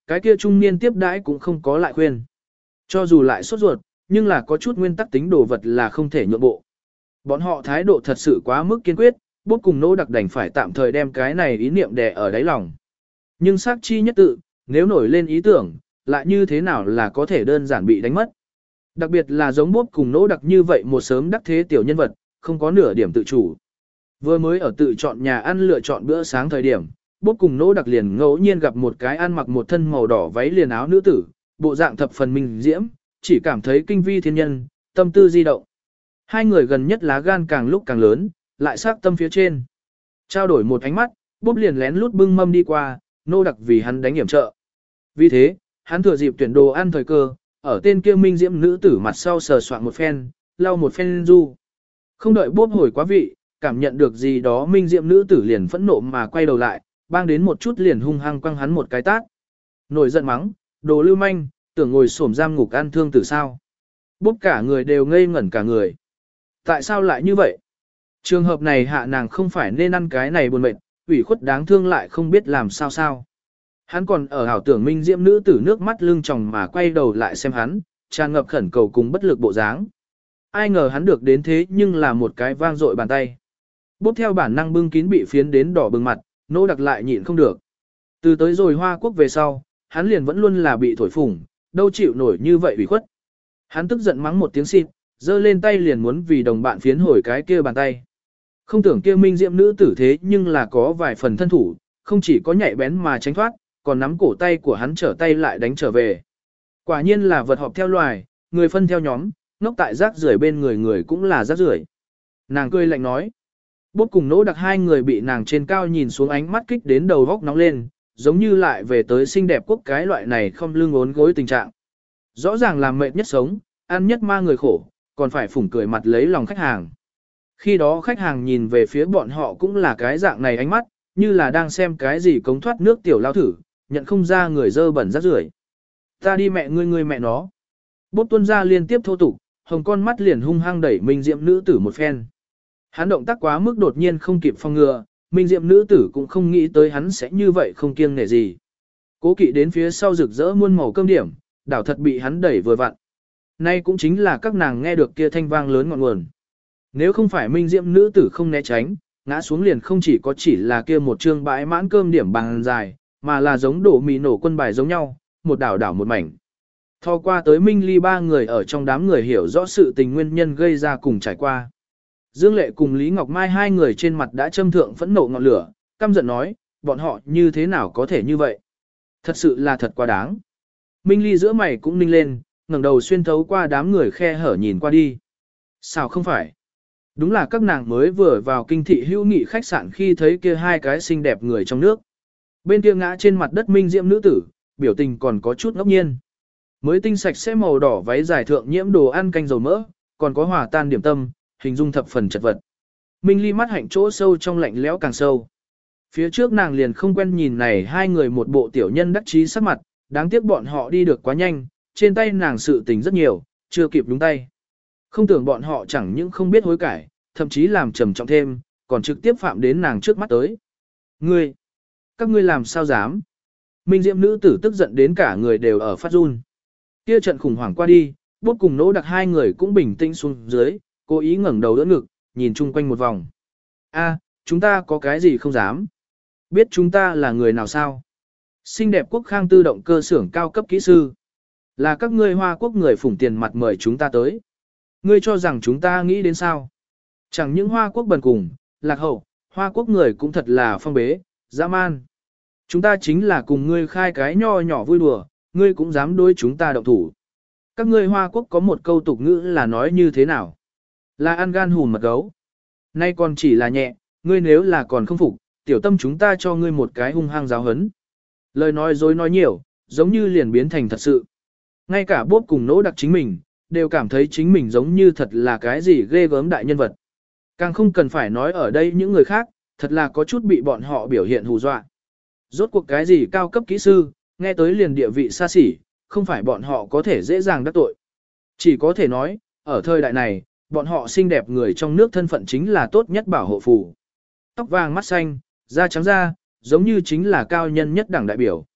cái kia trung niên tiếp đãi cũng không có lại khuyên. Cho dù lại sốt ruột, nhưng là có chút nguyên tắc tính đồ vật là không thể nhượng bộ. Bọn họ thái độ thật sự quá mức kiên quyết, bút cùng nỗ đặc đành phải tạm thời đem cái này ý niệm đè ở đáy lòng. Nhưng xác chi nhất tự, nếu nổi lên ý tưởng, lại như thế nào là có thể đơn giản bị đánh mất. Đặc biệt là giống bút cùng nỗ đặc như vậy một sớm đắc thế tiểu nhân vật, không có nửa điểm tự chủ. Vừa mới ở tự chọn nhà ăn lựa chọn bữa sáng thời điểm, bút cùng nỗ đặc liền ngẫu nhiên gặp một cái ăn mặc một thân màu đỏ váy liền áo nữ tử, bộ dạng thập phần minh diễm, chỉ cảm thấy kinh vi thiên nhân, tâm tư di động. Hai người gần nhất lá gan càng lúc càng lớn, lại sát tâm phía trên. Trao đổi một ánh mắt, bút liền lén lút bưng mâm đi qua, nô đặc vì hắn đánh hiểm trợ. Vì thế, hắn thừa dịp tuyển đồ ăn thời cơ, ở tên kia minh diễm nữ tử mặt sau sờ soạn một phen, lau một phen du. Không đợi bốp hồi quá vị, cảm nhận được gì đó minh diễm nữ tử liền phẫn nộ mà quay đầu lại, bang đến một chút liền hung hăng quăng hắn một cái tát. Nổi giận mắng, đồ lưu manh, tưởng ngồi xổm giam ngục ăn thương tử sao. Bốp cả người đều ngây ngẩn cả người. Tại sao lại như vậy? Trường hợp này hạ nàng không phải nên ăn cái này buồn mệt, ủy khuất đáng thương lại không biết làm sao sao. Hắn còn ở ảo tưởng minh diễm nữ tử nước mắt lưng tròng mà quay đầu lại xem hắn, tràn ngập khẩn cầu cùng bất lực bộ dáng. Ai ngờ hắn được đến thế nhưng là một cái vang dội bàn tay. Bốp theo bản năng bưng kín bị phiến đến đỏ bừng mặt, nỗ đặc lại nhịn không được. Từ tới rồi Hoa Quốc về sau, hắn liền vẫn luôn là bị thổi phủng, đâu chịu nổi như vậy ủy khuất. Hắn tức giận mắng một tiếng xịt, giơ lên tay liền muốn vì đồng bạn phiến hồi cái kia bàn tay. Không tưởng kia minh diệm nữ tử thế nhưng là có vài phần thân thủ, không chỉ có nhạy bén mà tránh thoát, còn nắm cổ tay của hắn trở tay lại đánh trở về. Quả nhiên là vật họp theo loài, người phân theo nhóm, ngốc tại rác rưởi bên người người cũng là rác rưởi. Nàng cười lạnh nói. Bốp cùng nỗ đặc hai người bị nàng trên cao nhìn xuống ánh mắt kích đến đầu góc nóng lên, giống như lại về tới xinh đẹp quốc cái loại này không lưng ốn gối tình trạng. Rõ ràng làm mệt nhất sống, ăn nhất ma người khổ, còn phải phủng cười mặt lấy lòng khách hàng. Khi đó khách hàng nhìn về phía bọn họ cũng là cái dạng này ánh mắt, như là đang xem cái gì cống thoát nước tiểu lao thử, nhận không ra người dơ bẩn rác rưởi. Ta đi mẹ ngươi ngươi mẹ nó. Bốp tuân ra liên tiếp thô tục, hồng con mắt liền hung hăng đẩy minh diệm nữ tử một phen. Hắn động tác quá mức đột nhiên không kịp phòng ngừa, minh diệm nữ tử cũng không nghĩ tới hắn sẽ như vậy không kiêng nể gì. Cố kỵ đến phía sau rực rỡ muôn màu cơm điểm, đảo thật bị hắn đẩy vừa vặn. Nay cũng chính là các nàng nghe được kia thanh vang lớn ngọn nguồn. Nếu không phải minh diệm nữ tử không né tránh, ngã xuống liền không chỉ có chỉ là kia một trương bãi mãn cơm điểm bằng dài, mà là giống đổ mì nổ quân bài giống nhau, một đảo đảo một mảnh. Thò qua tới Minh Ly ba người ở trong đám người hiểu rõ sự tình nguyên nhân gây ra cùng trải qua. Dương Lệ cùng Lý Ngọc Mai hai người trên mặt đã châm thượng phẫn nộ ngọn lửa, căm giận nói, bọn họ như thế nào có thể như vậy? Thật sự là thật quá đáng. Minh Ly giữa mày cũng ninh lên, ngẩng đầu xuyên thấu qua đám người khe hở nhìn qua đi. Sao không phải? Đúng là các nàng mới vừa vào kinh thị hữu nghị khách sạn khi thấy kia hai cái xinh đẹp người trong nước. Bên kia ngã trên mặt đất minh diễm nữ tử, biểu tình còn có chút ngốc nhiên. Mới tinh sạch sẽ màu đỏ váy dài thượng nhiễm đồ ăn canh dầu mỡ, còn có hòa tan điểm tâm, hình dung thập phần chật vật. Minh Ly mắt hạnh chỗ sâu trong lạnh lẽo càng sâu. Phía trước nàng liền không quen nhìn này hai người một bộ tiểu nhân đắc chí sắc mặt, đáng tiếc bọn họ đi được quá nhanh, trên tay nàng sự tình rất nhiều, chưa kịp đúng tay. Không tưởng bọn họ chẳng những không biết hối cải, thậm chí làm trầm trọng thêm, còn trực tiếp phạm đến nàng trước mắt tới. Ngươi! Các ngươi làm sao dám? Minh diễm nữ tử tức giận đến cả người đều ở phát run. Kia trận khủng hoảng qua đi, bốt cùng nỗ đặc hai người cũng bình tĩnh xuống dưới, cố ý ngẩng đầu đỡ ngực, nhìn chung quanh một vòng. A, chúng ta có cái gì không dám? Biết chúng ta là người nào sao? Xinh đẹp quốc khang tư động cơ xưởng cao cấp kỹ sư. Là các ngươi Hoa Quốc người phủng tiền mặt mời chúng ta tới. Ngươi cho rằng chúng ta nghĩ đến sao? Chẳng những Hoa Quốc bần cùng, lạc hậu, Hoa Quốc người cũng thật là phong bế, dã man. Chúng ta chính là cùng ngươi khai cái nho nhỏ vui đùa, ngươi cũng dám đối chúng ta động thủ. Các ngươi Hoa Quốc có một câu tục ngữ là nói như thế nào? Là ăn gan hùn mật gấu. Nay còn chỉ là nhẹ, ngươi nếu là còn không phục, tiểu tâm chúng ta cho ngươi một cái hung hăng giáo hấn. Lời nói dối nói nhiều, giống như liền biến thành thật sự. Ngay cả bốp cùng nỗ đặc chính mình, đều cảm thấy chính mình giống như thật là cái gì ghê gớm đại nhân vật. Càng không cần phải nói ở đây những người khác, thật là có chút bị bọn họ biểu hiện hù dọa. Rốt cuộc cái gì cao cấp kỹ sư, nghe tới liền địa vị xa xỉ, không phải bọn họ có thể dễ dàng đắc tội. Chỉ có thể nói, ở thời đại này, bọn họ xinh đẹp người trong nước thân phận chính là tốt nhất bảo hộ phù. Tóc vàng mắt xanh, da trắng da, giống như chính là cao nhân nhất đẳng đại biểu.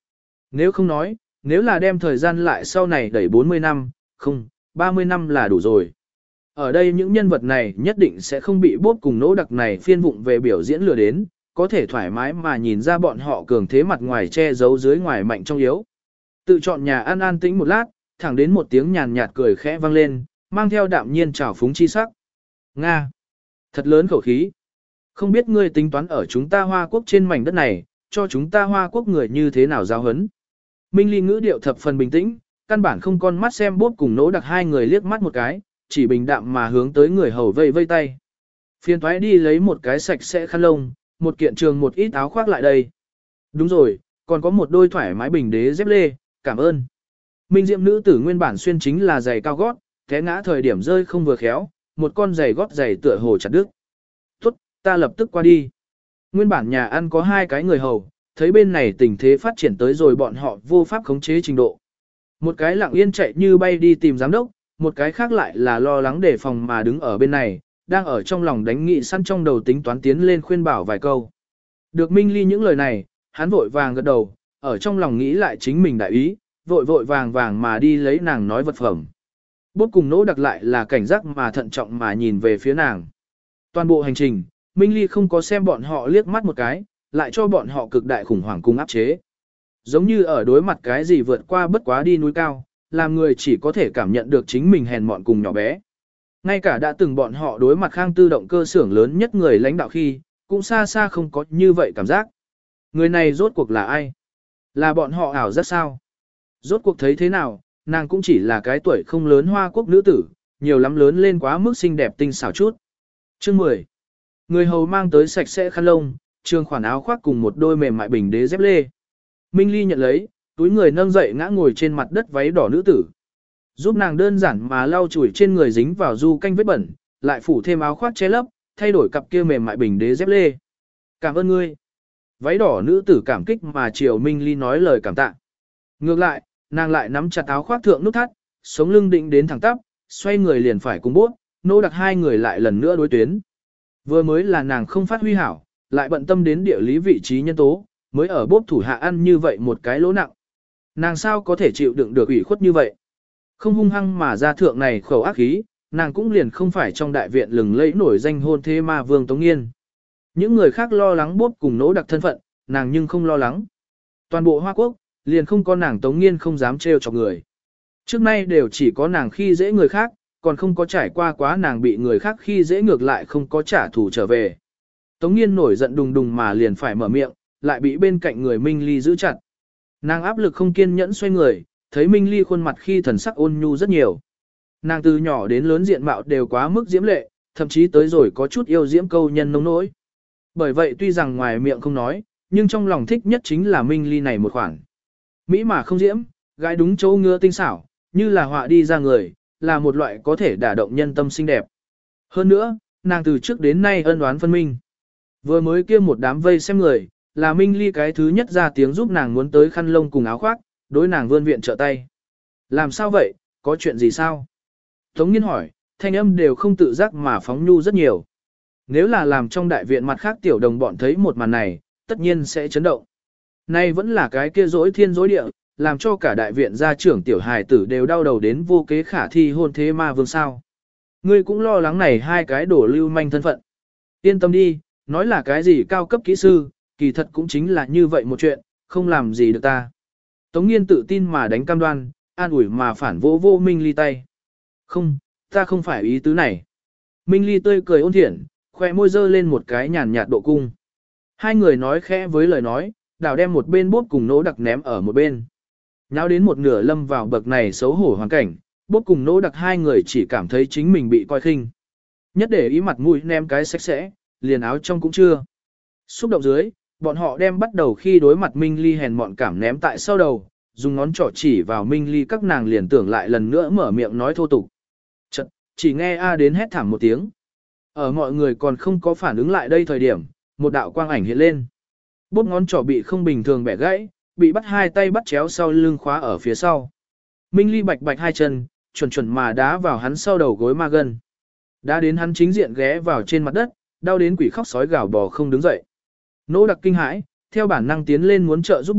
Nếu không nói, nếu là đem thời gian lại sau này đẩy bốn mươi năm, không, ba mươi năm là đủ rồi. Ở đây những nhân vật này nhất định sẽ không bị bốp cùng nỗ đặc này phiên vụng về biểu diễn lừa đến, có thể thoải mái mà nhìn ra bọn họ cường thế mặt ngoài che giấu dưới ngoài mạnh trong yếu. Tự chọn nhà ăn an tĩnh một lát, thẳng đến một tiếng nhàn nhạt cười khẽ vang lên, mang theo đạm nhiên trào phúng chi sắc. Nga! Thật lớn khẩu khí! Không biết ngươi tính toán ở chúng ta Hoa Quốc trên mảnh đất này, cho chúng ta Hoa Quốc người như thế nào giáo hấn. Minh Ly ngữ điệu thập phần bình tĩnh, căn bản không con mắt xem bốp cùng nỗ đặc hai người liếc mắt một cái, chỉ bình đạm mà hướng tới người hầu vây vây tay. Phiên thoái đi lấy một cái sạch sẽ khăn lông, một kiện trường một ít áo khoác lại đây. Đúng rồi, còn có một đôi thoải mái bình đế dép lê, cảm ơn. Minh Diệm nữ tử nguyên bản xuyên chính là giày cao gót, té ngã thời điểm rơi không vừa khéo, một con giày gót giày tựa hồ chặt đứt. Tốt, ta lập tức qua đi. Nguyên bản nhà ăn có hai cái người hầu, thấy bên này tình thế phát triển tới rồi bọn họ vô pháp khống chế trình độ. Một cái lặng yên chạy như bay đi tìm giám đốc, một cái khác lại là lo lắng đề phòng mà đứng ở bên này, đang ở trong lòng đánh nghị săn trong đầu tính toán tiến lên khuyên bảo vài câu. Được Minh Ly những lời này, hắn vội vàng gật đầu, ở trong lòng nghĩ lại chính mình đại ý, vội vội vàng vàng mà đi lấy nàng nói vật phẩm. Bốt cùng nỗ đặc lại là cảnh giác mà thận trọng mà nhìn về phía nàng. Toàn bộ hành trình, Minh Ly không có xem bọn họ liếc mắt một cái, lại cho bọn họ cực đại khủng hoảng cùng áp chế. Giống như ở đối mặt cái gì vượt qua bất quá đi núi cao, làm người chỉ có thể cảm nhận được chính mình hèn mọn cùng nhỏ bé. Ngay cả đã từng bọn họ đối mặt khang tư động cơ xưởng lớn nhất người lãnh đạo khi, cũng xa xa không có như vậy cảm giác. Người này rốt cuộc là ai? Là bọn họ ảo giác sao? Rốt cuộc thấy thế nào, nàng cũng chỉ là cái tuổi không lớn Hoa Quốc nữ tử, nhiều lắm lớn lên quá mức xinh đẹp tinh xảo chút. Chương mười. Người hầu mang tới sạch sẽ khăn lông, trường khoản áo khoác cùng một đôi mềm mại bình đế dép lê. Minh Ly nhận lấy, túi người nâng dậy ngã ngồi trên mặt đất váy đỏ nữ tử. Giúp nàng đơn giản mà lau chùi trên người dính vào du canh vết bẩn, lại phủ thêm áo khoác che lấp, thay đổi cặp kia mềm mại bình đế dép lê. Cảm ơn ngươi. Váy đỏ nữ tử cảm kích mà chiều Minh Ly nói lời cảm tạ. Ngược lại, nàng lại nắm chặt áo khoác thượng nút thắt, sống lưng định đến thẳng tắp, xoay người liền phải cùng bốt, nô đặc hai người lại lần nữa đối tuyến. Vừa mới là nàng không phát huy hảo, lại bận tâm đến địa lý vị trí nhân tố, mới ở bốp thủ hạ ăn như vậy một cái lỗ nặng. Nàng sao có thể chịu đựng được ủy khuất như vậy? Không hung hăng mà ra thượng này khẩu ác khí, nàng cũng liền không phải trong đại viện lừng lẫy nổi danh hôn thế ma vương Tống Nghiên. Những người khác lo lắng bốp cùng nỗ đặc thân phận, nàng nhưng không lo lắng. Toàn bộ Hoa Quốc, liền không có nàng Tống Nghiên không dám trêu chọc người. Trước nay đều chỉ có nàng khi dễ người khác, còn không có trải qua quá nàng bị người khác khi dễ ngược lại không có trả thù trở về. Tống Nghiên nổi giận đùng đùng mà liền phải mở miệng, lại bị bên cạnh người Minh Ly giữ chặt. Nàng áp lực không kiên nhẫn xoay người, thấy Minh Ly khuôn mặt khi thần sắc ôn nhu rất nhiều. Nàng từ nhỏ đến lớn diện mạo đều quá mức diễm lệ, thậm chí tới rồi có chút yêu diễm câu nhân nông nỗi. Bởi vậy tuy rằng ngoài miệng không nói, nhưng trong lòng thích nhất chính là Minh Ly này một khoản. Mỹ mà không diễm, gái đúng chỗ ngứa tinh xảo, như là họa đi ra người, là một loại có thể đả động nhân tâm xinh đẹp. Hơn nữa, nàng từ trước đến nay ân oán phân minh. Vừa mới kia một đám vây xem người, là Minh Ly cái thứ nhất ra tiếng giúp nàng muốn tới khăn lông cùng áo khoác, đối nàng vươn viện trợ tay. Làm sao vậy, có chuyện gì sao? Tống Nghiên hỏi, thanh âm đều không tự giác mà phóng nhu rất nhiều. Nếu là làm trong đại viện mặt khác tiểu đồng bọn thấy một màn này, tất nhiên sẽ chấn động. Nay vẫn là cái kia dối thiên dối địa, làm cho cả đại viện gia trưởng tiểu hài tử đều đau đầu đến vô kế khả thi hôn thế ma vương sao. Ngươi cũng lo lắng này hai cái đổ lưu manh thân phận. Yên tâm đi, nói là cái gì cao cấp kỹ sư, kỳ thật cũng chính là như vậy một chuyện, không làm gì được ta. Tống Nghiên tự tin mà đánh cam đoan, an ủi mà phản vỗ vô Minh Ly tay. Không, ta không phải ý tứ này. Minh Ly tươi cười ôn thiện, khoe môi dơ lên một cái nhàn nhạt độ cung. Hai người nói khẽ với lời nói, đảo đem một bên bốp cùng nỗ đặc ném ở một bên. Nháo đến một nửa lâm vào bậc này xấu hổ hoàn cảnh, bốp cùng nỗ đặc hai người chỉ cảm thấy chính mình bị coi khinh. Nhất để ý mặt mũi ném cái sạch sẽ, liền áo trong cũng chưa. Xúc động dưới, bọn họ đem bắt đầu khi đối mặt Minh Ly hèn mọn cảm ném tại sau đầu, dùng ngón trỏ chỉ vào Minh Ly, các nàng liền tưởng lại lần nữa mở miệng nói thô tục. Chật, chỉ nghe A đến hét thảm một tiếng. Ở mọi người còn không có phản ứng lại đây thời điểm, một đạo quang ảnh hiện lên. Bốp ngón trỏ bị không bình thường bẻ gãy, bị bắt hai tay bắt chéo sau lưng khóa ở phía sau. Minh Ly bạch bạch hai chân, chuẩn chuẩn mà đá vào hắn sau đầu gối ma gân. Đá đến hắn chính diện ghé vào trên mặt đất, đau đến quỷ khóc sói gào bò không đứng dậy. Nỗ đặc kinh hãi, theo bản năng tiến lên muốn trợ giúp bốp,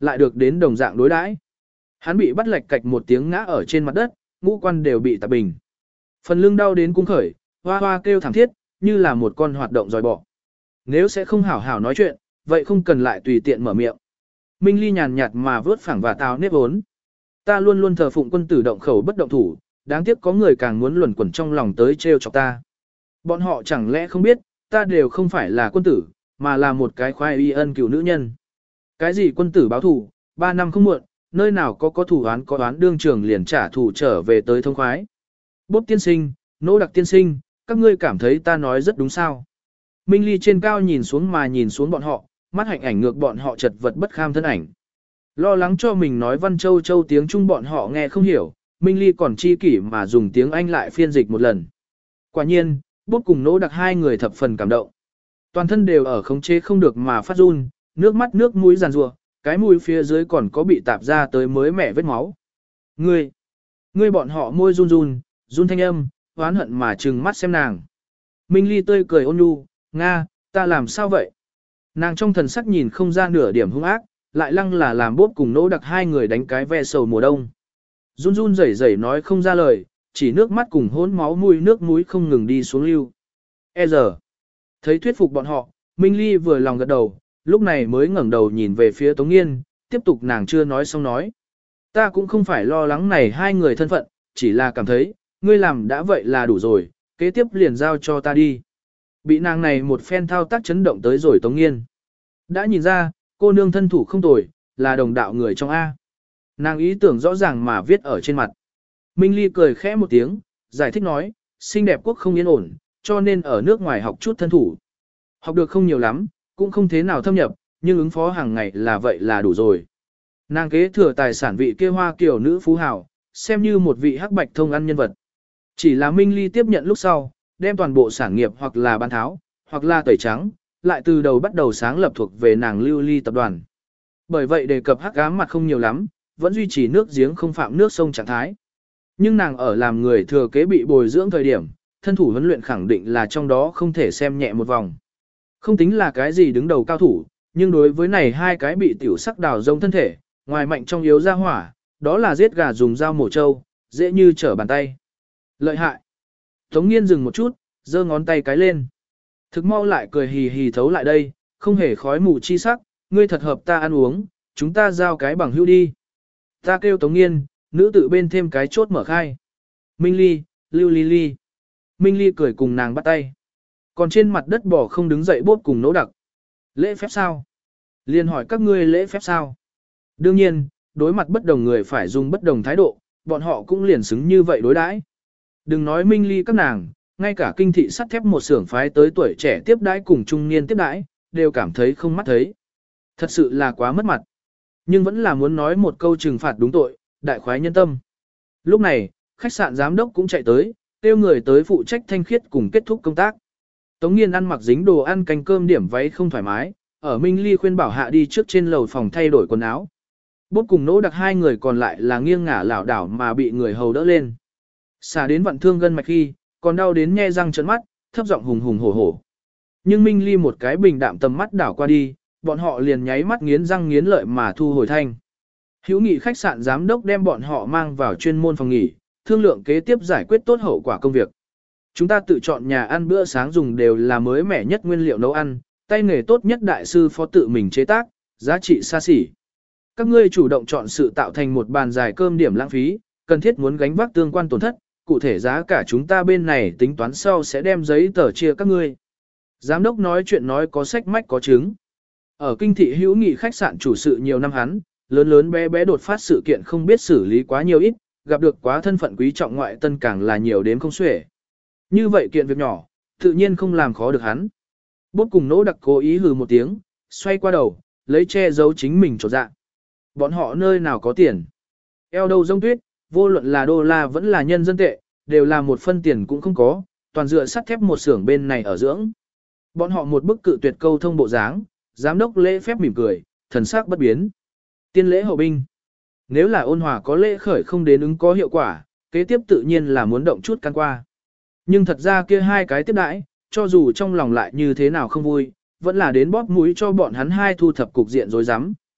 lại được đến đồng dạng đối đãi. Hắn bị bắt lệch cạch một tiếng ngã ở trên mặt đất, ngũ quan đều bị tạp bình. Phần lưng đau đến cung khởi, hoa hoa kêu thảm thiết, như là một con hoạt động dòi bỏ. Nếu sẽ không hảo hảo nói chuyện, vậy không cần lại tùy tiện mở miệng. Minh Ly nhàn nhạt mà vớt phẳng và tào nếp vốn. Ta luôn luôn thờ phụng quân tử động khẩu bất động thủ, đáng tiếc có người càng muốn luẩn quẩn trong lòng tới trêu chọc ta. Bọn họ chẳng lẽ không biết, ta đều không phải là quân tử, mà là một cái khoai y ân cửu nữ nhân. Cái gì quân tử báo thù, ba năm không muộn, nơi nào có có thủ án có án đương trường liền trả thù trở về tới thông khoái. Bốp tiên sinh, nỗ đặc tiên sinh, các ngươi cảm thấy ta nói rất đúng sao. Minh Ly trên cao nhìn xuống mà nhìn xuống bọn họ, mắt hạnh ảnh ngược bọn họ chật vật bất kham thân ảnh. Lo lắng cho mình nói văn châu châu tiếng Trung bọn họ nghe không hiểu, Minh Ly còn chi kỷ mà dùng tiếng Anh lại phiên dịch một lần. Quả nhiên, bốp cùng nỗ đặc hai người thập phần cảm động. Toàn thân đều ở khống chế không được mà phát run, nước mắt nước mũi giàn rùa, cái mũi phía dưới còn có bị tạp ra tới mới mẻ vết máu. Ngươi, ngươi bọn họ môi run run, run thanh âm, oán hận mà trừng mắt xem nàng. Minh Ly tươi cười ôn nhu, Nga, ta làm sao vậy? Nàng trong thần sắc nhìn không ra nửa điểm hung ác, lại lăng là làm bốp cùng nỗ đặc hai người đánh cái ve sầu mùa đông. Run run rẩy rẩy nói không ra lời, chỉ nước mắt cùng hỗn máu mũi nước mũi không ngừng đi xuống lưu. E giờ, thấy thuyết phục bọn họ, Minh Ly vừa lòng gật đầu, lúc này mới ngẩng đầu nhìn về phía Tống Nghiên, tiếp tục nàng chưa nói xong nói. Ta cũng không phải lo lắng này hai người thân phận, chỉ là cảm thấy, ngươi làm đã vậy là đủ rồi, kế tiếp liền giao cho ta đi. Bị nàng này một phen thao tác chấn động tới rồi Tống Nghiên. Đã nhìn ra, cô nương thân thủ không tồi, là đồng đạo người trong A. Nàng ý tưởng rõ ràng mà viết ở trên mặt. Minh Ly cười khẽ một tiếng, giải thích nói, xinh đẹp quốc không yên ổn, cho nên ở nước ngoài học chút thân thủ. Học được không nhiều lắm, cũng không thế nào thâm nhập, nhưng ứng phó hàng ngày là vậy là đủ rồi. Nàng kế thừa tài sản vị kia hoa kiều nữ phú hào, xem như một vị hắc bạch thông ăn nhân vật. Chỉ là Minh Ly tiếp nhận lúc sau, đem toàn bộ sản nghiệp hoặc là bán tháo, hoặc là tẩy trắng, lại từ đầu bắt đầu sáng lập thuộc về nàng Lưu Ly tập đoàn. Bởi vậy đề cập hắc ám mặt không nhiều lắm, vẫn duy trì nước giếng không phạm nước sông trạng thái. Nhưng nàng ở làm người thừa kế bị bồi dưỡng thời điểm, thân thủ huấn luyện khẳng định là trong đó không thể xem nhẹ một vòng. Không tính là cái gì đứng đầu cao thủ, nhưng đối với này hai cái bị tiểu sắc đào rông thân thể, ngoài mạnh trong yếu ra hỏa, đó là giết gà dùng dao mổ trâu, dễ như trở bàn tay. Lợi hại. Tống Nghiên dừng một chút, giơ ngón tay cái lên. Thực mau lại cười hì hì thấu lại đây, không hề khói mù chi sắc, ngươi thật hợp ta ăn uống, chúng ta giao cái bằng hữu đi. Ta kêu Tống Nghiên, nữ tự bên thêm cái chốt mở khai. Minh Ly, Lưu Ly Ly. Minh Ly cười cùng nàng bắt tay. Còn trên mặt đất bỏ không đứng dậy bốp cùng nỗ đặc. Lễ phép sao? Liên hỏi các ngươi lễ phép sao? Đương nhiên, đối mặt bất đồng người phải dùng bất đồng thái độ, bọn họ cũng liền xứng như vậy đối đãi. Đừng nói Minh Ly các nàng, ngay cả kinh thị sắt thép một xưởng phái tới tuổi trẻ tiếp đãi cùng trung niên tiếp đãi, đều cảm thấy không mắt thấy. Thật sự là quá mất mặt. Nhưng vẫn là muốn nói một câu trừng phạt đúng tội, đại khoái nhân tâm. Lúc này, khách sạn giám đốc cũng chạy tới, kêu người tới phụ trách thanh khiết cùng kết thúc công tác. Tống Nghiên ăn mặc dính đồ ăn canh cơm điểm váy không thoải mái, ở Minh Ly khuyên bảo hạ đi trước trên lầu phòng thay đổi quần áo. Bốp cùng nỗ đặc hai người còn lại là nghiêng ngả lảo đảo mà bị người hầu đỡ lên. Xả đến vận thương gân mạch khi, còn đau đến nhe răng trợn mắt, thấp giọng hùng hùng hổ hổ. Nhưng Minh Ly một cái bình đạm tầm mắt đảo qua đi, bọn họ liền nháy mắt nghiến răng nghiến lợi mà thu hồi thanh. Hữu nghị khách sạn giám đốc đem bọn họ mang vào chuyên môn phòng nghỉ, thương lượng kế tiếp giải quyết tốt hậu quả công việc. Chúng ta tự chọn nhà ăn bữa sáng dùng đều là mới mẻ nhất nguyên liệu nấu ăn, tay nghề tốt nhất đại sư phó tự mình chế tác, giá trị xa xỉ. Các ngươi chủ động chọn sự tạo thành một bàn dài cơm điểm lãng phí, cần thiết muốn gánh vác tương quan tổn thất, cụ thể giá cả chúng ta bên này tính toán sau sẽ đem giấy tờ chia các ngươi. Giám đốc nói chuyện nói có sách mách có chứng. Ở kinh thị hữu nghị khách sạn chủ sự nhiều năm hắn, lớn lớn bé bé đột phát sự kiện không biết xử lý quá nhiều ít, gặp được quá thân phận quý trọng ngoại tân càng là nhiều đến không xuể. Như vậy kiện việc nhỏ, tự nhiên không làm khó được hắn. Bốp cùng nỗ đặc cố ý hừ một tiếng, xoay qua đầu, lấy che giấu chính mình trột dạ. Bọn họ nơi nào có tiền. Eo đâu rông tuyết, vô luận là đô la vẫn là nhân dân tệ, đều là một phân tiền cũng không có, toàn dựa sắt thép một xưởng bên này ở dưỡng. Bọn họ một bức cự tuyệt câu thông bộ dáng, giám đốc lễ phép mỉm cười, thần sắc bất biến. Tiên lễ hậu binh. Nếu là ôn hòa có lễ khởi không đến ứng có hiệu quả, kế tiếp tự nhiên là muốn động chút can qua. Nhưng thật ra kia hai cái tiếp đãi, cho dù trong lòng lại như thế nào không vui, vẫn là đến bóp mũi cho bọn hắn hai thu thập cục diện rối rắm.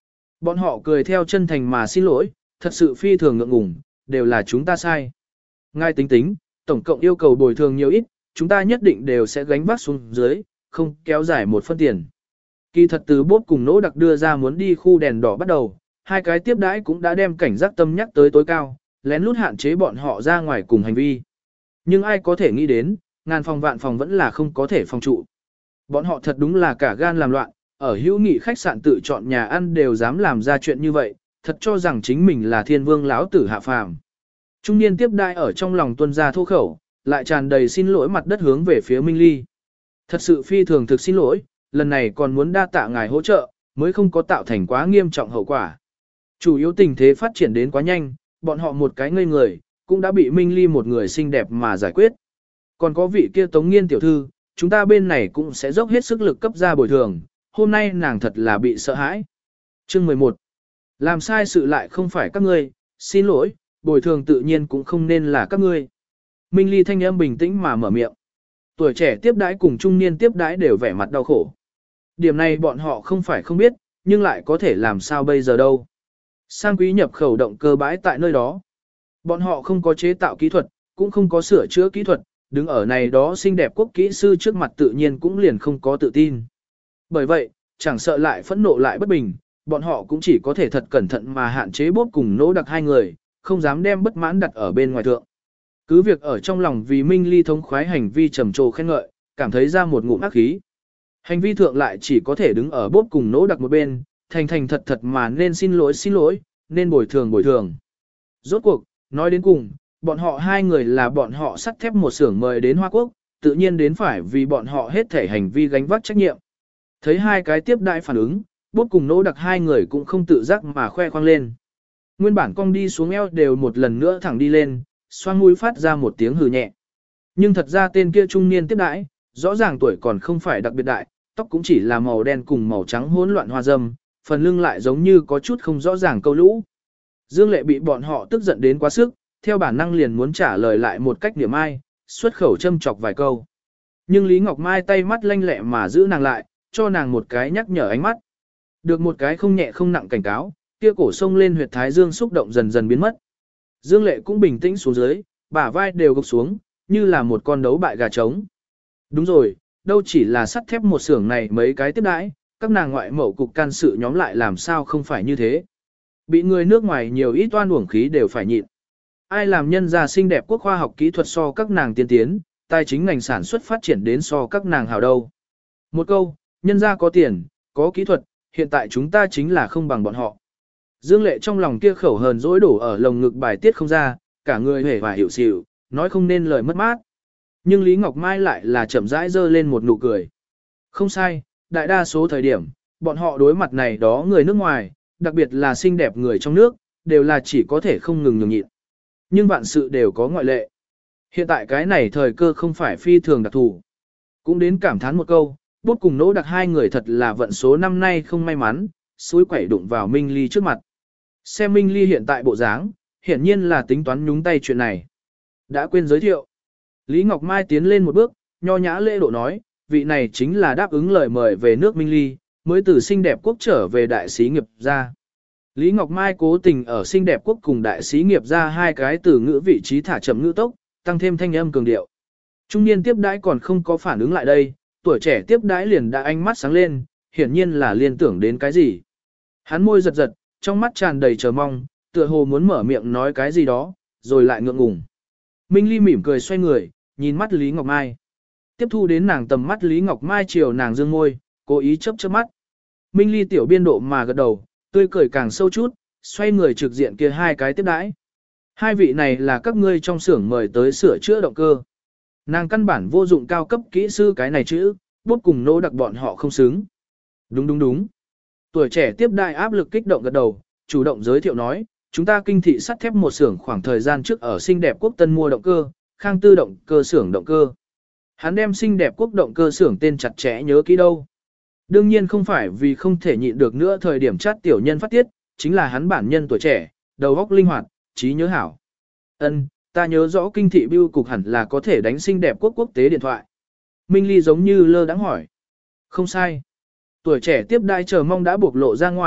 Bọn họ cười theo chân thành mà xin lỗi, thật sự phi thường ngượng ngùng, đều là chúng ta sai. Ngài tính tính, tổng cộng yêu cầu bồi thường nhiều ít, chúng ta nhất định đều sẽ gánh vác xuống dưới, không kéo dài một phân tiền. Kỳ thật từ bốt cùng nỗ đặc đưa ra muốn đi khu đèn đỏ bắt đầu, hai cái tiếp đãi cũng đã đem cảnh giác tâm nhắc tới tối cao, lén lút hạn chế bọn họ ra ngoài cùng hành vi. Nhưng ai có thể nghĩ đến, ngàn phòng vạn phòng vẫn là không có thể phòng trụ. Bọn họ thật đúng là cả gan làm loạn, ở hữu nghị khách sạn tự chọn nhà ăn đều dám làm ra chuyện như vậy, thật cho rằng chính mình là thiên vương lão tử hạ phàm. Trung niên tiếp đãi ở trong lòng tuân ra thô khẩu, lại tràn đầy xin lỗi mặt đất hướng về phía Minh Ly. Thật sự phi thường thực xin lỗi, lần này còn muốn đa tạ ngài hỗ trợ, mới không có tạo thành quá nghiêm trọng hậu quả. Chủ yếu tình thế phát triển đến quá nhanh, bọn họ một cái ngây người, cũng đã bị Minh Ly một người xinh đẹp mà giải quyết. Còn có vị kia Tống Nghiên tiểu thư, chúng ta bên này cũng sẽ dốc hết sức lực cấp ra bồi thường, hôm nay nàng thật là bị sợ hãi. Chương mười một. Làm sai sự lại không phải các ngươi, xin lỗi, bồi thường tự nhiên cũng không nên là các ngươi. Minh Ly thanh âm bình tĩnh mà mở miệng. Tuổi trẻ tiếp đãi cùng trung niên tiếp đãi đều vẻ mặt đau khổ. Điểm này bọn họ không phải không biết, nhưng lại có thể làm sao bây giờ đâu. Sang quý nhập khẩu động cơ bãi tại nơi đó. Bọn họ không có chế tạo kỹ thuật, cũng không có sửa chữa kỹ thuật, đứng ở này đó xinh đẹp quốc kỹ sư trước mặt tự nhiên cũng liền không có tự tin. Bởi vậy, chẳng sợ lại phẫn nộ lại bất bình, bọn họ cũng chỉ có thể thật cẩn thận mà hạn chế bốp cùng nỗ đặc hai người, không dám đem bất mãn đặt ở bên ngoài thượng. Cứ việc ở trong lòng vì Minh Ly thống khoái hành vi trầm trồ khen ngợi, cảm thấy ra một ngụm ác khí. Hành vi thượng lại chỉ có thể đứng ở bốp cùng nỗ đặc một bên, thành thành thật thật mà nên xin lỗi xin lỗi, nên bồi thường bồi thường. Rốt cuộc, nói đến cùng, bọn họ hai người là bọn họ sắt thép một xưởng mời đến Hoa Quốc, tự nhiên đến phải vì bọn họ hết thể hành vi gánh vác trách nhiệm. Thấy hai cái tiếp đại phản ứng, bốp cùng nỗ đặc hai người cũng không tự giác mà khoe khoang lên. Nguyên bản cong đi xuống eo đều một lần nữa thẳng đi lên, xoang mũi phát ra một tiếng hừ nhẹ. Nhưng thật ra tên kia trung niên tiếp đãi, rõ ràng tuổi còn không phải đặc biệt đại, tóc cũng chỉ là màu đen cùng màu trắng hỗn loạn hoa dâm, phần lưng lại giống như có chút không rõ ràng câu lũ. Dương Lệ bị bọn họ tức giận đến quá sức, theo bản năng liền muốn trả lời lại một cách niệm ai, xuất khẩu châm chọc vài câu. Nhưng Lý Ngọc Mai tay mắt lanh lẹ mà giữ nàng lại, cho nàng một cái nhắc nhở ánh mắt. Được một cái không nhẹ không nặng cảnh cáo, kia cổ sông lên huyệt thái dương xúc động dần dần biến mất. Dương Lệ cũng bình tĩnh xuống dưới, bả vai đều gục xuống, như là một con đấu bại gà trống. Đúng rồi, đâu chỉ là sắt thép một xưởng này mấy cái tiếp đãi, các nàng ngoại mẫu cục can sự nhóm lại làm sao không phải như thế. Bị người nước ngoài nhiều ít toan uổng khí đều phải nhịn. Ai làm nhân gia xinh đẹp quốc khoa học kỹ thuật so các nàng tiên tiến, tài chính ngành sản xuất phát triển đến so các nàng hào đâu. Một câu, nhân gia có tiền, có kỹ thuật, hiện tại chúng ta chính là không bằng bọn họ. Dương Lệ trong lòng kia khẩu hờn dỗi đổ ở lồng ngực bài tiết không ra, cả người hề và hiểu xỉu, nói không nên lời mất mát. Nhưng Lý Ngọc Mai lại là chậm rãi dơ lên một nụ cười. Không sai, đại đa số thời điểm, bọn họ đối mặt này đó người nước ngoài, đặc biệt là xinh đẹp người trong nước, đều là chỉ có thể không ngừng nhường nhịn. Nhưng vạn sự đều có ngoại lệ. Hiện tại cái này thời cơ không phải phi thường đặc thù. Cũng đến cảm thán một câu, bút cùng nỗ đặc hai người thật là vận số năm nay không may mắn, suối quẩy đụng vào Minh Ly trước mặt. Xem Minh Ly hiện tại bộ dáng, hiển nhiên là tính toán nhúng tay chuyện này. Đã quên giới thiệu. Lý Ngọc Mai tiến lên một bước, nho nhã lễ độ nói, vị này chính là đáp ứng lời mời về nước Minh Ly, mới từ xinh đẹp quốc trở về đại sĩ nghiệp gia. Lý Ngọc Mai cố tình ở xinh đẹp quốc cùng đại sĩ nghiệp gia hai cái từ ngữ vị trí thả chậm ngữ tốc, tăng thêm thanh âm cường điệu. Trung niên tiếp đãi còn không có phản ứng lại đây, tuổi trẻ tiếp đãi liền đã ánh mắt sáng lên, hiển nhiên là liên tưởng đến cái gì. Hắn môi giật giật, trong mắt tràn đầy chờ mong, tựa hồ muốn mở miệng nói cái gì đó, rồi lại ngượng ngùng. Minh Ly mỉm cười xoay người, nhìn mắt Lý Ngọc Mai. Tiếp thu đến nàng tầm mắt Lý Ngọc Mai chiều nàng dương môi, cố ý chớp chớp mắt. Minh Ly tiểu biên độ mà gật đầu, tươi cười càng sâu chút, xoay người trực diện kia hai cái tiếp đãi. Hai vị này là các ngươi trong xưởng mời tới sửa chữa động cơ. Nàng căn bản vô dụng cao cấp kỹ sư cái này chữ, bút cùng nỗ đặc bọn họ không xứng. Đúng đúng đúng. Tuổi trẻ tiếp đại áp lực kích động gật đầu, chủ động giới thiệu nói, chúng ta kinh thị sắt thép một xưởng khoảng thời gian trước ở xinh đẹp quốc tân mua động cơ, khang tư động cơ xưởng động cơ. Hắn đem xinh đẹp quốc động cơ xưởng tên chặt chẽ nhớ kỹ đâu. Đương nhiên không phải vì không thể nhịn được nữa thời điểm chát tiểu nhân phát tiết, chính là hắn bản nhân tuổi trẻ, đầu óc linh hoạt, trí nhớ hảo. Ân, ta nhớ rõ kinh thị bưu cục hẳn là có thể đánh xinh đẹp quốc quốc tế điện thoại. Minh Ly giống như lơ đãng hỏi. Không sai. Tuổi trẻ tiếp đai chờ mong đã bộc lộ ra ngoài,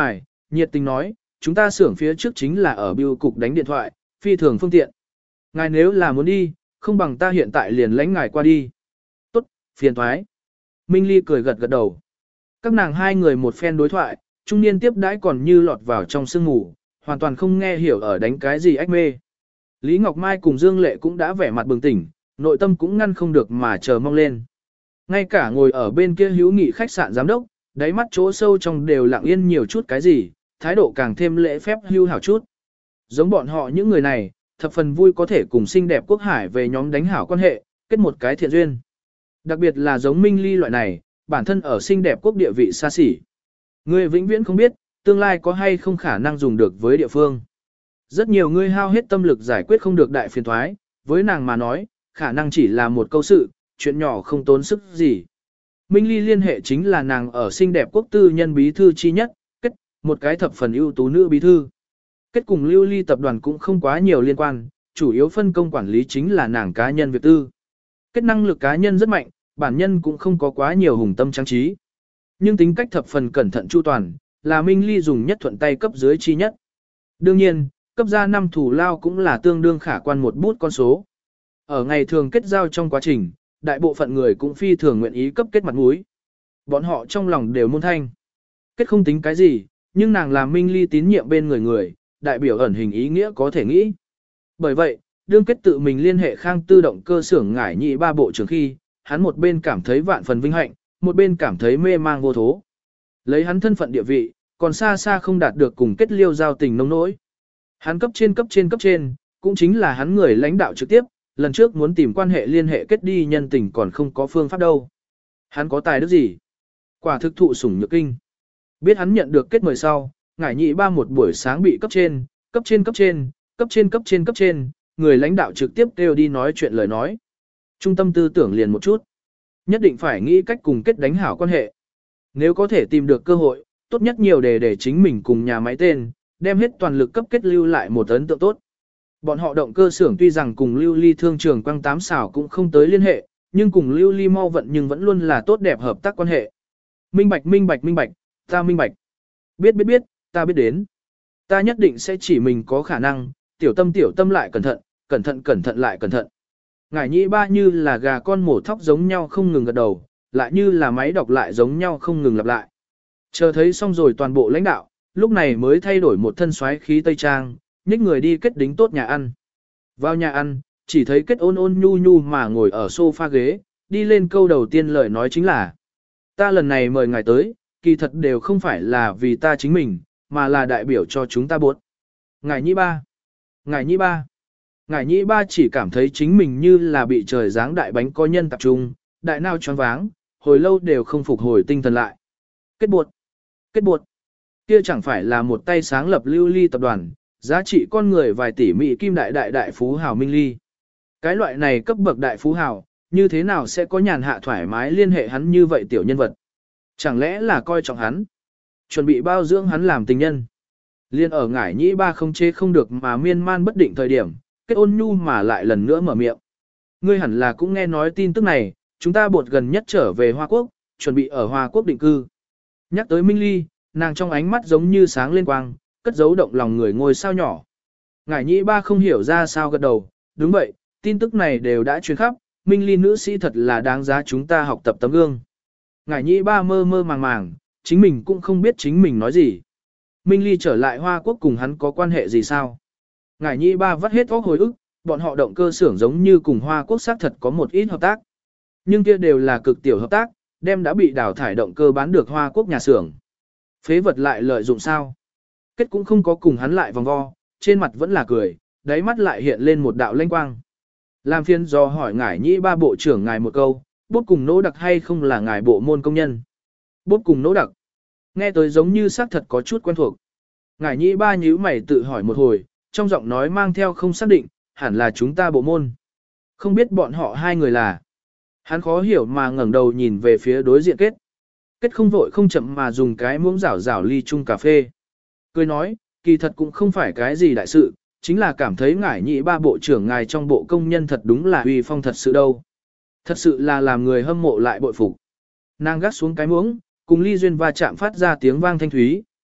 nhiệt tình nói, chúng ta xưởng phía trước chính là ở bưu cục đánh điện thoại, phi thường phương tiện. Ngài nếu là muốn đi, không bằng ta hiện tại liền lãnh ngài qua đi. Tốt, phiền thoái. Minh Ly cười gật gật đầu. Các nàng hai người một phen đối thoại, trung niên tiếp đãi còn như lọt vào trong sương ngủ, hoàn toàn không nghe hiểu ở đánh cái gì ách mê. Lý Ngọc Mai cùng Dương Lệ cũng đã vẻ mặt bừng tỉnh, nội tâm cũng ngăn không được mà chờ mong lên. Ngay cả ngồi ở bên kia hữu nghị khách sạn giám đốc, đáy mắt chỗ sâu trong đều lặng yên nhiều chút cái gì, thái độ càng thêm lễ phép hưu hảo chút. Giống bọn họ những người này, thập phần vui có thể cùng xinh đẹp quốc hải về nhóm đánh hảo quan hệ, kết một cái thiện duyên. Đặc biệt là giống Minh Ly loại này, bản thân ở xinh đẹp quốc địa vị xa xỉ. Người vĩnh viễn không biết, tương lai có hay không khả năng dùng được với địa phương. Rất nhiều người hao hết tâm lực giải quyết không được đại phiền thoái, với nàng mà nói, khả năng chỉ là một câu sự, chuyện nhỏ không tốn sức gì. Minh Ly liên hệ chính là nàng ở xinh đẹp quốc tư nhân bí thư chi nhất, kết, một cái thập phần ưu tú nữ bí thư. Kết cùng Lưu Ly tập đoàn cũng không quá nhiều liên quan, chủ yếu phân công quản lý chính là nàng cá nhân việc tư. Kết năng lực cá nhân rất mạnh, bản nhân cũng không có quá nhiều hùng tâm trang trí. Nhưng tính cách thập phần cẩn thận chu toàn, là Minh Ly dùng nhất thuận tay cấp dưới chi nhất. Đương nhiên, cấp ra năm thủ lao cũng là tương đương khả quan một bút con số. Ở ngày thường kết giao trong quá trình, đại bộ phận người cũng phi thường nguyện ý cấp kết mặt mũi. Bọn họ trong lòng đều môn thanh. Kết không tính cái gì, nhưng nàng là Minh Ly tín nhiệm bên người người, đại biểu ẩn hình ý nghĩa có thể nghĩ. Bởi vậy, đương kết tự mình liên hệ Khang Tư động cơ xưởng ngải nhị ba bộ trưởng khi, hắn một bên cảm thấy vạn phần vinh hạnh, một bên cảm thấy mê mang vô thố. Lấy hắn thân phận địa vị, còn xa xa không đạt được cùng kết liêu giao tình nông nỗi. Hắn cấp trên cấp trên cấp trên, cũng chính là hắn người lãnh đạo trực tiếp, lần trước muốn tìm quan hệ liên hệ kết đi nhân tình còn không có phương pháp đâu. Hắn có tài đức gì? Quả thực thụ sủng nhược kinh. Biết hắn nhận được kết mời sau, ngải nhị ba một buổi sáng bị cấp trên, cấp trên cấp trên, cấp trên cấp trên cấp trên, người lãnh đạo trực tiếp kêu đi nói chuyện lời nói. Trung tâm tư tưởng liền một chút. Nhất định phải nghĩ cách cùng kết đánh hảo quan hệ. Nếu có thể tìm được cơ hội, tốt nhất nhiều để để chính mình cùng nhà máy tên, đem hết toàn lực cấp kết lưu lại một ấn tượng tốt. Bọn họ động cơ xưởng tuy rằng cùng Lưu Ly thương trường quăng tám xảo cũng không tới liên hệ, nhưng cùng Lưu Ly mau vận nhưng vẫn luôn là tốt đẹp hợp tác quan hệ. Minh bạch minh bạch minh bạch, ta minh bạch. Biết biết biết, ta biết đến. Ta nhất định sẽ chỉ mình có khả năng, tiểu tâm tiểu tâm lại cẩn thận, cẩn thận cẩn thận lại cẩn thận. Ngải nhĩ ba như là gà con mổ thóc giống nhau không ngừng gật đầu, lại như là máy đọc lại giống nhau không ngừng lặp lại. Chờ thấy xong rồi toàn bộ lãnh đạo, lúc này mới thay đổi một thân xoáy khí tây trang, nhích người đi kết đính tốt nhà ăn. Vào nhà ăn, chỉ thấy kết ôn ôn nhu nhu mà ngồi ở sofa ghế, đi lên câu đầu tiên lời nói chính là: ta lần này mời ngài tới, kỳ thật đều không phải là vì ta chính mình, mà là đại biểu cho chúng ta buộc. Ngài nhĩ ba, ngài nhĩ ba, ngài nhĩ ba chỉ cảm thấy chính mình như là bị trời giáng đại bánh có nhân tập trung, đại nào choáng váng, hồi lâu đều không phục hồi tinh thần lại. Kết buộc, kết buộc, kia chẳng phải là một tay sáng lập Lưu Ly tập đoàn, giá trị con người vài tỷ mỹ kim đại đại đại phú hào Minh Ly. Cái loại này cấp bậc đại phú hào, như thế nào sẽ có nhàn hạ thoải mái liên hệ hắn như vậy tiểu nhân vật? Chẳng lẽ là coi trọng hắn, chuẩn bị bao dưỡng hắn làm tình nhân? Liên ở ngải nhĩ ba không chê không được mà miên man bất định thời điểm, kết ôn nhu mà lại lần nữa mở miệng. Ngươi hẳn là cũng nghe nói tin tức này, chúng ta bột gần nhất trở về Hoa Quốc, chuẩn bị ở Hoa Quốc định cư. Nhắc tới Minh Ly, nàng trong ánh mắt giống như sáng lên quang, cất giấu động lòng người ngôi sao nhỏ. Ngải nhĩ ba không hiểu ra sao gật đầu, đúng vậy, tin tức này đều đã truyền khắp, Minh Ly nữ sĩ thật là đáng giá chúng ta học tập tấm gương. Ngải nhĩ ba mơ mơ màng màng, chính mình cũng không biết chính mình nói gì. Minh Ly trở lại Hoa Quốc cùng hắn có quan hệ gì sao? Ngải nhĩ ba vắt hết óc hồi ức, bọn họ động cơ xưởng giống như cùng Hoa Quốc xác thật có một ít hợp tác. Nhưng kia đều là cực tiểu hợp tác, đem đã bị đào thải động cơ bán được Hoa Quốc nhà xưởng. Phế vật lại lợi dụng sao? Kết cũng không có cùng hắn lại vòng vo, trên mặt vẫn là cười, đáy mắt lại hiện lên một đạo lanh quang. Làm phiên do hỏi ngải nhĩ ba bộ trưởng ngài một câu, bốt cùng nỗ đặc hay không là ngài bộ môn công nhân? Bốt cùng nỗ đặc. Nghe tới giống như xác thật có chút quen thuộc. Ngải nhĩ ba nhíu mày tự hỏi một hồi, trong giọng nói mang theo không xác định, hẳn là chúng ta bộ môn. Không biết bọn họ hai người là. Hắn khó hiểu mà ngẩng đầu nhìn về phía đối diện kết. Kết không vội không chậm mà dùng cái muỗng rảo rảo ly chung cà phê. Cười nói, kỳ thật cũng không phải cái gì đại sự, chính là cảm thấy ngải nhĩ ba bộ trưởng ngài trong bộ công nhân thật đúng là uy phong thật sự đâu. Thật sự là làm người hâm mộ lại bội phục. Nàng gắt xuống cái muỗng, cùng ly duyên va chạm phát ra tiếng vang thanh thúy,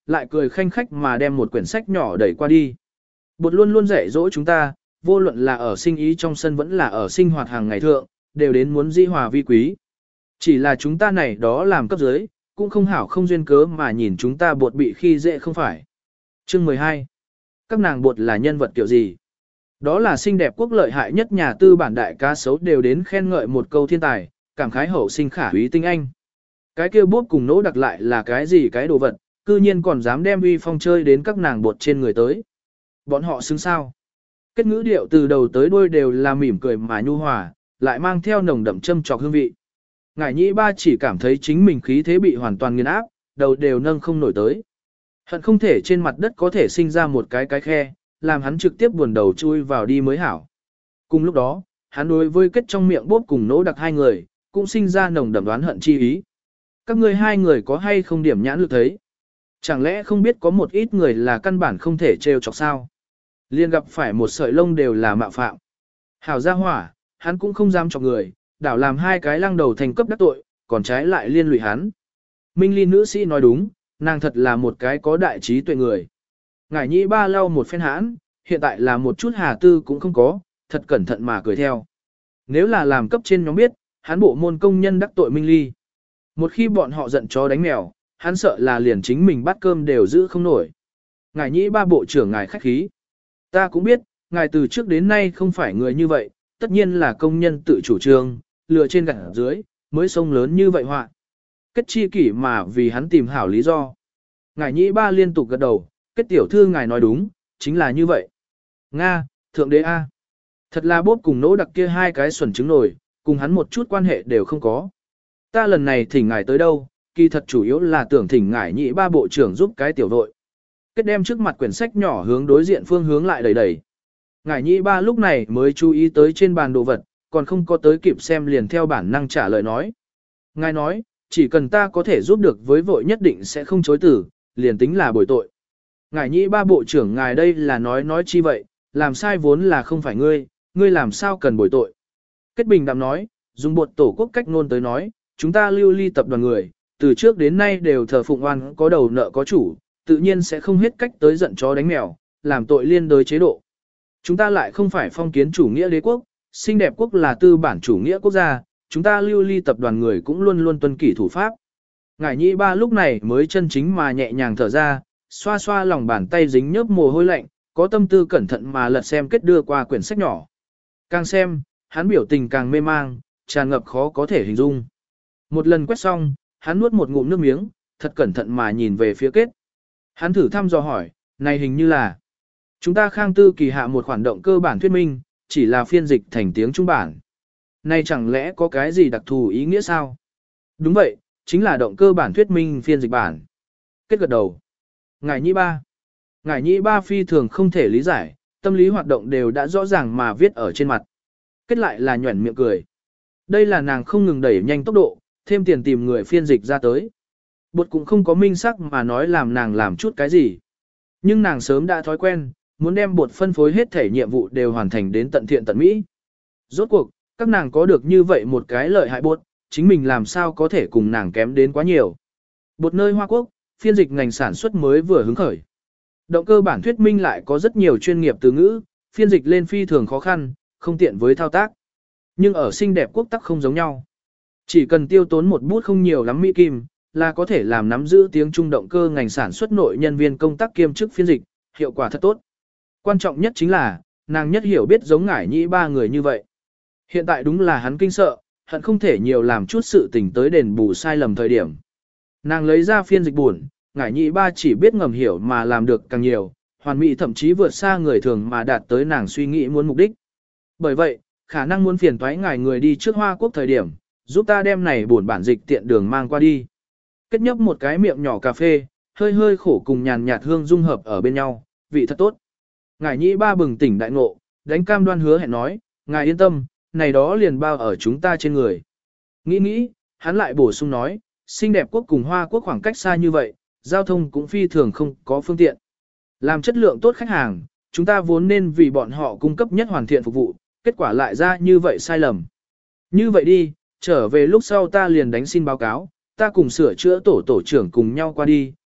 lại cười khanh khách mà đem một quyển sách nhỏ đẩy qua đi. Bột luôn luôn dạy dỗ chúng ta, vô luận là ở sinh ý trong sân vẫn là ở sinh hoạt hàng ngày thượng, đều đến muốn di hòa vi quý. Chỉ là chúng ta này đó làm cấp dưới, cũng không hảo không duyên cớ mà nhìn chúng ta bột bị khi dễ không phải. Chương mười hai. Các nàng bột là nhân vật kiểu gì? Đó là xinh đẹp quốc lợi hại nhất nhà tư bản đại cá sấu đều đến khen ngợi một câu thiên tài, cảm khái hậu sinh khả úy tinh anh. Cái kia bốt cùng nỗ đặc lại là cái gì cái đồ vật, cư nhiên còn dám đem uy phong chơi đến các nàng bột trên người tới. Bọn họ xứng sao? Kết ngữ điệu từ đầu tới đuôi đều là mỉm cười mà nhu hòa, lại mang theo nồng đậm châm trọc hương vị. Ngải nhĩ ba chỉ cảm thấy chính mình khí thế bị hoàn toàn nghiền áp, đầu đều nâng không nổi tới. Hận không thể trên mặt đất có thể sinh ra một cái cái khe, làm hắn trực tiếp buồn đầu chui vào đi mới hảo. Cùng lúc đó, hắn đối với kết trong miệng bốt cùng nỗ đặc hai người, cũng sinh ra nồng đậm đoán hận chi ý. Các ngươi hai người có hay không điểm nhãn lực thấy? Chẳng lẽ không biết có một ít người là căn bản không thể trêu chọc sao? Liên gặp phải một sợi lông đều là mạo phạm. Hảo gia hỏa, hắn cũng không dám chọc người, đảo làm hai cái lăng đầu thành cấp đắc tội, còn trái lại liên lụy hắn. Minh Ly nữ sĩ nói đúng, nàng thật là một cái có đại trí tuệ người. Ngải nhĩ ba lau một phen hãn, hiện tại là một chút hà tư cũng không có, thật cẩn thận mà cười theo. Nếu là làm cấp trên nhóm biết, hắn bộ môn công nhân đắc tội Minh Ly. Một khi bọn họ giận chó đánh mèo, hắn sợ là liền chính mình bắt cơm đều giữ không nổi. Ngài nhĩ ba bộ trưởng ngài khách khí. Ta cũng biết, ngài từ trước đến nay không phải người như vậy, tất nhiên là công nhân tự chủ trương, lừa trên gặt dưới, mới sông lớn như vậy họa. Kết chi kỷ mà vì hắn tìm hảo lý do. Ngài nhĩ ba liên tục gật đầu, kết tiểu thư ngài nói đúng, chính là như vậy. Nga, thượng đế A. Thật là bốp cùng nỗ đặc kia hai cái xuẩn trứng nổi, cùng hắn một chút quan hệ đều không có. Ta lần này thỉnh ngài tới đâu, kỳ thật chủ yếu là tưởng thỉnh ngài nhị ba bộ trưởng giúp cái tiểu đội. Kết đem trước mặt quyển sách nhỏ hướng đối diện phương hướng lại đẩy đẩy. Ngài nhị ba lúc này mới chú ý tới trên bàn đồ vật, còn không có tới kịp xem liền theo bản năng trả lời nói. Ngài nói, chỉ cần ta có thể giúp được với vội nhất định sẽ không chối tử, liền tính là bồi tội. Ngài nhị ba bộ trưởng ngài đây là nói nói chi vậy, làm sai vốn là không phải ngươi, ngươi làm sao cần bồi tội. Kết bình đạm nói, dùng bột tổ quốc cách ngôn tới nói, chúng ta lưu ly tập đoàn người, từ trước đến nay đều thờ phụng oan có đầu nợ có chủ, tự nhiên sẽ không hết cách tới giận chó đánh mèo, làm tội liên đới chế độ. Chúng ta lại không phải phong kiến chủ nghĩa đế quốc, xinh đẹp quốc là tư bản chủ nghĩa quốc gia, chúng ta lưu ly tập đoàn người cũng luôn luôn tuân kỷ thủ pháp. Ngải nhị ba lúc này mới chân chính mà nhẹ nhàng thở ra, xoa xoa lòng bàn tay dính nhớp mồ hôi lạnh, có tâm tư cẩn thận mà lật xem kết đưa qua quyển sách nhỏ. Càng xem, hắn biểu tình càng mê mang, tràn ngập khó có thể hình dung. Một lần quét xong, hắn nuốt một ngụm nước miếng, thật cẩn thận mà nhìn về phía kết. Hắn thử thăm dò hỏi, này hình như là chúng ta khang tư kỳ hạ một khoản động cơ bản thuyết minh, chỉ là phiên dịch thành tiếng Trung bản. Này chẳng lẽ có cái gì đặc thù ý nghĩa sao? Đúng vậy, chính là động cơ bản thuyết minh phiên dịch bản. Kết gật đầu. Ngải nhị ba. Ngải nhị ba phi thường không thể lý giải, tâm lý hoạt động đều đã rõ ràng mà viết ở trên mặt. Kết lại là nhuẩn miệng cười. Đây là nàng không ngừng đẩy nhanh tốc độ, thêm tiền tìm người phiên dịch ra tới. Bột cũng không có minh sắc mà nói làm nàng làm chút cái gì. Nhưng nàng sớm đã thói quen, muốn đem bột phân phối hết thể nhiệm vụ đều hoàn thành đến tận thiện tận mỹ. Rốt cuộc, các nàng có được như vậy một cái lợi hại bột, chính mình làm sao có thể cùng nàng kém đến quá nhiều. Bột nơi Hoa Quốc, phiên dịch ngành sản xuất mới vừa hứng khởi. Động cơ bản thuyết minh lại có rất nhiều chuyên nghiệp từ ngữ, phiên dịch lên phi thường khó khăn, không tiện với thao tác. Nhưng ở xinh đẹp quốc tắc không giống nhau. Chỉ cần tiêu tốn một bút không nhiều lắm mỹ kim, là có thể làm nắm giữ tiếng Trung động cơ ngành sản xuất nội nhân viên công tác kiêm chức phiên dịch, hiệu quả thật tốt. Quan trọng nhất chính là, nàng nhất hiểu biết giống ngải nhĩ ba người như vậy. Hiện tại đúng là hắn kinh sợ, hận không thể nhiều làm chút sự tình tới đền bù sai lầm thời điểm. Nàng lấy ra phiên dịch buồn, ngải nhĩ ba chỉ biết ngầm hiểu mà làm được càng nhiều, hoàn mỹ thậm chí vượt xa người thường mà đạt tới nàng suy nghĩ muốn mục đích. Bởi vậy, khả năng muốn phiền toái ngài người đi trước Hoa Quốc thời điểm, giúp ta đem này buồn bản dịch tiện đường mang qua đi. Kết nhấp một cái miệng nhỏ cà phê, hơi hơi khổ cùng nhàn nhạt hương dung hợp ở bên nhau, vị thật tốt. Ngài nhĩ ba bừng tỉnh đại ngộ, đánh cam đoan hứa hẹn nói, ngài yên tâm, này đó liền bao ở chúng ta trên người. Nghĩ nghĩ, hắn lại bổ sung nói, xinh đẹp quốc cùng Hoa Quốc khoảng cách xa như vậy, giao thông cũng phi thường không có phương tiện. Làm chất lượng tốt khách hàng, chúng ta vốn nên vì bọn họ cung cấp nhất hoàn thiện phục vụ, kết quả lại ra như vậy sai lầm. Như vậy đi, trở về lúc sau ta liền đánh xin báo cáo, ta cùng sửa chữa tổ tổ trưởng cùng nhau qua đi,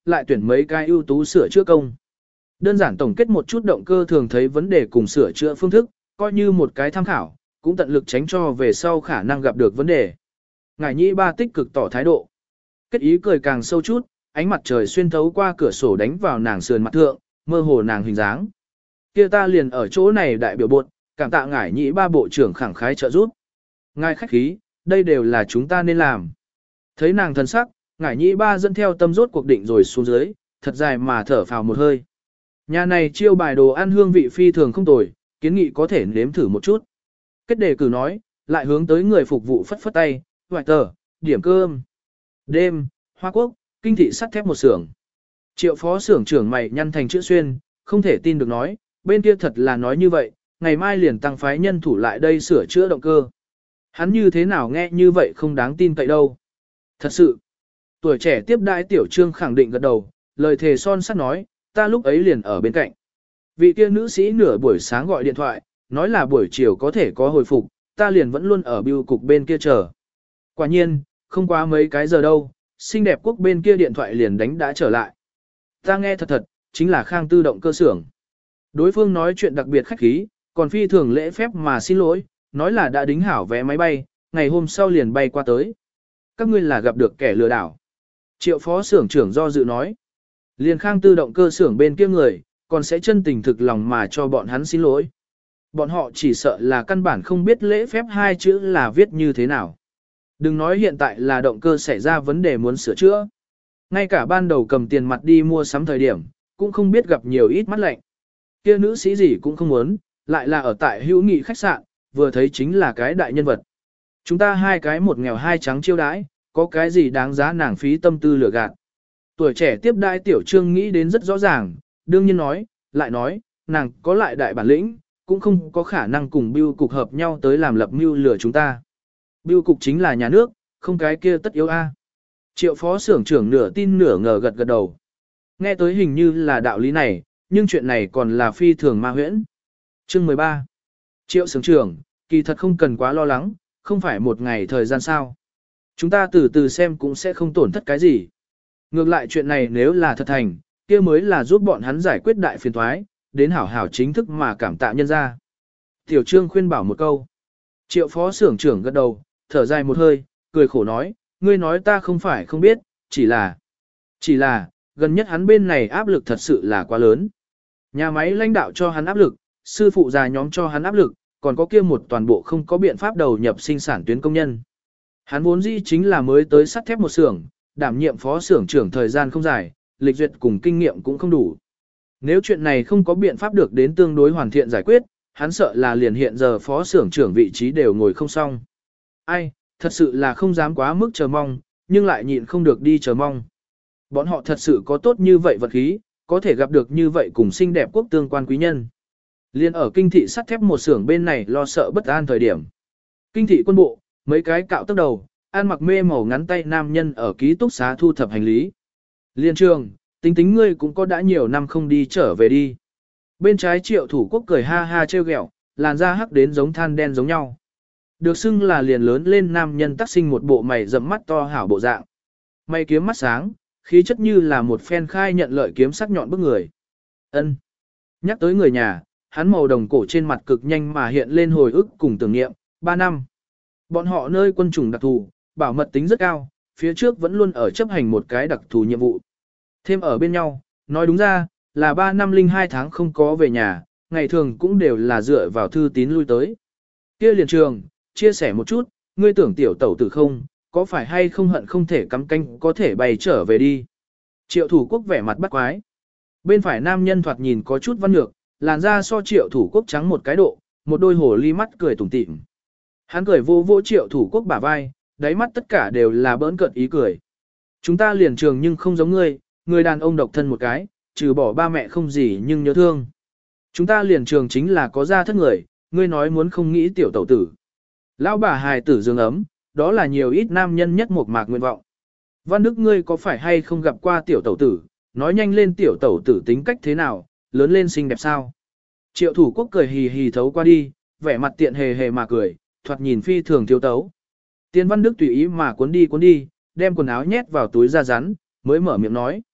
lại tuyển mấy cái ưu tú sửa chữa công. Đơn giản tổng kết một chút động cơ thường thấy vấn đề cùng sửa chữa phương thức, coi như một cái tham khảo, cũng tận lực tránh cho về sau khả năng gặp được vấn đề. Ngải nhĩ ba tích cực tỏ thái độ. Kết ý cười càng sâu chút, ánh mặt trời xuyên thấu qua cửa sổ đánh vào nàng sườn mặt thượng, mơ hồ nàng hình dáng. Kia ta liền ở chỗ này đại biểu bột, cảm tạ ngải nhĩ ba bộ trưởng khẳng khái trợ giúp. Ngài khách khí, đây đều là chúng ta nên làm. Thấy nàng thần sắc, ngải nhĩ ba dẫn theo tâm rốt cuộc định rồi xuống dưới, thật dài mà thở phào một hơi. Nhà này chiêu bài đồ ăn hương vị phi thường không tồi, kiến nghị có thể nếm thử một chút. Kết đề cử nói, lại hướng tới người phục vụ phất phất tay, hoài tờ, điểm cơm. Đêm, Hoa Quốc, kinh thị sắt thép một xưởng. Triệu phó xưởng trưởng mày nhăn thành chữ xuyên, không thể tin được nói, bên kia thật là nói như vậy, ngày mai liền tăng phái nhân thủ lại đây sửa chữa động cơ. Hắn như thế nào nghe như vậy không đáng tin cậy đâu. Thật sự, tuổi trẻ tiếp đãi tiểu trương khẳng định gật đầu, lời thề son sắt nói, ta lúc ấy liền ở bên cạnh. Vị kia nữ sĩ nửa buổi sáng gọi điện thoại, nói là buổi chiều có thể có hồi phục, ta liền vẫn luôn ở bưu cục bên kia chờ. Quả nhiên, không quá mấy cái giờ đâu, xinh đẹp quốc bên kia điện thoại liền đánh đã trở lại. Ta nghe thật thật, chính là Khang Tư động cơ xưởng. Đối phương nói chuyện đặc biệt khách khí, còn phi thường lễ phép mà xin lỗi, nói là đã đính hảo vé máy bay, ngày hôm sau liền bay qua tới. Các ngươi là gặp được kẻ lừa đảo. Triệu phó xưởng trưởng do dự nói. Liền Khang Tư động cơ xưởng bên kia người, còn sẽ chân tình thực lòng mà cho bọn hắn xin lỗi. Bọn họ chỉ sợ là căn bản không biết lễ phép hai chữ là viết như thế nào. Đừng nói hiện tại là động cơ xảy ra vấn đề muốn sửa chữa. Ngay cả ban đầu cầm tiền mặt đi mua sắm thời điểm, cũng không biết gặp nhiều ít mắt lạnh. Kia nữ sĩ gì cũng không muốn, lại là ở tại hữu nghị khách sạn, vừa thấy chính là cái đại nhân vật. Chúng ta hai cái một nghèo hai trắng chiêu đãi, có cái gì đáng giá nàng phí tâm tư lừa gạt. Tuổi trẻ tiếp đãi tiểu trương nghĩ đến rất rõ ràng, đương nhiên nói, lại nói, nàng có lại đại bản lĩnh, cũng không có khả năng cùng bưu cục hợp nhau tới làm lập mưu lừa chúng ta. Bưu cục chính là nhà nước, không cái kia tất yếu a. Triệu phó xưởng trưởng nửa tin nửa ngờ gật gật đầu. Nghe tới hình như là đạo lý này, nhưng chuyện này còn là phi thường ma huyễn. Chương mười ba. Triệu xưởng trưởng, kỳ thật không cần quá lo lắng, không phải một ngày thời gian sao. Chúng ta từ từ xem cũng sẽ không tổn thất cái gì. Ngược lại chuyện này nếu là thật thành, kia mới là giúp bọn hắn giải quyết đại phiền toái, đến hảo hảo chính thức mà cảm tạ nhân ra. Tiểu Trương khuyên bảo một câu. Triệu phó xưởng trưởng gật đầu, thở dài một hơi, cười khổ nói, ngươi nói ta không phải không biết, chỉ là, chỉ là, gần nhất hắn bên này áp lực thật sự là quá lớn. Nhà máy lãnh đạo cho hắn áp lực, sư phụ già nhóm cho hắn áp lực, còn có kia một toàn bộ không có biện pháp đầu nhập sinh sản tuyến công nhân. Hắn vốn dĩ chính là mới tới sắt thép một xưởng, đảm nhiệm phó xưởng trưởng thời gian không dài, lịch duyệt cùng kinh nghiệm cũng không đủ. Nếu chuyện này không có biện pháp được đến tương đối hoàn thiện giải quyết, hắn sợ là liền hiện giờ phó xưởng trưởng vị trí đều ngồi không xong. Ai, thật sự là không dám quá mức chờ mong, nhưng lại nhịn không được đi chờ mong. Bọn họ thật sự có tốt như vậy vật khí, có thể gặp được như vậy cùng xinh đẹp quốc tương quan quý nhân. Liên ở kinh thị sắt thép một xưởng bên này lo sợ bất an thời điểm. Kinh thị quân bộ, mấy cái cạo tóc đầu, ăn mặc mê màu ngắn tay nam nhân ở ký túc xá thu thập hành lý. Liên trường, tính tính ngươi cũng có đã nhiều năm không đi trở về đi. Bên trái Triệu Thủ Quốc cười ha ha trêu ghẹo, làn da hắc đến giống than đen giống nhau. Được xưng là liền lớn lên nam nhân tác sinh một bộ mày rậm mắt to hảo bộ dạng. Mày kiếm mắt sáng, khí chất như là một phen khai nhận lợi kiếm sắc nhọn bức người. Ân. Nhắc tới người nhà, hắn màu đồng cổ trên mặt cực nhanh mà hiện lên hồi ức cùng tưởng niệm, ba năm. Bọn họ nơi quân chủng đặc thù, bảo mật tính rất cao, phía trước vẫn luôn ở chấp hành một cái đặc thù nhiệm vụ. Thêm ở bên nhau, nói đúng ra, là ba năm linh hai tháng không có về nhà, ngày thường cũng đều là dựa vào thư tín lui tới. Kia liền trường, chia sẻ một chút, ngươi tưởng tiểu tẩu tử không, có phải hay không hận không thể cắm canh có thể bay trở về đi. Triệu Thủ Quốc vẻ mặt bắt quái. Bên phải nam nhân thoạt nhìn có chút văn nhược, làn da so Triệu Thủ Quốc trắng một cái độ, một đôi hồ ly mắt cười tủm tỉm. Hắn cười vô vô Triệu Thủ Quốc bả vai, đáy mắt tất cả đều là bỡn cợt ý cười. Chúng ta liền trường nhưng không giống ngươi, người đàn ông độc thân một cái, trừ bỏ ba mẹ không gì nhưng nhớ thương. Chúng ta liền trường chính là có gia thất người, ngươi nói muốn không nghĩ tiểu tẩu tử. Lão bà hài tử dương ấm, đó là nhiều ít nam nhân nhất một mạc nguyện vọng. Văn Đức ngươi có phải hay không gặp qua tiểu tẩu tử, nói nhanh lên tiểu tẩu tử tính cách thế nào, lớn lên xinh đẹp sao. Triệu Thủ Quốc cười hì hì thấu qua đi, vẻ mặt tiện hề hề mà cười, thoạt nhìn phi thường thiếu tấu. Tiên Văn Đức tùy ý mà cuốn đi cuốn đi, đem quần áo nhét vào túi da rắn, mới mở miệng nói.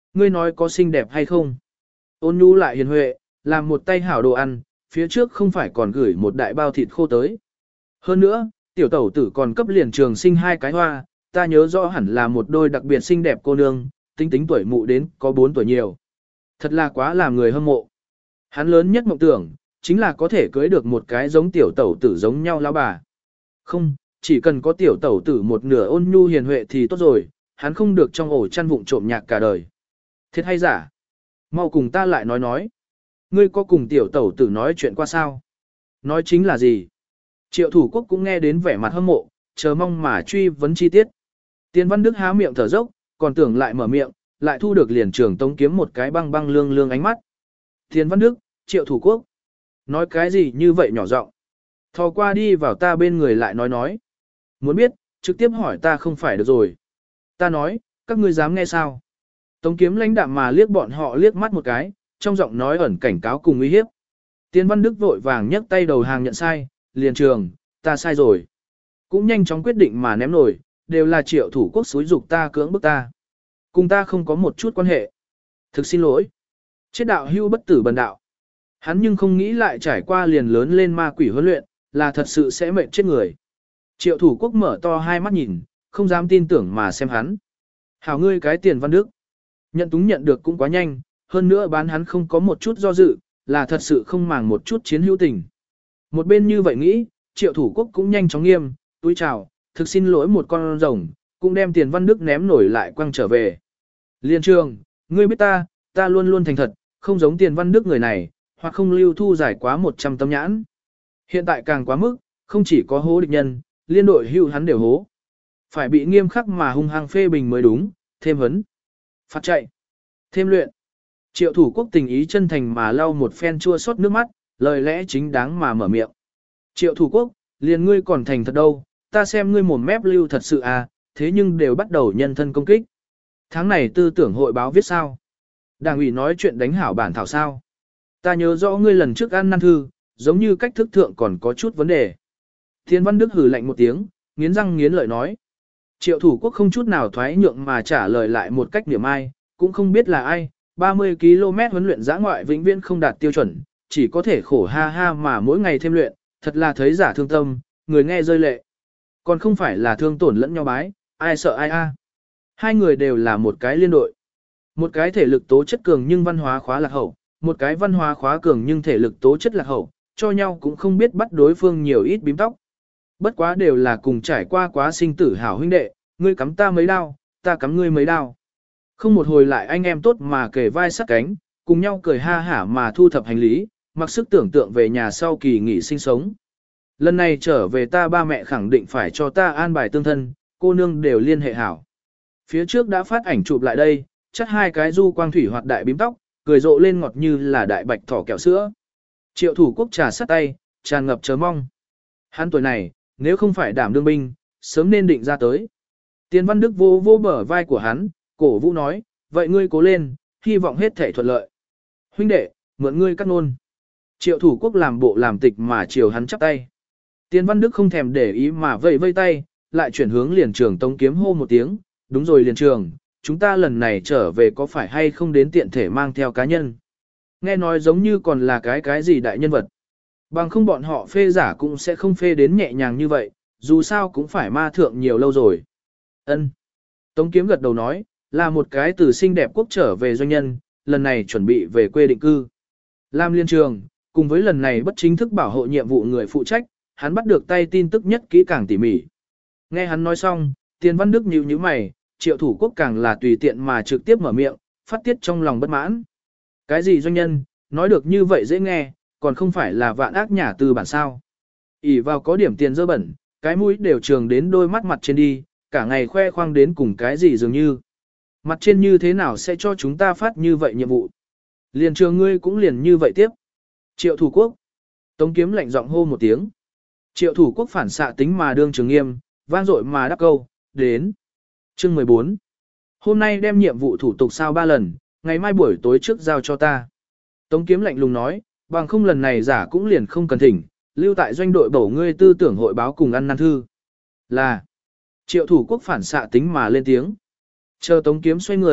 ngươi nói có xinh đẹp hay không? Ôn nhu lại hiền huệ, làm một tay hảo đồ ăn, phía trước không phải còn gửi một đại bao thịt khô tới. Hơn nữa, tiểu tẩu tử còn cấp liền trường sinh hai cái hoa, ta nhớ rõ hẳn là một đôi đặc biệt xinh đẹp cô nương, tính tính tuổi mụ đến có bốn tuổi nhiều. Thật là quá làm người hâm mộ. Hắn lớn nhất mộng tưởng, chính là có thể cưới được một cái giống tiểu tẩu tử giống nhau lão bà. Không, chỉ cần có tiểu tẩu tử một nửa ôn nhu hiền huệ thì tốt rồi, hắn không được trong ổ chăn vụng trộm nhạc cả đời. Thiệt hay giả? Mau cùng ta lại nói nói. Ngươi có cùng tiểu tẩu tử nói chuyện qua sao? Nói chính là gì? Triệu thủ quốc cũng nghe đến vẻ mặt hâm mộ, chờ mong mà truy vấn chi tiết. Tiền Văn Đức há miệng thở dốc, còn tưởng lại mở miệng, lại thu được liền trường Tống Kiếm một cái băng băng lương lương ánh mắt. Tiền Văn Đức, Triệu thủ quốc. Nói cái gì như vậy nhỏ giọng? Thò qua đi vào ta bên người lại nói nói. Muốn biết, trực tiếp hỏi ta không phải được rồi. Ta nói, các ngươi dám nghe sao? Tống Kiếm lãnh đạm mà liếc bọn họ liếc mắt một cái, trong giọng nói ẩn cảnh cáo cùng uy hiếp. Tiền Văn Đức vội vàng nhấc tay đầu hàng nhận sai, liền trường, ta sai rồi. Cũng nhanh chóng quyết định mà ném nổi, đều là Triệu thủ quốc xúi dục ta cưỡng bức ta. Cùng ta không có một chút quan hệ. Thực xin lỗi. Chết đạo hưu bất tử bần đạo. Hắn nhưng không nghĩ lại trải qua liền lớn lên ma quỷ huấn luyện, là thật sự sẽ mệt chết người. Triệu thủ quốc mở to hai mắt nhìn, không dám tin tưởng mà xem hắn. Hảo ngươi cái Tiền Văn Đức. Nhận túng nhận được cũng quá nhanh, hơn nữa bán hắn không có một chút do dự, là thật sự không màng một chút chiến hữu tình. Một bên như vậy nghĩ, Triệu thủ quốc cũng nhanh chóng nghiêm, túi chào, thực xin lỗi một con rồng, cũng đem Tiền Văn Đức ném nổi lại quăng trở về. Liên trường, ngươi biết ta, ta luôn luôn thành thật, không giống Tiền Văn Đức người này, hoặc không lưu thu giải quá một trăm tấm nhãn. Hiện tại càng quá mức, không chỉ có hố địch nhân, liên đội hưu hắn đều hố. Phải bị nghiêm khắc mà hung hăng phê bình mới đúng, thêm hấn. Phạt chạy. Thêm luyện. Triệu thủ quốc tình ý chân thành mà lau một phen chua xót nước mắt, lời lẽ chính đáng mà mở miệng. Triệu thủ quốc, liền ngươi còn thành thật đâu, ta xem ngươi mồm mép lưu thật sự à, thế nhưng đều bắt đầu nhân thân công kích. Tháng này tư tưởng hội báo viết sao? Đảng ủy nói chuyện đánh hảo bản thảo sao? Ta nhớ rõ ngươi lần trước ăn năn thư, giống như cách thức thượng còn có chút vấn đề. Thiên Văn Đức hừ lạnh một tiếng, nghiến răng nghiến lợi nói. Triệu thủ quốc không chút nào thoái nhượng mà trả lời lại một cách niệm ai, cũng không biết là ai, ba mươi ki lô mét huấn luyện giã ngoại vĩnh viễn không đạt tiêu chuẩn, chỉ có thể khổ ha ha mà mỗi ngày thêm luyện, thật là thấy giả thương tâm, người nghe rơi lệ. Còn không phải là thương tổn lẫn nhau bái, ai sợ ai a. Hai người đều là một cái liên đội. Một cái thể lực tố chất cường nhưng văn hóa khóa lạc hậu, một cái văn hóa khóa cường nhưng thể lực tố chất lạc hậu, cho nhau cũng không biết bắt đối phương nhiều ít bím tóc. Bất quá đều là cùng trải qua quá sinh tử hảo huynh đệ, ngươi cắm ta mấy đao, ta cắm ngươi mấy đao. Không một hồi lại anh em tốt mà kề vai sát cánh, cùng nhau cười ha hả mà thu thập hành lý, mặc sức tưởng tượng về nhà sau kỳ nghỉ sinh sống. Lần này trở về ta ba mẹ khẳng định phải cho ta an bài tương thân, cô nương đều liên hệ hảo. Phía trước đã phát ảnh chụp lại đây, chắc hai cái du quang thủy hoạt đại bím tóc, cười rộ lên ngọt như là đại bạch thỏ kẹo sữa. Triệu thủ quốc trà sắt tay, tràn ngập chờ mong. Hắn tuổi này, nếu không phải đảm đương binh, sớm nên định ra tới. Tiền Văn Đức vô vô bờ vai của hắn, cổ vũ nói, vậy ngươi cố lên, hy vọng hết thể thuận lợi. Huynh đệ, mượn ngươi cắt nôn. Triệu thủ quốc làm bộ làm tịch mà chiều hắn chắp tay. Tiền Văn Đức không thèm để ý mà vẫy vây tay, lại chuyển hướng liền trường Tống Kiếm hô một tiếng, đúng rồi liền trường, chúng ta lần này trở về có phải hay không đến tiện thể mang theo cá nhân. Nghe nói giống như còn là cái cái gì đại nhân vật. Bằng không bọn họ phê giả cũng sẽ không phê đến nhẹ nhàng như vậy, dù sao cũng phải ma thượng nhiều lâu rồi. Ân. Tống Kiếm gật đầu nói, là một cái từ xinh đẹp quốc trở về doanh nhân, lần này chuẩn bị về quê định cư. Lam liên trường, cùng với lần này bất chính thức bảo hộ nhiệm vụ người phụ trách, hắn bắt được tay tin tức nhất kỹ càng tỉ mỉ. Nghe hắn nói xong, Tiền Văn Đức nhíu nhíu mày, Triệu thủ quốc càng là tùy tiện mà trực tiếp mở miệng, phát tiết trong lòng bất mãn. Cái gì doanh nhân, nói được như vậy dễ nghe, còn không phải là vạn ác nhà tư bản sao. ỷ vào có điểm tiền dơ bẩn, cái mũi đều trường đến đôi mắt mặt trên đi, cả ngày khoe khoang đến cùng cái gì dường như. Mặt trên như thế nào sẽ cho chúng ta phát như vậy nhiệm vụ. Liền trường ngươi cũng liền như vậy tiếp. Triệu thủ quốc. Tống Kiếm lạnh giọng hô một tiếng. Triệu thủ quốc phản xạ tính mà đương trường nghiêm, vang dội mà đáp câu, đến. Chương mười bốn. Hôm nay đem nhiệm vụ thủ tục sao ba lần, ngày mai buổi tối trước giao cho ta. Tống Kiếm lạnh lùng nói, bằng không lần này giả cũng liền không cần thỉnh, lưu tại doanh đội bổ ngươi tư tưởng hội báo cùng ăn năn thư. Là. Triệu thủ quốc phản xạ tính mà lên tiếng. Chờ Tống Kiếm xoay người,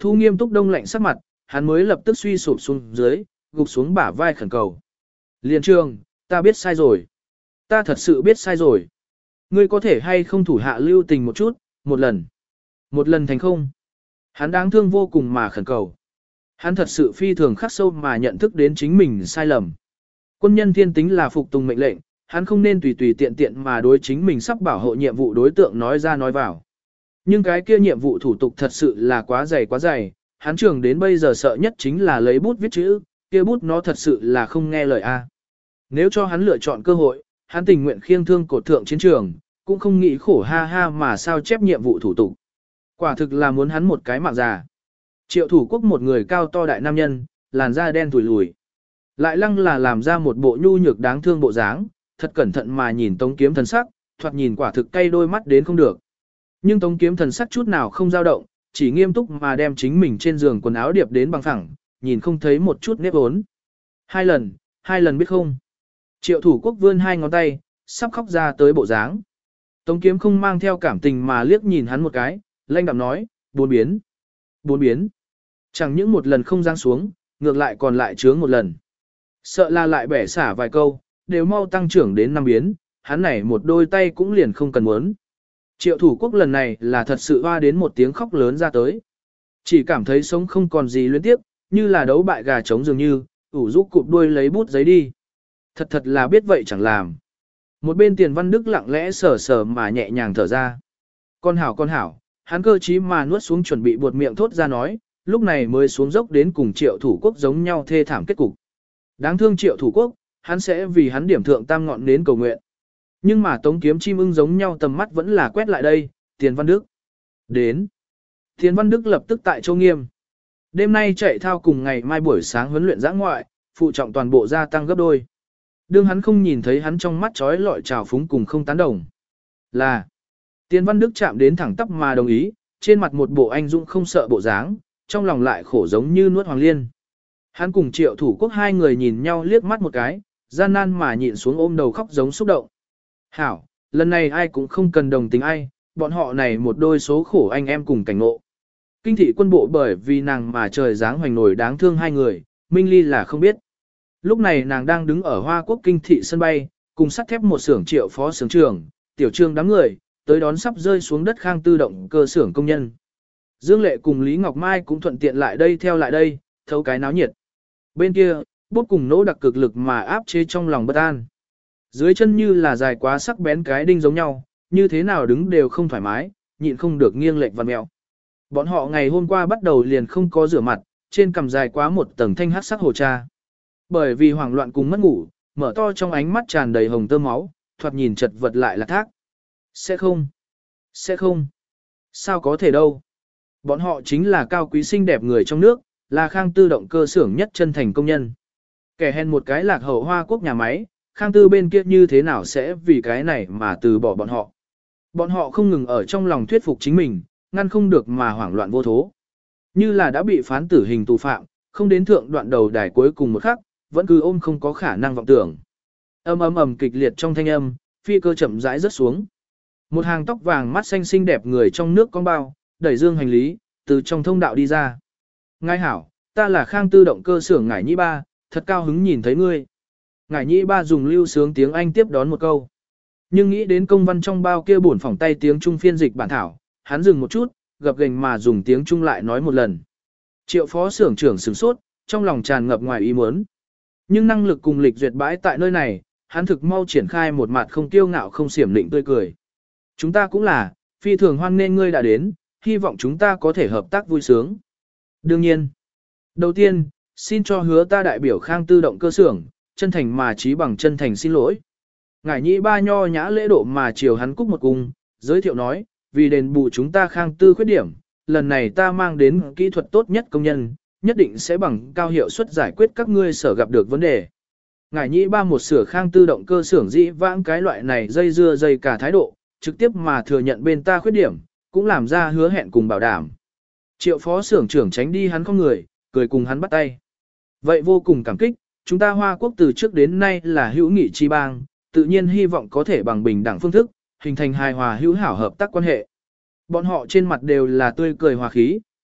Thu Nghiêm túc đông lạnh sắc mặt, hắn mới lập tức suy sụp xuống dưới, gục xuống bả vai khẩn cầu. Liên Trường, ta biết sai rồi. Ta thật sự biết sai rồi. Ngươi có thể hay không thủ hạ lưu tình một chút, một lần. Một lần thành không. Hắn đáng thương vô cùng mà khẩn cầu. Hắn thật sự phi thường khắc sâu mà nhận thức đến chính mình sai lầm. Quân nhân thiên tính là phục tùng mệnh lệnh, hắn không nên tùy tùy tiện tiện mà đối chính mình sắp bảo hộ nhiệm vụ đối tượng nói ra nói vào. Nhưng cái kia nhiệm vụ thủ tục thật sự là quá dày quá dày, hắn trưởng đến bây giờ sợ nhất chính là lấy bút viết chữ, kia bút nó thật sự là không nghe lời a. Nếu cho hắn lựa chọn cơ hội, hắn tình nguyện khiêng thương cột thượng chiến trường, cũng không nghĩ khổ ha ha mà sao chép nhiệm vụ thủ tục. Quả thực là muốn hắn một cái mạng già. Triệu Thủ Quốc một người cao to đại nam nhân, làn da đen thùi lùi. Lại lăng là làm ra một bộ nhu nhược đáng thương bộ dáng, thật cẩn thận mà nhìn Tống Kiếm thần sắc, thoạt nhìn quả thực cay đôi mắt đến không được. Nhưng Tống Kiếm thần sắc chút nào không dao động, chỉ nghiêm túc mà đem chính mình trên giường quần áo điệp đến bằng phẳng, nhìn không thấy một chút nếp ốn. Hai lần, hai lần biết không. Triệu Thủ Quốc vươn hai ngón tay, sắp khóc ra tới bộ dáng. Tống Kiếm không mang theo cảm tình mà liếc nhìn hắn một cái, lanh đạm nói, bốn biến. Bốn biến. Chẳng những một lần không giáng xuống, ngược lại còn lại chướng một lần. Sợ là lại bẻ xả vài câu, đều mau tăng trưởng đến năm biến, hắn này một đôi tay cũng liền không cần muốn. Triệu Thủ Quốc lần này là thật sự hoa đến một tiếng khóc lớn ra tới. Chỉ cảm thấy sống không còn gì luyến tiếp, như là đấu bại gà trống dường như, ủ rũ cụp đuôi lấy bút giấy đi. Thật thật là biết vậy chẳng làm. Một bên Tiền Văn Đức lặng lẽ sờ sờ mà nhẹ nhàng thở ra. Con hảo con hảo, hắn cơ trí mà nuốt xuống chuẩn bị buột miệng thốt ra nói, lúc này mới xuống dốc đến cùng Triệu Thủ Quốc giống nhau thê thảm kết cục. Đáng thương Triệu Thủ Quốc, hắn sẽ vì hắn điểm thượng tam ngọn đến cầu nguyện. Nhưng mà Tống Kiếm chim ưng giống nhau tầm mắt vẫn là quét lại đây, Tiền Văn Đức. Đến. Tiền Văn Đức lập tức tại Châu Nghiêm. Đêm nay chạy thao cùng ngày mai buổi sáng huấn luyện giã ngoại, phụ trọng toàn bộ gia tăng gấp đôi. Đương hắn không nhìn thấy hắn trong mắt trói lọi trào phúng cùng không tán đồng. Là. Tiền Văn Đức chạm đến thẳng tắp mà đồng ý, trên mặt một bộ anh dũng không sợ bộ dáng, trong lòng lại khổ giống như nuốt hoàng liên. Hắn cùng Triệu Thủ Quốc hai người nhìn nhau liếc mắt một cái, gian nan mà nhịn xuống ôm đầu khóc giống xúc động. Hảo, lần này ai cũng không cần đồng tình ai, bọn họ này một đôi số khổ anh em cùng cảnh ngộ. Kinh thị quân bộ bởi vì nàng mà trời dáng hoành nổi đáng thương hai người, Minh Ly là không biết. Lúc này nàng đang đứng ở Hoa Quốc kinh thị sân bay, cùng sắt thép một xưởng Triệu phó xưởng trưởng, tiểu trương đám người, tới đón sắp rơi xuống đất Khang Tư động cơ xưởng công nhân. Dương Lệ cùng Lý Ngọc Mai cũng thuận tiện lại đây theo lại đây, thấu cái náo nhiệt. Bên kia, bốp cùng nỗ đặc cực lực mà áp chế trong lòng bất an. Dưới chân như là dài quá sắc bén cái đinh giống nhau, như thế nào đứng đều không thoải mái, nhịn không được nghiêng lệch vặn mèo. Bọn họ ngày hôm qua bắt đầu liền không có rửa mặt, trên cằm dài quá một tầng thanh hắc sắc hồ cha. Bởi vì hoảng loạn cùng mất ngủ, mở to trong ánh mắt tràn đầy hồng tơ máu, thoạt nhìn chật vật lại là thác. Sẽ không. Sẽ không. Sao có thể đâu. Bọn họ chính là cao quý xinh đẹp người trong nước, là Khang Tư động cơ xưởng nhất chân thành công nhân. Kẻ hèn một cái lạc hậu Hoa Quốc nhà máy, Khang Tư bên kia như thế nào sẽ vì cái này mà từ bỏ bọn họ. Bọn họ không ngừng ở trong lòng thuyết phục chính mình, ngăn không được mà hoảng loạn vô thố. Như là đã bị phán tử hình tù phạm, không đến thượng đoạn đầu đài cuối cùng một khắc, vẫn cứ ôm không có khả năng vọng tưởng. Âm ầm ầm kịch liệt trong thanh âm, phi cơ chậm rãi rớt xuống. Một hàng tóc vàng mắt xanh xinh đẹp người trong nước con bao, đẩy dương hành lý, từ trong thông đạo đi ra. Ngài hảo, ta là Khang Tư động cơ xưởng Ngải Nhĩ Ba, thật cao hứng nhìn thấy ngươi. Ngải Nhĩ Ba dùng lưu sướng tiếng Anh tiếp đón một câu. Nhưng nghĩ đến công văn trong bao kia bổn phỏng tay tiếng Trung phiên dịch bản thảo, hắn dừng một chút, gập gềnh mà dùng tiếng Trung lại nói một lần. Triệu phó xưởng trưởng sửng sốt, trong lòng tràn ngập ngoài ý muốn. Nhưng năng lực cùng lịch duyệt bãi tại nơi này, hắn thực mau triển khai một mặt không kiêu ngạo không xiểm lịnh tươi cười. Chúng ta cũng là, phi thường hoan nên ngươi đã đến, hy vọng chúng ta có thể hợp tác vui sướng. Đương nhiên, đầu tiên, xin cho hứa ta đại biểu Khang Tư động cơ xưởng, chân thành mà trí bằng chân thành xin lỗi. Ngải Nhĩ Ba nho nhã lễ độ mà chiều hắn cúc một cung, giới thiệu nói, vì đền bù chúng ta Khang Tư khuyết điểm, lần này ta mang đến kỹ thuật tốt nhất công nhân, nhất định sẽ bằng cao hiệu suất giải quyết các ngươi sở gặp được vấn đề. Ngải Nhĩ Ba một sửa Khang Tư động cơ xưởng dĩ vãng cái loại này dây dưa dây cả thái độ, trực tiếp mà thừa nhận bên ta khuyết điểm, cũng làm ra hứa hẹn cùng bảo đảm. Triệu phó xưởng trưởng tránh đi hắn không người, cười cùng hắn bắt tay. Vậy vô cùng cảm kích, chúng ta Hoa Quốc từ trước đến nay là hữu nghị chi bang, tự nhiên hy vọng có thể bằng bình đẳng phương thức, hình thành hài hòa hữu hảo hợp tác quan hệ. Bọn họ trên mặt đều là tươi cười hòa khí,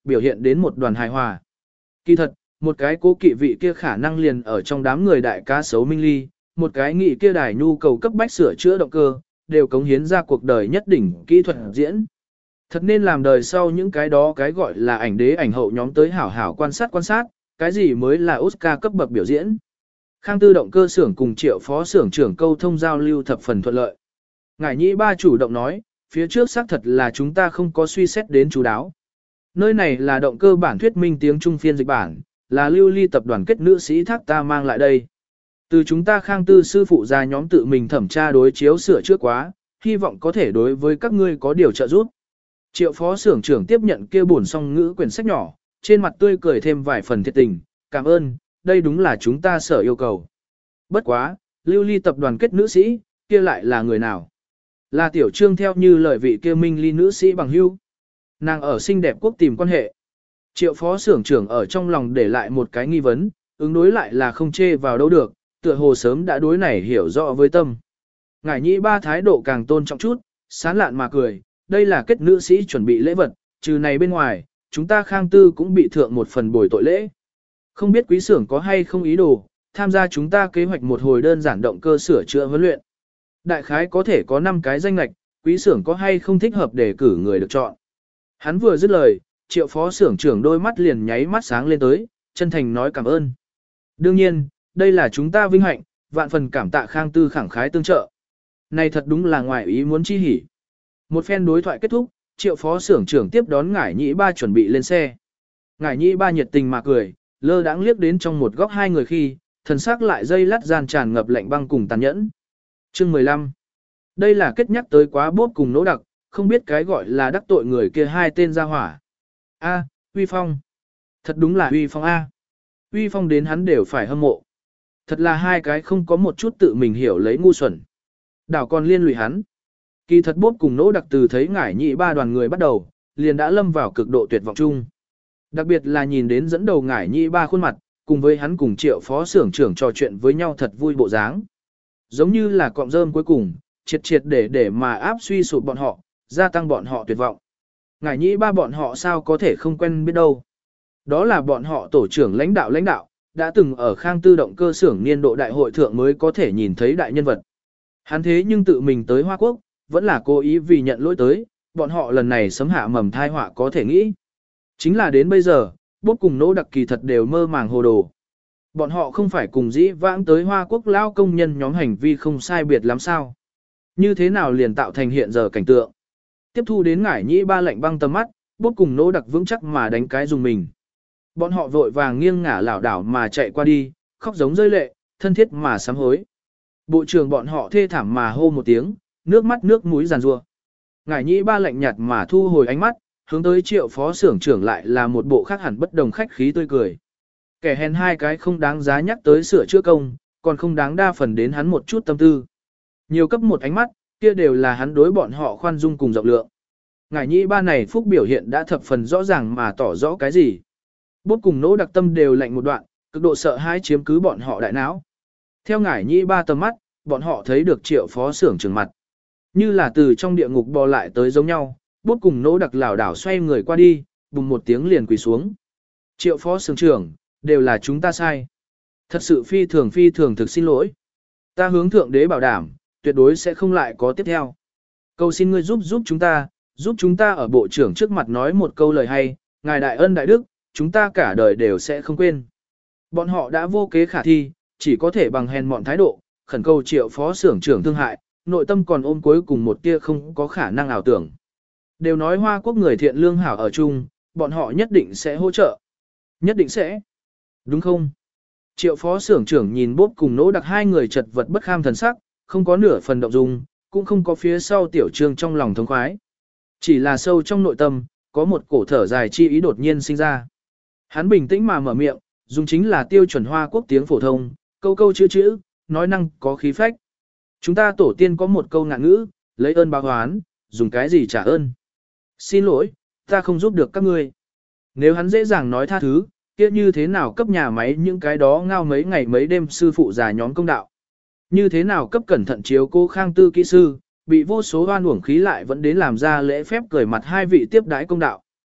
biểu hiện đến một đoàn hài hòa. Kỳ thật, một cái cố kỵ vị kia khả năng liền ở trong đám người đại cá sấu Minh Ly, một cái nghị kia đài nhu cầu cấp bách sửa chữa động cơ, đều cống hiến ra cuộc đời nhất đỉnh kỹ thuật diễn. Thật nên làm đời sau những cái đó cái gọi là ảnh đế ảnh hậu nhóm tới hảo hảo quan sát quan sát, cái gì mới là Oscar cấp bậc biểu diễn. Khang Tư động cơ xưởng cùng Triệu phó xưởng trưởng câu thông giao lưu thập phần thuận lợi. Ngải Nhĩ Ba chủ động nói, phía trước xác thật là chúng ta không có suy xét đến chú đáo. Nơi này là động cơ bản thuyết minh tiếng Trung phiên dịch bản, là lưu ly tập đoàn kết nữ sĩ thác ta mang lại đây. Từ chúng ta Khang Tư sư phụ ra nhóm tự mình thẩm tra đối chiếu sửa trước quá, hy vọng có thể đối với các ngươi có điều trợ giúp. Triệu phó xưởng trưởng tiếp nhận kia bổn song ngữ quyển sách nhỏ, trên mặt tươi cười thêm vài phần thiệt tình, cảm ơn, đây đúng là chúng ta sở yêu cầu. Bất quá, lưu ly tập đoàn kết nữ sĩ, kia lại là người nào? Là tiểu trương theo như lời vị kia minh ly nữ sĩ bằng hưu. Nàng ở xinh đẹp quốc tìm quan hệ. Triệu phó xưởng trưởng ở trong lòng để lại một cái nghi vấn, ứng đối lại là không chê vào đâu được, tựa hồ sớm đã đối này hiểu rõ với tâm. Ngải Nhĩ Ba thái độ càng tôn trọng chút, sán lạn mà cười, đây là kết nữ sĩ chuẩn bị lễ vật, trừ này bên ngoài, chúng ta Khang Tư cũng bị thượng một phần bồi tội lễ. Không biết quý xưởng có hay không ý đồ, tham gia chúng ta kế hoạch một hồi đơn giản động cơ sửa chữa huấn luyện. Đại khái có thể có năm cái danh lạch, quý xưởng có hay không thích hợp để cử người được chọn. Hắn vừa dứt lời, Triệu phó xưởng trưởng đôi mắt liền nháy mắt sáng lên tới, chân thành nói cảm ơn. Đương nhiên, đây là chúng ta vinh hạnh, vạn phần cảm tạ Khang Tư khẳng khái tương trợ. Này thật đúng là ngoài ý muốn chi hỉ. Một phen đối thoại kết thúc, Triệu phó xưởng trưởng tiếp đón Ngải Nhĩ Ba chuẩn bị lên xe. Ngải Nhĩ Ba nhiệt tình mà cười, lơ đãng liếc đến trong một góc hai người khi, thần sắc lại dây lắt gian tràn ngập lạnh băng cùng tàn nhẫn. Chương mười lăm. Đây là kết nhắc tới quá bốp cùng nỗ đặc, không biết cái gọi là đắc tội người kia hai tên ra hỏa. A, Uy Phong. Thật đúng là Uy Phong A. Uy Phong đến hắn đều phải hâm mộ. Thật là hai cái không có một chút tự mình hiểu lấy ngu xuẩn. Đảo còn liên lụy hắn. Kỳ thật bốp cùng nỗ đặc từ thấy Ngải Nhĩ Ba đoàn người bắt đầu, liền đã lâm vào cực độ tuyệt vọng chung. Đặc biệt là nhìn đến dẫn đầu Ngải Nhĩ Ba khuôn mặt, cùng với hắn cùng Triệu phó xưởng trưởng trò chuyện với nhau thật vui bộ dáng. Giống như là cọng rơm cuối cùng, triệt triệt để để mà áp suy sụp bọn họ, gia tăng bọn họ tuyệt vọng. Ngải Nhĩ Ba bọn họ sao có thể không quen biết đâu. Đó là bọn họ tổ trưởng lãnh đạo lãnh đạo, đã từng ở Khang Tư động cơ xưởng niên độ đại hội thượng mới có thể nhìn thấy đại nhân vật. Hắn thế nhưng tự mình tới Hoa Quốc, vẫn là cố ý vì nhận lỗi tới, bọn họ lần này sấm hạ mầm thai họa có thể nghĩ. Chính là đến bây giờ, bốp cùng nỗ đặc kỳ thật đều mơ màng hồ đồ. Bọn họ không phải cùng dĩ vãng tới Hoa Quốc lao công nhân nhóm hành vi không sai biệt lắm sao. Như thế nào liền tạo thành hiện giờ cảnh tượng. Tiếp thu đến Ngải Nhĩ Ba lạnh băng tầm mắt, bốp cùng nỗ đặc vững chắc mà đánh cái dùng mình. Bọn họ vội vàng nghiêng ngả lảo đảo mà chạy qua đi, khóc giống rơi lệ, thân thiết mà sám hối. Bộ trưởng bọn họ thê thảm mà hô một tiếng, nước mắt nước mũi giàn rua. Ngải Nhĩ Ba lạnh nhạt mà thu hồi ánh mắt, hướng tới Triệu phó xưởng trưởng lại là một bộ khác hẳn bất đồng khách khí tươi cười. Kẻ hèn hai cái không đáng giá nhắc tới sửa chữa công, còn không đáng đa phần đến hắn một chút tâm tư. Nhiều cấp một ánh mắt, kia đều là hắn đối bọn họ khoan dung cùng rộng lượng. Ngải Nhĩ Ba này phúc biểu hiện đã thập phần rõ ràng mà tỏ rõ cái gì. Bốt cùng nỗ đặc tâm đều lạnh một đoạn, cực độ sợ hãi chiếm cứ bọn họ đại não. Theo Ngải Nhĩ Ba tầm mắt, bọn họ thấy được Triệu phó xưởng trưởng mặt. Như là từ trong địa ngục bò lại tới giống nhau, bốt cùng nỗ đặc lảo đảo xoay người qua đi, bùng một tiếng liền quỳ xuống. Triệu phó xưởng trưởng, đều là chúng ta sai. Thật sự phi thường phi thường thực xin lỗi. Ta hướng thượng đế bảo đảm, tuyệt đối sẽ không lại có tiếp theo. Cầu xin ngươi giúp giúp chúng ta, giúp chúng ta ở bộ trưởng trước mặt nói một câu lời hay, ngài đại ân đại đức, chúng ta cả đời đều sẽ không quên. Bọn họ đã vô kế khả thi, chỉ có thể bằng hèn mọn thái độ, khẩn cầu Triệu phó xưởng trưởng thương hại, nội tâm còn ôm cuối cùng một tia không có khả năng ảo tưởng. Đều nói Hoa Quốc người thiện lương hảo ở chung, bọn họ nhất định sẽ hỗ trợ. Nhất định sẽ. Đúng không? Triệu phó xưởng trưởng nhìn bốp cùng nỗ đặc hai người chật vật bất kham thần sắc, không có nửa phần động dung, cũng không có phía sau tiểu trương trong lòng thống khoái. Chỉ là sâu trong nội tâm, có một cổ thở dài chi ý đột nhiên sinh ra. Hắn bình tĩnh mà mở miệng, dùng chính là tiêu chuẩn Hoa Quốc tiếng phổ thông, câu câu chữ chữ, nói năng có khí phách. Chúng ta tổ tiên có một câu ngạn ngữ, lấy ơn báo oán, dùng cái gì trả ơn. Xin lỗi, ta không giúp được các ngươi. Nếu hắn dễ dàng nói tha thứ, kia như thế nào cấp nhà máy những cái đó ngao mấy ngày mấy đêm sư phụ già nhóm công đạo. Như thế nào cấp cẩn thận chiếu cô Khang Tư kỹ sư, bị vô số oan uổng khí lại vẫn đến làm ra lễ phép cười mặt hai vị tiếp đái công đạo.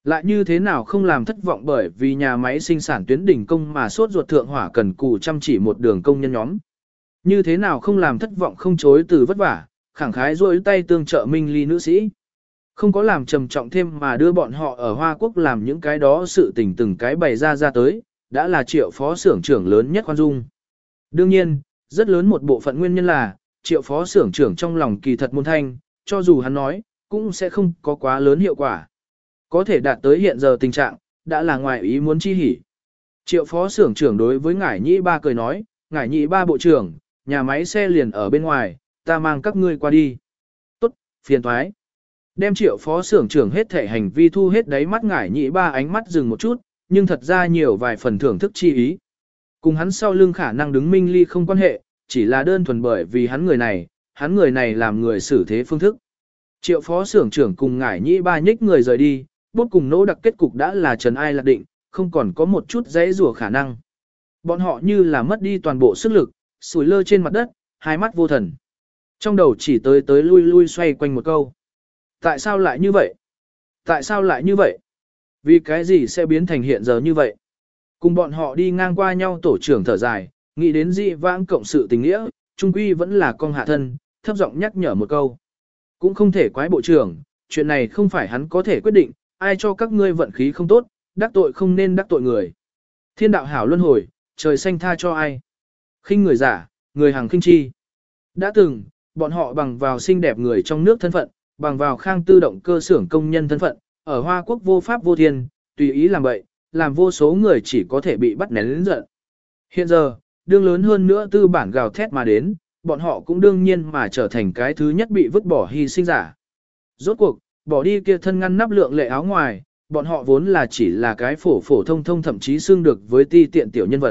Lại như thế nào không làm thất vọng bởi vì nhà máy sinh sản tuyến đỉnh công mà sốt ruột thượng hỏa cần cù chăm chỉ một đường công nhân nhóm. Như thế nào không làm thất vọng không chối từ vất vả, khẳng khái rôi tay tương trợ Minh Ly nữ sĩ. Không có làm trầm trọng thêm mà đưa bọn họ ở Hoa Quốc làm những cái đó sự tình từng cái bày ra ra tới, đã là Triệu phó xưởng trưởng lớn nhất khoan dung. Đương nhiên, rất lớn một bộ phận nguyên nhân là, Triệu phó xưởng trưởng trong lòng kỳ thật môn thanh, cho dù hắn nói, cũng sẽ không có quá lớn hiệu quả. Có thể đạt tới hiện giờ tình trạng, đã là ngoài ý muốn chi hỉ. Triệu phó xưởng trưởng đối với ngải nhĩ ba cười nói, ngải nhĩ ba bộ trưởng, nhà máy xe liền ở bên ngoài, ta mang các ngươi qua đi. Tốt, phiền thoái. Đem triệu phó xưởng trưởng hết thể hành vi thu hết đáy mắt ngải nhĩ ba ánh mắt dừng một chút, nhưng thật ra nhiều vài phần thưởng thức chi ý. Cùng hắn sau lưng khả năng đứng Minh Ly không quan hệ, chỉ là đơn thuần bởi vì hắn người này, hắn người này làm người xử thế phương thức. Triệu phó xưởng trưởng cùng ngải nhĩ ba nhích người rời đi, bốt cùng nỗ đặc kết cục đã là trần ai lạc định, không còn có một chút dãy rủa khả năng. Bọn họ như là mất đi toàn bộ sức lực, sủi lơ trên mặt đất, hai mắt vô thần. Trong đầu chỉ tới tới lui lui xoay quanh một câu. Tại sao lại như vậy? Tại sao lại như vậy? Vì cái gì sẽ biến thành hiện giờ như vậy? Cùng bọn họ đi ngang qua nhau tổ trưởng thở dài, nghĩ đến dị vãng cộng sự tình nghĩa, trung quy vẫn là con hạ thân, thấp giọng nhắc nhở một câu. Cũng không thể quái bộ trưởng, chuyện này không phải hắn có thể quyết định, ai cho các ngươi vận khí không tốt, đắc tội không nên đắc tội người. Thiên đạo hảo luân hồi, trời xanh tha cho ai. Khinh người giả, người hàng khinh chi. Đã từng, bọn họ bằng vào xinh đẹp người trong nước thân phận, bằng vào khang tư động cơ xưởng công nhân thân phận, ở Hoa Quốc vô pháp vô thiên, tùy ý làm bậy, làm vô số người chỉ có thể bị bắt nén lĩnh giận. Hiện giờ, đương lớn hơn nữa tư bản gào thét mà đến, bọn họ cũng đương nhiên mà trở thành cái thứ nhất bị vứt bỏ hy sinh giả. Rốt cuộc, bỏ đi kia thân ngăn nắp lượng lệ áo ngoài, bọn họ vốn là chỉ là cái phổ phổ thông thông thậm chí xương được với ti tiện tiểu nhân vật.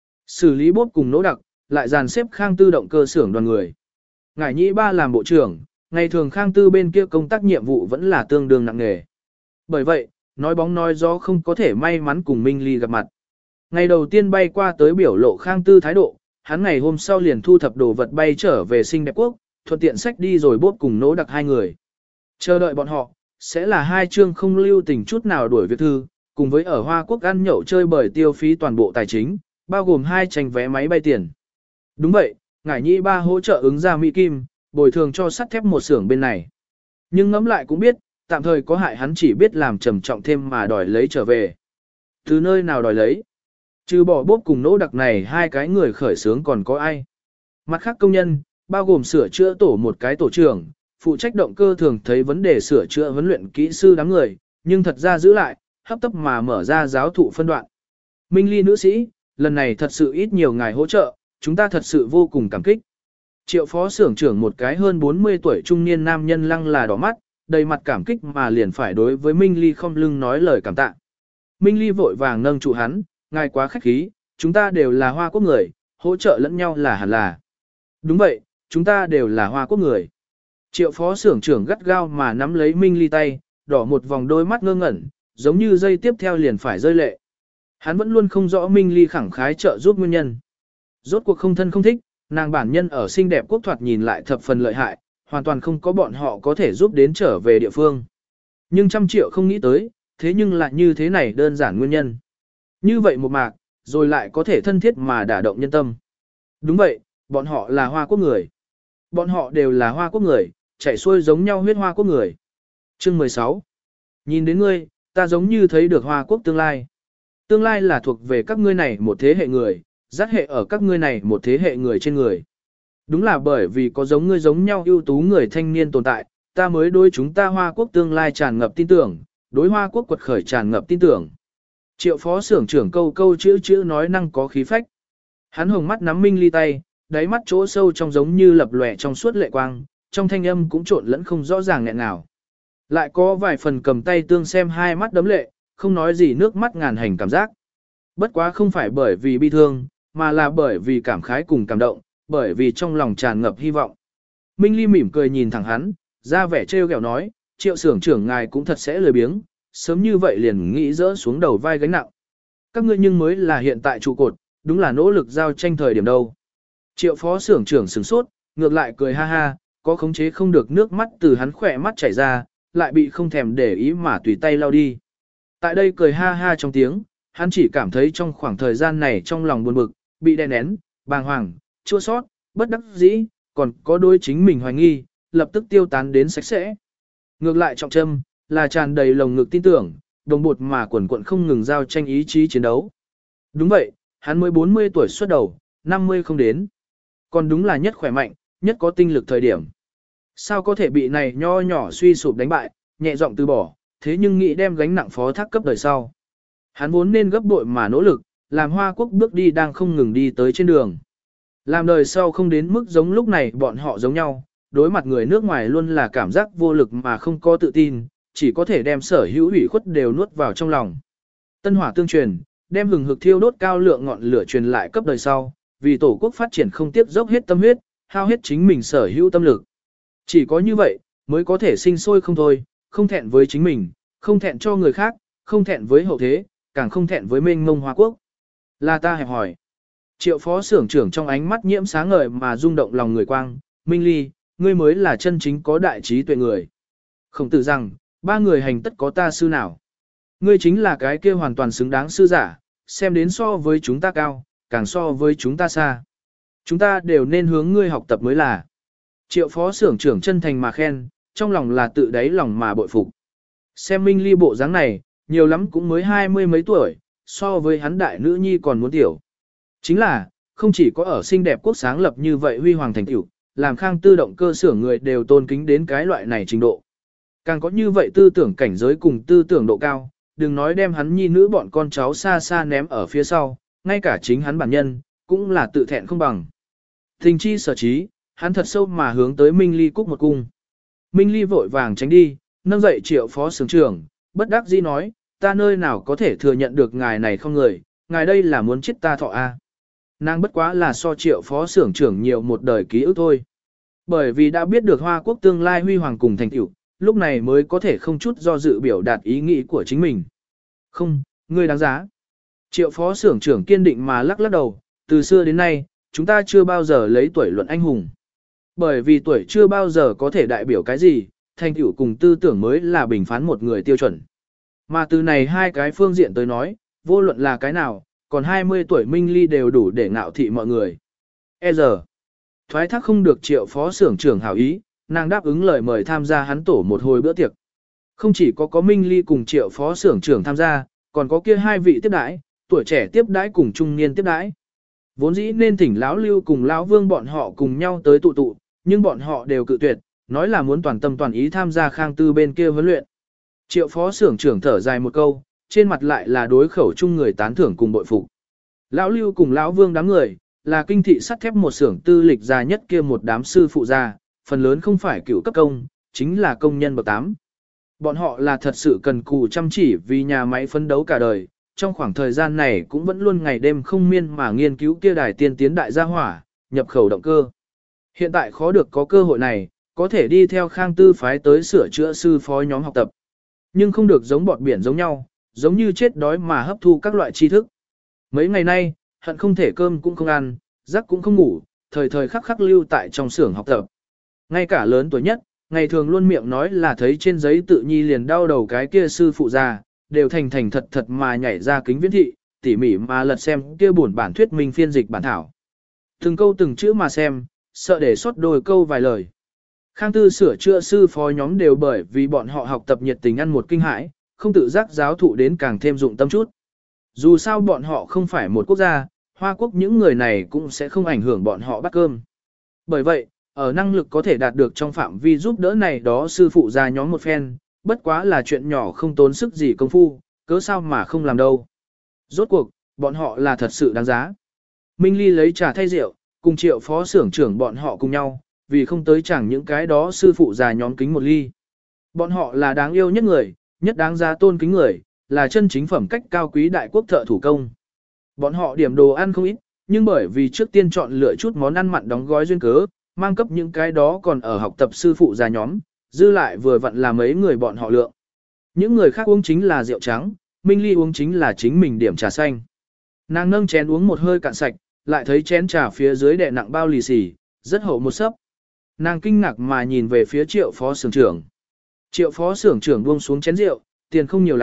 Xử lý bốp cùng nỗ đặc, lại dàn xếp khang tư động cơ xưởng đoàn người. Ngải nhĩ ba làm bộ trưởng, ngày thường khang tư bên kia công tác nhiệm vụ vẫn là tương đương nặng nề. Bởi vậy, nói bóng nói gió không có thể may mắn cùng Minh Ly gặp mặt. Ngày đầu tiên bay qua tới biểu lộ khang tư thái độ, hắn ngày hôm sau liền thu thập đồ vật bay trở về Sinh Đẹp Quốc, thuận tiện sách đi rồi bốp cùng nỗ đặc hai người. Chờ đợi bọn họ, sẽ là hai chương không lưu tình chút nào đuổi việc thư, cùng với ở Hoa Quốc ăn nhậu chơi bời tiêu phí toàn bộ tài chính, bao gồm hai tranh vé máy bay tiền. Đúng vậy, ngải nhĩ ba hỗ trợ ứng ra Mỹ Kim, bồi thường cho sắt thép một xưởng bên này. Nhưng ngẫm lại cũng biết, tạm thời có hại hắn chỉ biết làm trầm trọng thêm mà đòi lấy trở về. Từ nơi nào đòi lấy? Trừ bỏ bốp cùng nỗ đặc này hai cái người khởi xướng còn có ai? Mặt khác công nhân, bao gồm sửa chữa tổ một cái tổ trưởng, phụ trách động cơ thường thấy vấn đề sửa chữa huấn luyện kỹ sư đám người, nhưng thật ra giữ lại, hấp tấp mà mở ra giáo thụ phân đoạn. Minh Ly nữ sĩ, lần này thật sự ít nhiều ngài hỗ trợ, chúng ta thật sự vô cùng cảm kích. Triệu phó xưởng trưởng một cái hơn bốn mươi tuổi trung niên nam nhân lăng là đỏ mắt, đầy mặt cảm kích mà liền phải đối với Minh Ly không lưng nói lời cảm tạ. Minh Ly vội vàng nâng trụ hắn, ngài quá khách khí, chúng ta đều là Hoa Quốc người, hỗ trợ lẫn nhau là hẳn là. Đúng vậy, chúng ta đều là Hoa Quốc người. Triệu phó xưởng trưởng gắt gao mà nắm lấy Minh Ly tay, đỏ một vòng đôi mắt ngơ ngẩn, giống như dây tiếp theo liền phải rơi lệ. Hắn vẫn luôn không rõ Minh Ly khẳng khái trợ giúp nguyên nhân. Rốt cuộc không thân không thích, nàng bản nhân ở Sinh Đẹp Quốc thoạt nhìn lại thập phần lợi hại, hoàn toàn không có bọn họ có thể giúp đến trở về địa phương. Nhưng trăm triệu không nghĩ tới, thế nhưng lại như thế này đơn giản nguyên nhân. Như vậy một mạc, rồi lại có thể thân thiết mà đả động nhân tâm. Đúng vậy, bọn họ là Hoa Quốc người. Bọn họ đều là Hoa Quốc người, chảy xuôi giống nhau huyết Hoa Quốc người. Chương mười sáu. Nhìn đến ngươi, ta giống như thấy được Hoa Quốc tương lai. Tương lai là thuộc về các ngươi này một thế hệ người, dắt hệ ở các ngươi này một thế hệ người trên người. Đúng là bởi vì có giống ngươi giống nhau ưu tú người thanh niên tồn tại, ta mới đối chúng ta Hoa Quốc tương lai tràn ngập tin tưởng, đối Hoa Quốc quật khởi tràn ngập tin tưởng. Triệu phó xưởng trưởng câu câu chữ chữ nói năng có khí phách. Hắn hồng mắt nắm Minh Ly tay, đáy mắt chỗ sâu trong giống như lập lòe trong suốt lệ quang, trong thanh âm cũng trộn lẫn không rõ ràng nghẹn nào. Lại có vài phần cầm tay tương xem hai mắt đấm lệ, không nói gì nước mắt ngàn hành cảm giác. Bất quá không phải bởi vì bi thương, mà là bởi vì cảm khái cùng cảm động, bởi vì trong lòng tràn ngập hy vọng. Minh Ly mỉm cười nhìn thẳng hắn, ra vẻ trêu ghẹo nói, Triệu xưởng trưởng ngài cũng thật sẽ lười biếng, sớm như vậy liền nghĩ dỡ xuống đầu vai gánh nặng. Các ngươi nhưng mới là hiện tại trụ cột, đúng là nỗ lực giao tranh thời điểm đâu. Triệu phó xưởng trưởng sửng sốt, ngược lại cười ha ha, có khống chế không được nước mắt từ hắn khỏe mắt chảy ra, lại bị không thèm để ý mà tùy tay lau đi. Tại đây cười ha ha trong tiếng, hắn chỉ cảm thấy trong khoảng thời gian này trong lòng buồn bực, bị đè nén, bàng hoàng, chua sót, bất đắc dĩ, còn có đôi chính mình hoài nghi, lập tức tiêu tán đến sạch sẽ. Ngược lại trọng trâm, là tràn đầy lồng ngực tin tưởng, đồng bột mà quần quận không ngừng giao tranh ý chí chiến đấu. Đúng vậy, hắn mới bốn mươi tuổi xuất đầu, năm mươi không đến. Còn đúng là nhất khỏe mạnh, nhất có tinh lực thời điểm. Sao có thể bị này nho nhỏ suy sụp đánh bại, nhẹ giọng từ bỏ, thế nhưng nghĩ đem gánh nặng phó thác cấp đời sau. Hắn vốn nên gấp bội mà nỗ lực, làm Hoa Quốc bước đi đang không ngừng đi tới trên đường. Làm đời sau không đến mức giống lúc này bọn họ giống nhau, đối mặt người nước ngoài luôn là cảm giác vô lực mà không có tự tin, chỉ có thể đem sở hữu ủy khuất đều nuốt vào trong lòng. Tân hỏa tương truyền, đem hừng hực thiêu đốt cao lượng ngọn lửa truyền lại cấp đời sau, vì tổ quốc phát triển không tiếp dốc hết tâm huyết, hao hết chính mình sở hữu tâm lực. Chỉ có như vậy, mới có thể sinh sôi không thôi, không thẹn với chính mình, không thẹn cho người khác, không thẹn với hậu thế, càng không thẹn với mênh mông Hoa Quốc. Là ta hẹp hỏi. Triệu phó xưởng trưởng trong ánh mắt nhiễm sáng ngời mà rung động lòng người quang, Minh Ly, ngươi mới là chân chính có đại trí tuệ người. Khổng tử rằng, ba người hành tất có ta sư nào. Ngươi chính là cái kia hoàn toàn xứng đáng sư giả, xem đến so với chúng ta cao, càng so với chúng ta xa. Chúng ta đều nên hướng ngươi học tập mới là. Triệu phó xưởng trưởng chân thành mà khen, trong lòng là tự đáy lòng mà bội phục. Xem Minh Ly bộ dáng này, nhiều lắm cũng mới hai mươi mấy tuổi, so với hắn đại nữ nhi còn muốn tiểu. Chính là, không chỉ có ở xinh đẹp quốc sáng lập như vậy huy hoàng thành tiểu, làm khang tư động cơ xưởng người đều tôn kính đến cái loại này trình độ. Càng có như vậy tư tưởng cảnh giới cùng tư tưởng độ cao, đừng nói đem hắn nhi nữ bọn con cháu xa xa ném ở phía sau, ngay cả chính hắn bản nhân, cũng là tự thẹn không bằng. Tình chi sở trí, hắn thật sâu mà hướng tới Minh Ly cúc một cung. Minh Ly vội vàng tránh đi, nâng dậy triệu phó xưởng trưởng, bất đắc dĩ nói, ta nơi nào có thể thừa nhận được ngài này không người, ngài đây là muốn chết ta thọ a. Nàng bất quá là so triệu phó xưởng trưởng nhiều một đời ký ức thôi. Bởi vì đã biết được Hoa Quốc tương lai huy hoàng cùng thành tựu, lúc này mới có thể không chút do dự biểu đạt ý nghĩ của chính mình. Không, ngươi đáng giá. Triệu phó xưởng trưởng kiên định mà lắc lắc đầu, từ xưa đến nay, chúng ta chưa bao giờ lấy tuổi luận anh hùng. Bởi vì tuổi chưa bao giờ có thể đại biểu cái gì, thành tựu cùng tư tưởng mới là bình phán một người tiêu chuẩn. Mà từ này hai cái phương diện tới nói, vô luận là cái nào, còn hai mươi tuổi Minh Ly đều đủ để ngạo thị mọi người. E giờ, thoái thác không được triệu phó xưởng trưởng hảo ý, nàng đáp ứng lời mời tham gia hắn tổ một hồi bữa tiệc. Không chỉ có có Minh Ly cùng triệu phó xưởng trưởng tham gia, còn có kia hai vị tiếp đãi, tuổi trẻ tiếp đãi cùng trung niên tiếp đãi. Vốn dĩ nên thỉnh lão Lưu cùng lão Vương bọn họ cùng nhau tới tụ tụ, nhưng bọn họ đều cự tuyệt, nói là muốn toàn tâm toàn ý tham gia khang tư bên kia huấn luyện. Triệu phó xưởng trưởng thở dài một câu, trên mặt lại là đối khẩu chung người tán thưởng cùng bội phục. Lão Lưu cùng lão Vương đám người, là kinh thị sắt thép một xưởng tư lịch già nhất kia một đám sư phụ già, phần lớn không phải cựu cấp công, chính là công nhân bậc tám. Bọn họ là thật sự cần cù chăm chỉ vì nhà máy phấn đấu cả đời, trong khoảng thời gian này cũng vẫn luôn ngày đêm không miên mà nghiên cứu kia đài tiên tiến đại gia hỏa, nhập khẩu động cơ. Hiện tại khó được có cơ hội này, có thể đi theo khang tư phái tới sửa chữa sư phó nhóm học tập. Nhưng không được giống bọt biển giống nhau, giống như chết đói mà hấp thu các loại tri thức. Mấy ngày nay, hận không thể cơm cũng không ăn, giấc cũng không ngủ, thời thời khắc khắc lưu tại trong xưởng học tập. Ngay cả lớn tuổi nhất, ngày thường luôn miệng nói là thấy trên giấy tự nhi liền đau đầu cái kia sư phụ già, đều thành thành thật thật mà nhảy ra kính viễn thị, tỉ mỉ mà lật xem kia buồn bản thuyết minh phiên dịch bản thảo. Từng câu từng chữ mà xem, sợ để sót đôi câu vài lời. Khang tư sửa chữa sư phó nhóm đều bởi vì bọn họ học tập nhiệt tình ăn một kinh hãi, không tự giác giáo thụ đến càng thêm dụng tâm chút. Dù sao bọn họ không phải một quốc gia, Hoa Quốc những người này cũng sẽ không ảnh hưởng bọn họ bắt cơm. Bởi vậy, ở năng lực có thể đạt được trong phạm vi giúp đỡ này đó sư phụ ra nhóm một phen, bất quá là chuyện nhỏ không tốn sức gì công phu, cớ sao mà không làm đâu. Rốt cuộc, bọn họ là thật sự đáng giá. Minh Ly lấy trà thay rượu, cùng triệu phó xưởng trưởng bọn họ cùng nhau, vì không tới chẳng những cái đó sư phụ già nhóm kính một ly. Bọn họ là đáng yêu nhất người, nhất đáng giá tôn kính người, là chân chính phẩm cách cao quý đại quốc thợ thủ công. Bọn họ điểm đồ ăn không ít, nhưng bởi vì trước tiên chọn lựa chút món ăn mặn đóng gói duyên cớ, mang cấp những cái đó còn ở học tập sư phụ già nhóm, dư lại vừa vặn là mấy người bọn họ lượng. Những người khác uống chính là rượu trắng, Minh Ly uống chính là chính mình điểm trà xanh. Nàng nâng chén uống một hơi cạn sạch, lại thấy chén trà phía dưới đè nặng bao lì xì, rất hậu một sấp. Nàng kinh ngạc mà nhìn về phía triệu phó xưởng trưởng. Triệu phó xưởng trưởng buông xuống chén rượu, tiền không nhiều lắm,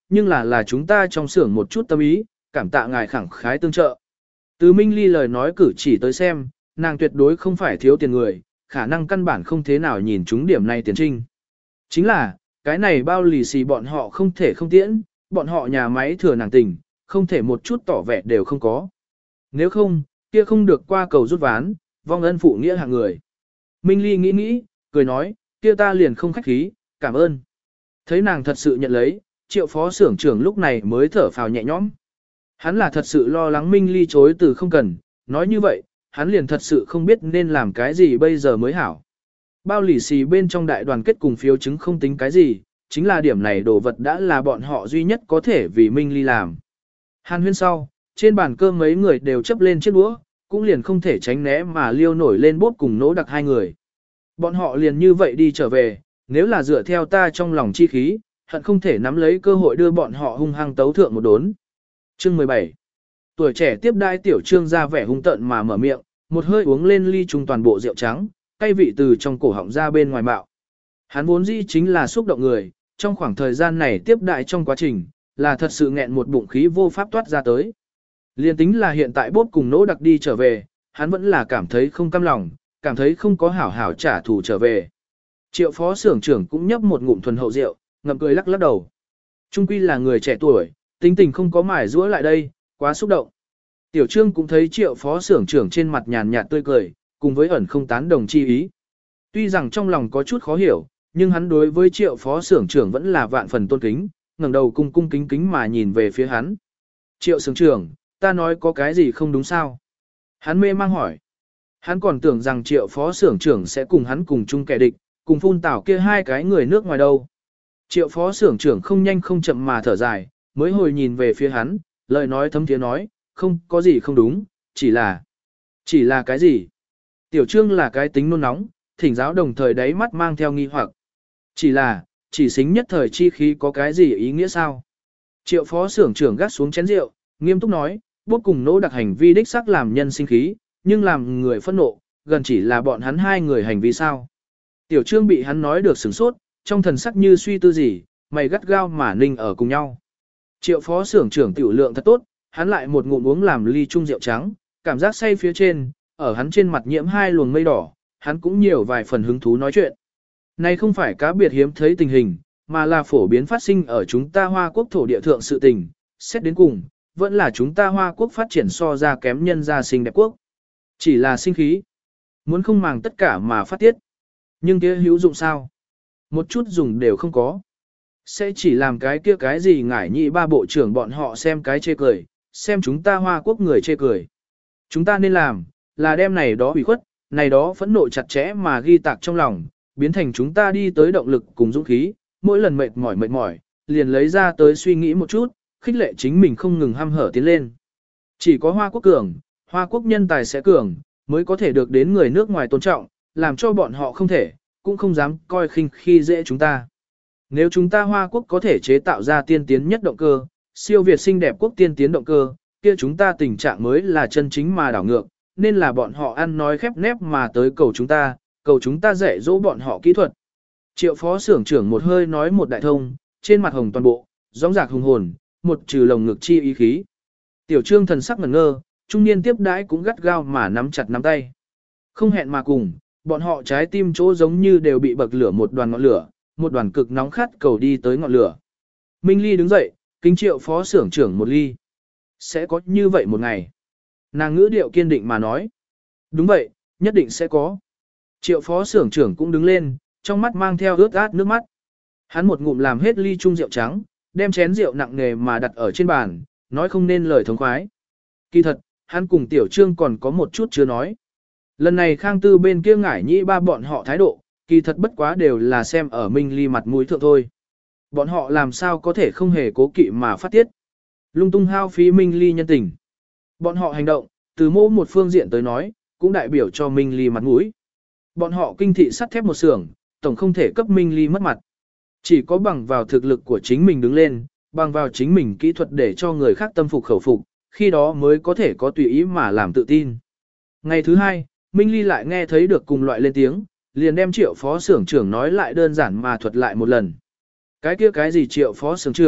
nhưng là là chúng ta trong xưởng một chút tâm ý, cảm tạ ngài khẳng khái tương trợ. Từ Minh Ly lời nói cử chỉ tới xem, nàng tuyệt đối không phải thiếu tiền người, khả năng căn bản không thế nào nhìn chúng điểm này tiền trinh. Chính là, cái này bao lì xì bọn họ không thể không tiễn, bọn họ nhà máy thừa nàng tình, không thể một chút tỏ vẻ đều không có. Nếu không, kia không được qua cầu rút ván, vong ân phụ nghĩa hạng người. Minh Ly nghĩ nghĩ, cười nói, kia ta liền không khách khí, cảm ơn. Thấy nàng thật sự nhận lấy, Triệu phó xưởng trưởng lúc này mới thở phào nhẹ nhõm. Hắn là thật sự lo lắng Minh Ly chối từ không cần, nói như vậy, hắn liền thật sự không biết nên làm cái gì bây giờ mới hảo. Bao lì xì bên trong đại đoàn kết cùng phiếu chứng không tính cái gì, chính là điểm này đồ vật đã là bọn họ duy nhất có thể vì Minh Ly làm. Hàn huyên sau, trên bàn cơm mấy người đều chấp lên chiếc đũa, cũng liền không thể tránh né mà liêu nổi lên bốp cùng nỗ đặc hai người. Bọn họ liền như vậy đi trở về, nếu là dựa theo ta trong lòng chi khí, hận không thể nắm lấy cơ hội đưa bọn họ hung hăng tấu thượng một đốn. Chương mười bảy. Tuổi trẻ tiếp đai tiểu trương ra vẻ hung tợn mà mở miệng, một hơi uống lên ly chung toàn bộ rượu trắng, cay vị từ trong cổ họng ra bên ngoài bạo. Hắn vốn dĩ chính là xúc động người, trong khoảng thời gian này tiếp đại trong quá trình, là thật sự nghẹn một bụng khí vô pháp toát ra tới. Liên tính là hiện tại bốp cùng nỗ đặc đi trở về, hắn vẫn là cảm thấy không cam lòng, cảm thấy không có hảo hảo trả thù trở về. Triệu phó xưởng trưởng cũng nhấp một ngụm thuần hậu rượu, ngậm cười lắc lắc đầu. Trung quy là người trẻ tuổi, tính tình không có mải rũa lại đây, quá xúc động. Tiểu Trương cũng thấy triệu phó xưởng trưởng trên mặt nhàn nhạt tươi cười, cùng với ẩn không tán đồng chi ý. Tuy rằng trong lòng có chút khó hiểu, nhưng hắn đối với triệu phó xưởng trưởng vẫn là vạn phần tôn kính, ngẩng đầu cung cung kính kính mà nhìn về phía hắn. Triệu xưởng trưởng, ta nói có cái gì không đúng sao? Hắn mê mang hỏi. Hắn còn tưởng rằng triệu phó xưởng trưởng sẽ cùng hắn cùng chung kẻ địch, cùng phun tảo kia hai cái người nước ngoài đâu. Triệu phó xưởng trưởng không nhanh không chậm mà thở dài, mới hồi nhìn về phía hắn, lời nói thấm thiế nói, không có gì không đúng, chỉ là... Chỉ là cái gì? Tiểu Trương là cái tính nôn nóng, thỉnh giáo đồng thời đáy mắt mang theo nghi hoặc. Chỉ là, chỉ xính nhất thời chi khí có cái gì ý nghĩa sao? Triệu phó xưởng trưởng gắt xuống chén rượu, nghiêm túc nói, bố cùng nỗ đặc hành vi đích sắc làm nhân sinh khí, nhưng làm người phẫn nộ, gần chỉ là bọn hắn hai người hành vi sao. Tiểu Trương bị hắn nói được sửng sốt, trong thần sắc như suy tư gì, mày gắt gao mà ninh ở cùng nhau. Triệu phó xưởng trưởng tiểu lượng thật tốt, hắn lại một ngụm uống làm ly chung rượu trắng, cảm giác say phía trên, ở hắn trên mặt nhiễm hai luồng mây đỏ, hắn cũng nhiều vài phần hứng thú nói chuyện. Này không phải cá biệt hiếm thấy tình hình, mà là phổ biến phát sinh ở chúng ta Hoa Quốc thổ địa thượng sự tình, xét đến cùng, vẫn là chúng ta Hoa Quốc phát triển so ra kém nhân gia sinh đẹp quốc. Chỉ là sinh khí, muốn không màng tất cả mà phát tiết. Nhưng kia hữu dụng sao? Một chút dùng đều không có. Sẽ chỉ làm cái kia cái gì ngải nhị ba bộ trưởng bọn họ xem cái chê cười, xem chúng ta Hoa Quốc người chê cười. Chúng ta nên làm, là đem này đó ủy khuất, này đó phẫn nộ chặt chẽ mà ghi tạc trong lòng, biến thành chúng ta đi tới động lực cùng dũng khí, mỗi lần mệt mỏi mệt mỏi, liền lấy ra tới suy nghĩ một chút, khích lệ chính mình không ngừng ham hở tiến lên. Chỉ có Hoa Quốc cường, Hoa Quốc nhân tài sẽ cường, mới có thể được đến người nước ngoài tôn trọng, làm cho bọn họ không thể, cũng không dám coi khinh khi dễ chúng ta. Nếu chúng ta Hoa Quốc có thể chế tạo ra tiên tiến nhất động cơ, siêu việt xinh đẹp quốc tiên tiến động cơ, kia chúng ta tình trạng mới là chân chính mà đảo ngược, nên là bọn họ ăn nói khép nép mà tới cầu chúng ta, cầu chúng ta dạy dỗ bọn họ kỹ thuật. Triệu phó xưởng trưởng một hơi nói một đại thông, trên mặt hồng toàn bộ, rõng rạc hùng hồn, một trừ lồng ngực chi ý khí. Tiểu Trương thần sắc ngẩn ngơ, trung niên tiếp đãi cũng gắt gao mà nắm chặt nắm tay. Không hẹn mà cùng, bọn họ trái tim chỗ giống như đều bị bậc lửa một đoàn ngọn lửa, một đoàn cực nóng khát cầu đi tới ngọn lửa. Minh Ly đứng dậy, kính triệu phó xưởng trưởng một ly. Sẽ có như vậy một ngày. Nàng ngữ điệu kiên định mà nói. Đúng vậy, nhất định sẽ có. Triệu phó xưởng trưởng cũng đứng lên, trong mắt mang theo ướt át nước mắt. Hắn một ngụm làm hết ly chung rượu trắng, đem chén rượu nặng nề mà đặt ở trên bàn, nói không nên lời thống khoái. Kỳ thật, hắn cùng Tiểu Trương còn có một chút chưa nói. Lần này Khang Tư bên kia ngải nhĩ ba bọn họ thái độ, kỳ thật bất quá đều là xem ở Minh Ly mặt mũi thượng thôi. Bọn họ làm sao có thể không hề cố kỵ mà phát tiết. Lung tung hao phí Minh Ly nhân tình. Bọn họ hành động, từ mô một phương diện tới nói, cũng đại biểu cho Minh Ly mặt mũi. Bọn họ kinh thị sắt thép một xưởng, tổng không thể cấp Minh Ly mất mặt. Chỉ có bằng vào thực lực của chính mình đứng lên, bằng vào chính mình kỹ thuật để cho người khác tâm phục khẩu phục, khi đó mới có thể có tùy ý mà làm tự tin. Ngày thứ hai, Minh Ly lại nghe thấy được cùng loại lên tiếng, liền đem triệu phó xưởng trưởng nói lại đơn giản mà thuật lại một lần. Cái kia cái gì triệu phó xưởng trưởng,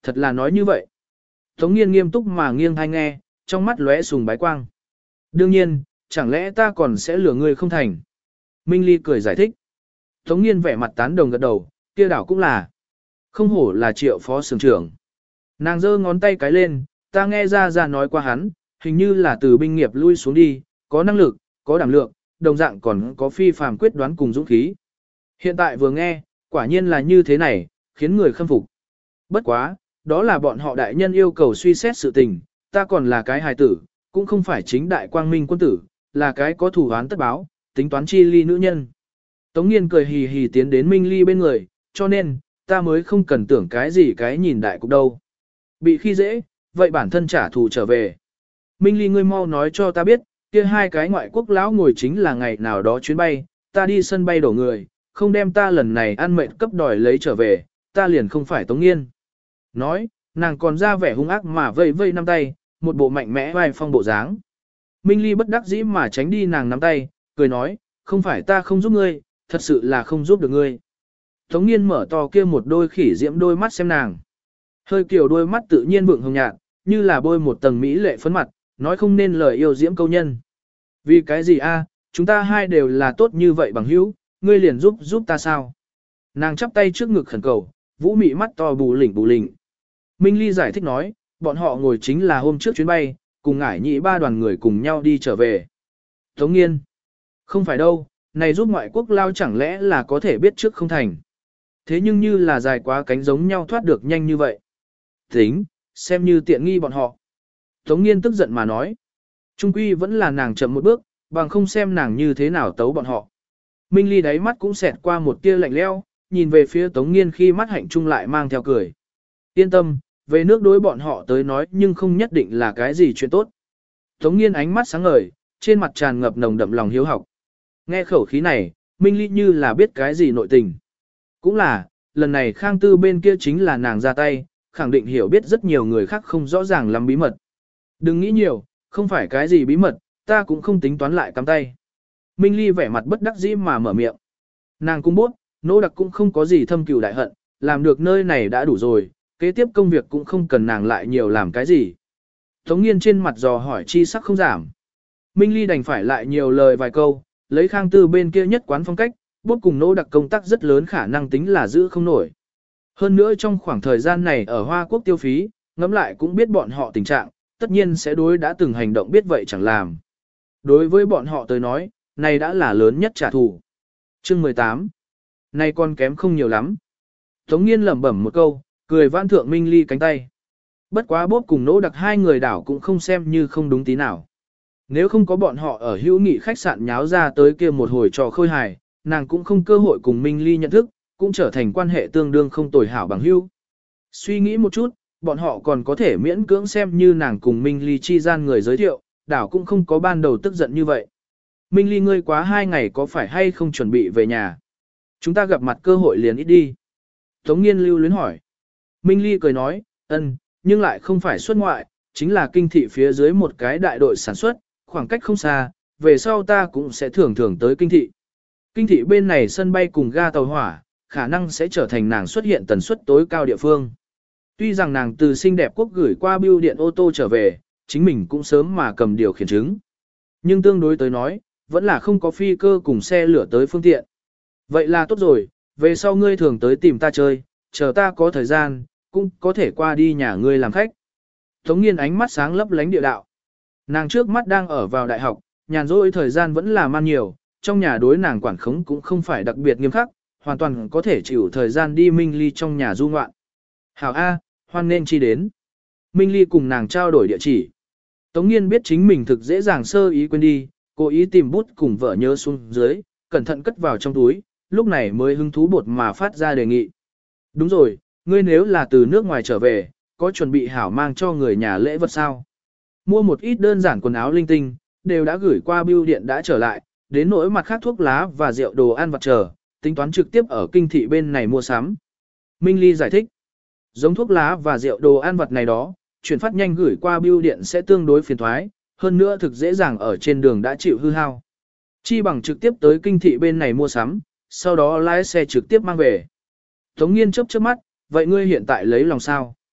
Thật là nói như vậy. Tống Nghiên nghiêm túc mà nghiêng tai nghe, trong mắt lóe sùng bái quang. Đương nhiên, chẳng lẽ ta còn sẽ lừa ngươi không thành? Minh Ly cười giải thích. Tống Nghiên vẻ mặt tán đồng gật đầu, kia đảo cũng là. Không hổ là Triệu phó xưởng trưởng. Nàng giơ ngón tay cái lên, ta nghe ra ra nói qua hắn, hình như là từ binh nghiệp lui xuống đi, có năng lực, có đảm lượng, đồng dạng còn có phi phàm quyết đoán cùng dũng khí. Hiện tại vừa nghe, quả nhiên là như thế này, khiến người khâm phục. Bất quá, đó là bọn họ đại nhân yêu cầu suy xét sự tình, ta còn là cái hài tử, cũng không phải chính đại quang minh quân tử, là cái có thủ án tất báo, tính toán chi ly nữ nhân. Tống Nghiên cười hì hì tiến đến Minh Ly bên người, cho nên, ta mới không cần tưởng cái gì cái nhìn đại cục đâu. Bị khi dễ, vậy bản thân trả thù trở về. Minh Ly ngươi mau nói cho ta biết, kia hai cái ngoại quốc lão ngồi chính là ngày nào đó chuyến bay, ta đi sân bay đổ người, không đem ta lần này ăn mệnh cấp đòi lấy trở về, ta liền không phải Tống Nghiên. Nói, nàng còn ra vẻ hung ác mà vây vây nắm tay, một bộ mạnh mẽ vai phong bộ dáng. Minh Ly bất đắc dĩ mà tránh đi nàng nắm tay, cười nói, không phải ta không giúp ngươi, thật sự là không giúp được ngươi. Tống Nghiên mở to kia một đôi khỉ diễm đôi mắt xem nàng. Hơi kiểu đôi mắt tự nhiên vượng hồng nhạt, như là bôi một tầng mỹ lệ phấn mặt, nói không nên lời yêu diễm câu nhân. Vì cái gì a? Chúng ta hai đều là tốt như vậy bằng hữu, ngươi liền giúp giúp ta sao? Nàng chắp tay trước ngực khẩn cầu, vũ mị mắt to bù lỉnh bù lỉnh. Minh Ly giải thích nói, bọn họ ngồi chính là hôm trước chuyến bay, cùng ngải nhị ba đoàn người cùng nhau đi trở về. Tống Nghiên, không phải đâu, này giúp ngoại quốc lao chẳng lẽ là có thể biết trước không thành. Thế nhưng như là dài quá cánh giống nhau thoát được nhanh như vậy. Tính, xem như tiện nghi bọn họ. Tống Nghiên tức giận mà nói. Trung quy vẫn là nàng chậm một bước, bằng không xem nàng như thế nào tấu bọn họ. Minh Ly đáy mắt cũng xẹt qua một tia lạnh leo, nhìn về phía Tống Nghiên khi mắt hạnh trung lại mang theo cười. Yên tâm, về nước đối bọn họ tới nói nhưng không nhất định là cái gì chuyện tốt. Tống Nghiên ánh mắt sáng ngời, trên mặt tràn ngập nồng đậm lòng hiếu học. Nghe khẩu khí này, Minh Ly như là biết cái gì nội tình. Cũng là, lần này Khang Tư bên kia chính là nàng ra tay, khẳng định hiểu biết rất nhiều người khác không rõ ràng lắm bí mật. Đừng nghĩ nhiều, không phải cái gì bí mật, ta cũng không tính toán lại cắm tay. Minh Ly vẻ mặt bất đắc dĩ mà mở miệng. Nàng cung bốt, nỗ đặc cũng không có gì thâm cừu đại hận, làm được nơi này đã đủ rồi, kế tiếp công việc cũng không cần nàng lại nhiều làm cái gì. Tống Nghiên trên mặt dò hỏi chi sắc không giảm. Minh Ly đành phải lại nhiều lời vài câu, lấy Khang Tư bên kia nhất quán phong cách, bốt cùng nỗ đặc công tác rất lớn khả năng tính là giữ không nổi. Hơn nữa trong khoảng thời gian này ở Hoa Quốc tiêu phí, ngẫm lại cũng biết bọn họ tình trạng, tất nhiên sẽ đối đã từng hành động biết vậy chẳng làm. Đối với bọn họ tới nói, này đã là lớn nhất trả thù. Chương mười tám. Này còn kém không nhiều lắm. Tống Nghiên lẩm bẩm một câu, cười vãn thượng Minh Ly cánh tay. Bất quá bốp cùng nỗ đặc hai người đảo cũng không xem như không đúng tí nào. Nếu không có bọn họ ở hữu nghị khách sạn nháo ra tới kia một hồi trò khôi hài, nàng cũng không cơ hội cùng Minh Ly nhận thức, cũng trở thành quan hệ tương đương không tồi hảo bằng hữu. Suy nghĩ một chút, bọn họ còn có thể miễn cưỡng xem như nàng cùng Minh Ly chi gian người giới thiệu, đảo cũng không có ban đầu tức giận như vậy. Minh Ly ngươi quá hai ngày có phải hay không chuẩn bị về nhà? Chúng ta gặp mặt cơ hội liền ít đi. Tống Nghiên lưu luyến hỏi. Minh Ly cười nói, ân, nhưng lại không phải xuất ngoại, chính là kinh thị phía dưới một cái đại đội sản xuất, khoảng cách không xa, về sau ta cũng sẽ thường thường tới kinh thị. Kinh thị bên này sân bay cùng ga tàu hỏa, khả năng sẽ trở thành nàng xuất hiện tần suất tối cao địa phương. Tuy rằng nàng từ xinh đẹp quốc gửi qua bưu điện ô tô trở về, chính mình cũng sớm mà cầm điều khiển chứng. Nhưng tương đối tới nói, vẫn là không có phi cơ cùng xe lửa tới phương tiện. Vậy là tốt rồi, về sau ngươi thường tới tìm ta chơi, chờ ta có thời gian, cũng có thể qua đi nhà ngươi làm khách. Tống Nghiên ánh mắt sáng lấp lánh địa đạo. Nàng trước mắt đang ở vào đại học, nhàn rỗi thời gian vẫn là man nhiều, trong nhà đối nàng quản khống cũng không phải đặc biệt nghiêm khắc, hoàn toàn có thể chịu thời gian đi Minh Ly trong nhà du ngoạn. Hảo A, hoan nên chi đến. Minh Ly cùng nàng trao đổi địa chỉ. Tống Nghiên biết chính mình thực dễ dàng sơ ý quên đi, cố ý tìm bút cùng vợ nhớ xuống dưới, cẩn thận cất vào trong túi, lúc này mới hứng thú bột mà phát ra đề nghị. Đúng rồi, ngươi nếu là từ nước ngoài trở về, có chuẩn bị hảo mang cho người nhà lễ vật sao? Mua một ít đơn giản quần áo linh tinh, đều đã gửi qua bưu điện đã trở lại, đến nỗi mặt khác thuốc lá và rượu đồ ăn vặt chờ, tính toán trực tiếp ở kinh thị bên này mua sắm. Minh Ly giải thích, giống thuốc lá và rượu đồ ăn vặt này đó, chuyển phát nhanh gửi qua bưu điện sẽ tương đối phiền thoái, hơn nữa thực dễ dàng ở trên đường đã chịu hư hao. Chi bằng trực tiếp tới kinh thị bên này mua sắm, sau đó lái xe trực tiếp mang về. Tống Nghiên chớp chớp mắt, vậy ngươi hiện tại lấy lòng sao?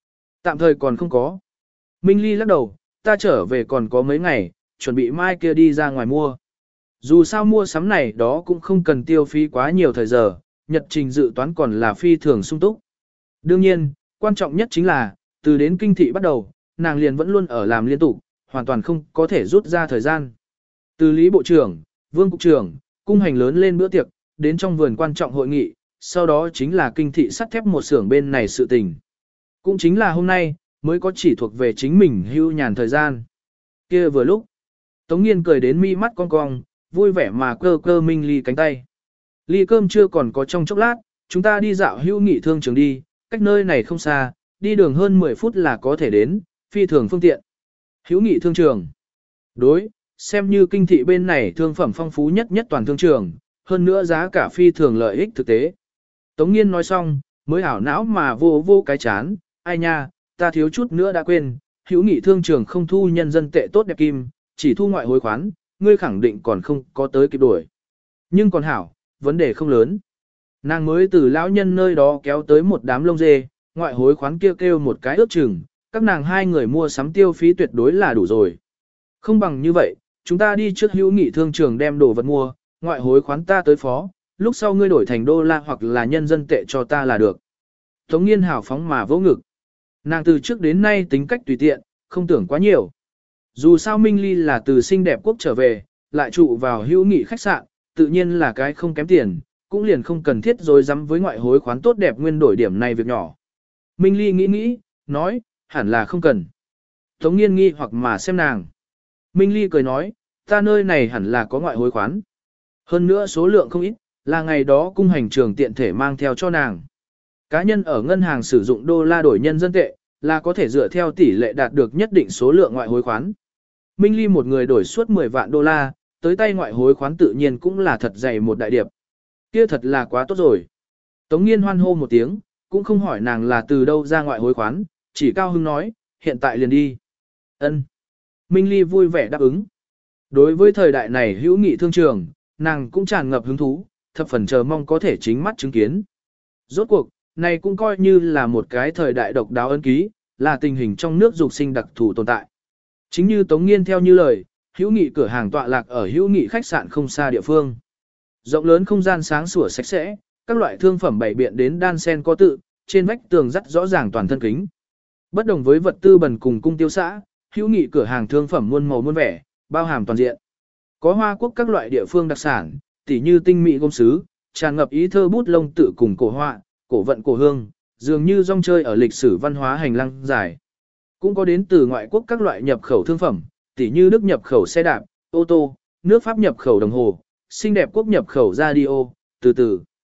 Tạm thời còn không có. Minh Ly lắc đầu, ta trở về còn có mấy ngày, chuẩn bị mai kia đi ra ngoài mua. Dù sao mua sắm này đó cũng không cần tiêu phí quá nhiều thời giờ, nhật trình dự toán còn là phi thường sung túc. Đương nhiên, quan trọng nhất chính là, từ đến kinh thị bắt đầu, nàng liền vẫn luôn ở làm liên tục, hoàn toàn không có thể rút ra thời gian. Từ Lý Bộ trưởng, Vương Cục trưởng, cung hành lớn lên bữa tiệc, đến trong vườn quan trọng hội nghị, sau đó chính là kinh thị sắt thép một xưởng bên này sự tình. Cũng chính là hôm nay, mới có chỉ thuộc về chính mình hưu nhàn thời gian. Kia vừa lúc, Tống Nghiên cười đến mi mắt cong cong, vui vẻ mà cơ cơ Minh Ly cánh tay. Ly cơm chưa còn có trong chốc lát, chúng ta đi dạo hữu nghị thương trường đi, cách nơi này không xa, đi đường hơn mười phút là có thể đến, phi thường phương tiện. Hữu nghị thương trường. Đối, xem như kinh thị bên này thương phẩm phong phú nhất nhất toàn thương trường, hơn nữa giá cả phi thường lợi ích thực tế. Tống Nghiên nói xong, mới ảo não mà vô vô cái chán, ai nha, ta thiếu chút nữa đã quên, hữu nghị thương trường không thu nhân dân tệ tốt đẹp kim, chỉ thu ngoại hối khoán, ngươi khẳng định còn không có tới kịp đuổi. Nhưng còn hảo, vấn đề không lớn. Nàng mới từ lão nhân nơi đó kéo tới một đám lông dê, ngoại hối khoán kêu kêu một cái ước chừng, các nàng hai người mua sắm tiêu phí tuyệt đối là đủ rồi. Không bằng như vậy, chúng ta đi trước hữu nghị thương trường đem đồ vật mua, ngoại hối khoán ta tới phó, lúc sau ngươi đổi thành đô la hoặc là nhân dân tệ cho ta là được. Tống Nghiên hào phóng mà vỗ ngực. Nàng từ trước đến nay tính cách tùy tiện, không tưởng quá nhiều. Dù sao Minh Ly là từ xinh đẹp quốc trở về, lại trụ vào hữu nghị khách sạn, tự nhiên là cái không kém tiền, cũng liền không cần thiết rồi dám với ngoại hối khoán tốt đẹp nguyên đổi điểm này việc nhỏ. Minh Ly nghĩ nghĩ, nói, hẳn là không cần. Tống Nghiên nghi hoặc mà xem nàng. Minh Ly cười nói, ta nơi này hẳn là có ngoại hối khoán. Hơn nữa số lượng không ít, là ngày đó cung hành trường tiện thể mang theo cho nàng. Cá nhân ở ngân hàng sử dụng đô la đổi nhân dân tệ, là có thể dựa theo tỷ lệ đạt được nhất định số lượng ngoại hối khoán. Minh Ly một người đổi suốt mười vạn đô la, tới tay ngoại hối khoán tự nhiên cũng là thật dày một đại điệp. Kia thật là quá tốt rồi. Tống Nghiên hoan hô một tiếng, cũng không hỏi nàng là từ đâu ra ngoại hối khoán, chỉ cao hứng nói, hiện tại liền đi. Ân. Minh Ly vui vẻ đáp ứng. Đối với thời đại này hữu nghị thương trường, nàng cũng tràn ngập hứng thú, thập phần chờ mong có thể chính mắt chứng kiến. Rốt cuộc, này cũng coi như là một cái thời đại độc đáo ấn ký, là tình hình trong nước dục sinh đặc thù tồn tại. Chính như Tống Nghiên theo như lời, hữu nghị cửa hàng tọa lạc ở hữu nghị khách sạn không xa địa phương. Rộng lớn không gian sáng sủa sạch sẽ, các loại thương phẩm bày biện đến đan sen có tự, trên vách tường dắt rõ ràng toàn thân kính. Bất đồng với vật tư bần cùng cung tiêu xã, hữu nghị cửa hàng thương phẩm muôn màu muôn vẻ, bao hàm toàn diện. Có Hoa Quốc các loại địa phương đặc sản, tỉ như tinh mỹ gốm sứ, tràn ngập ý thơ bút lông tự cùng cổ họa, cổ vận cổ hương, dường như rong chơi ở lịch sử văn hóa hành lang dài. Cũng có đến từ ngoại quốc các loại nhập khẩu thương phẩm, tỉ như Đức nhập khẩu xe đạp, ô tô, nước Pháp nhập khẩu đồng hồ, xinh đẹp quốc nhập khẩu radio, từ từ.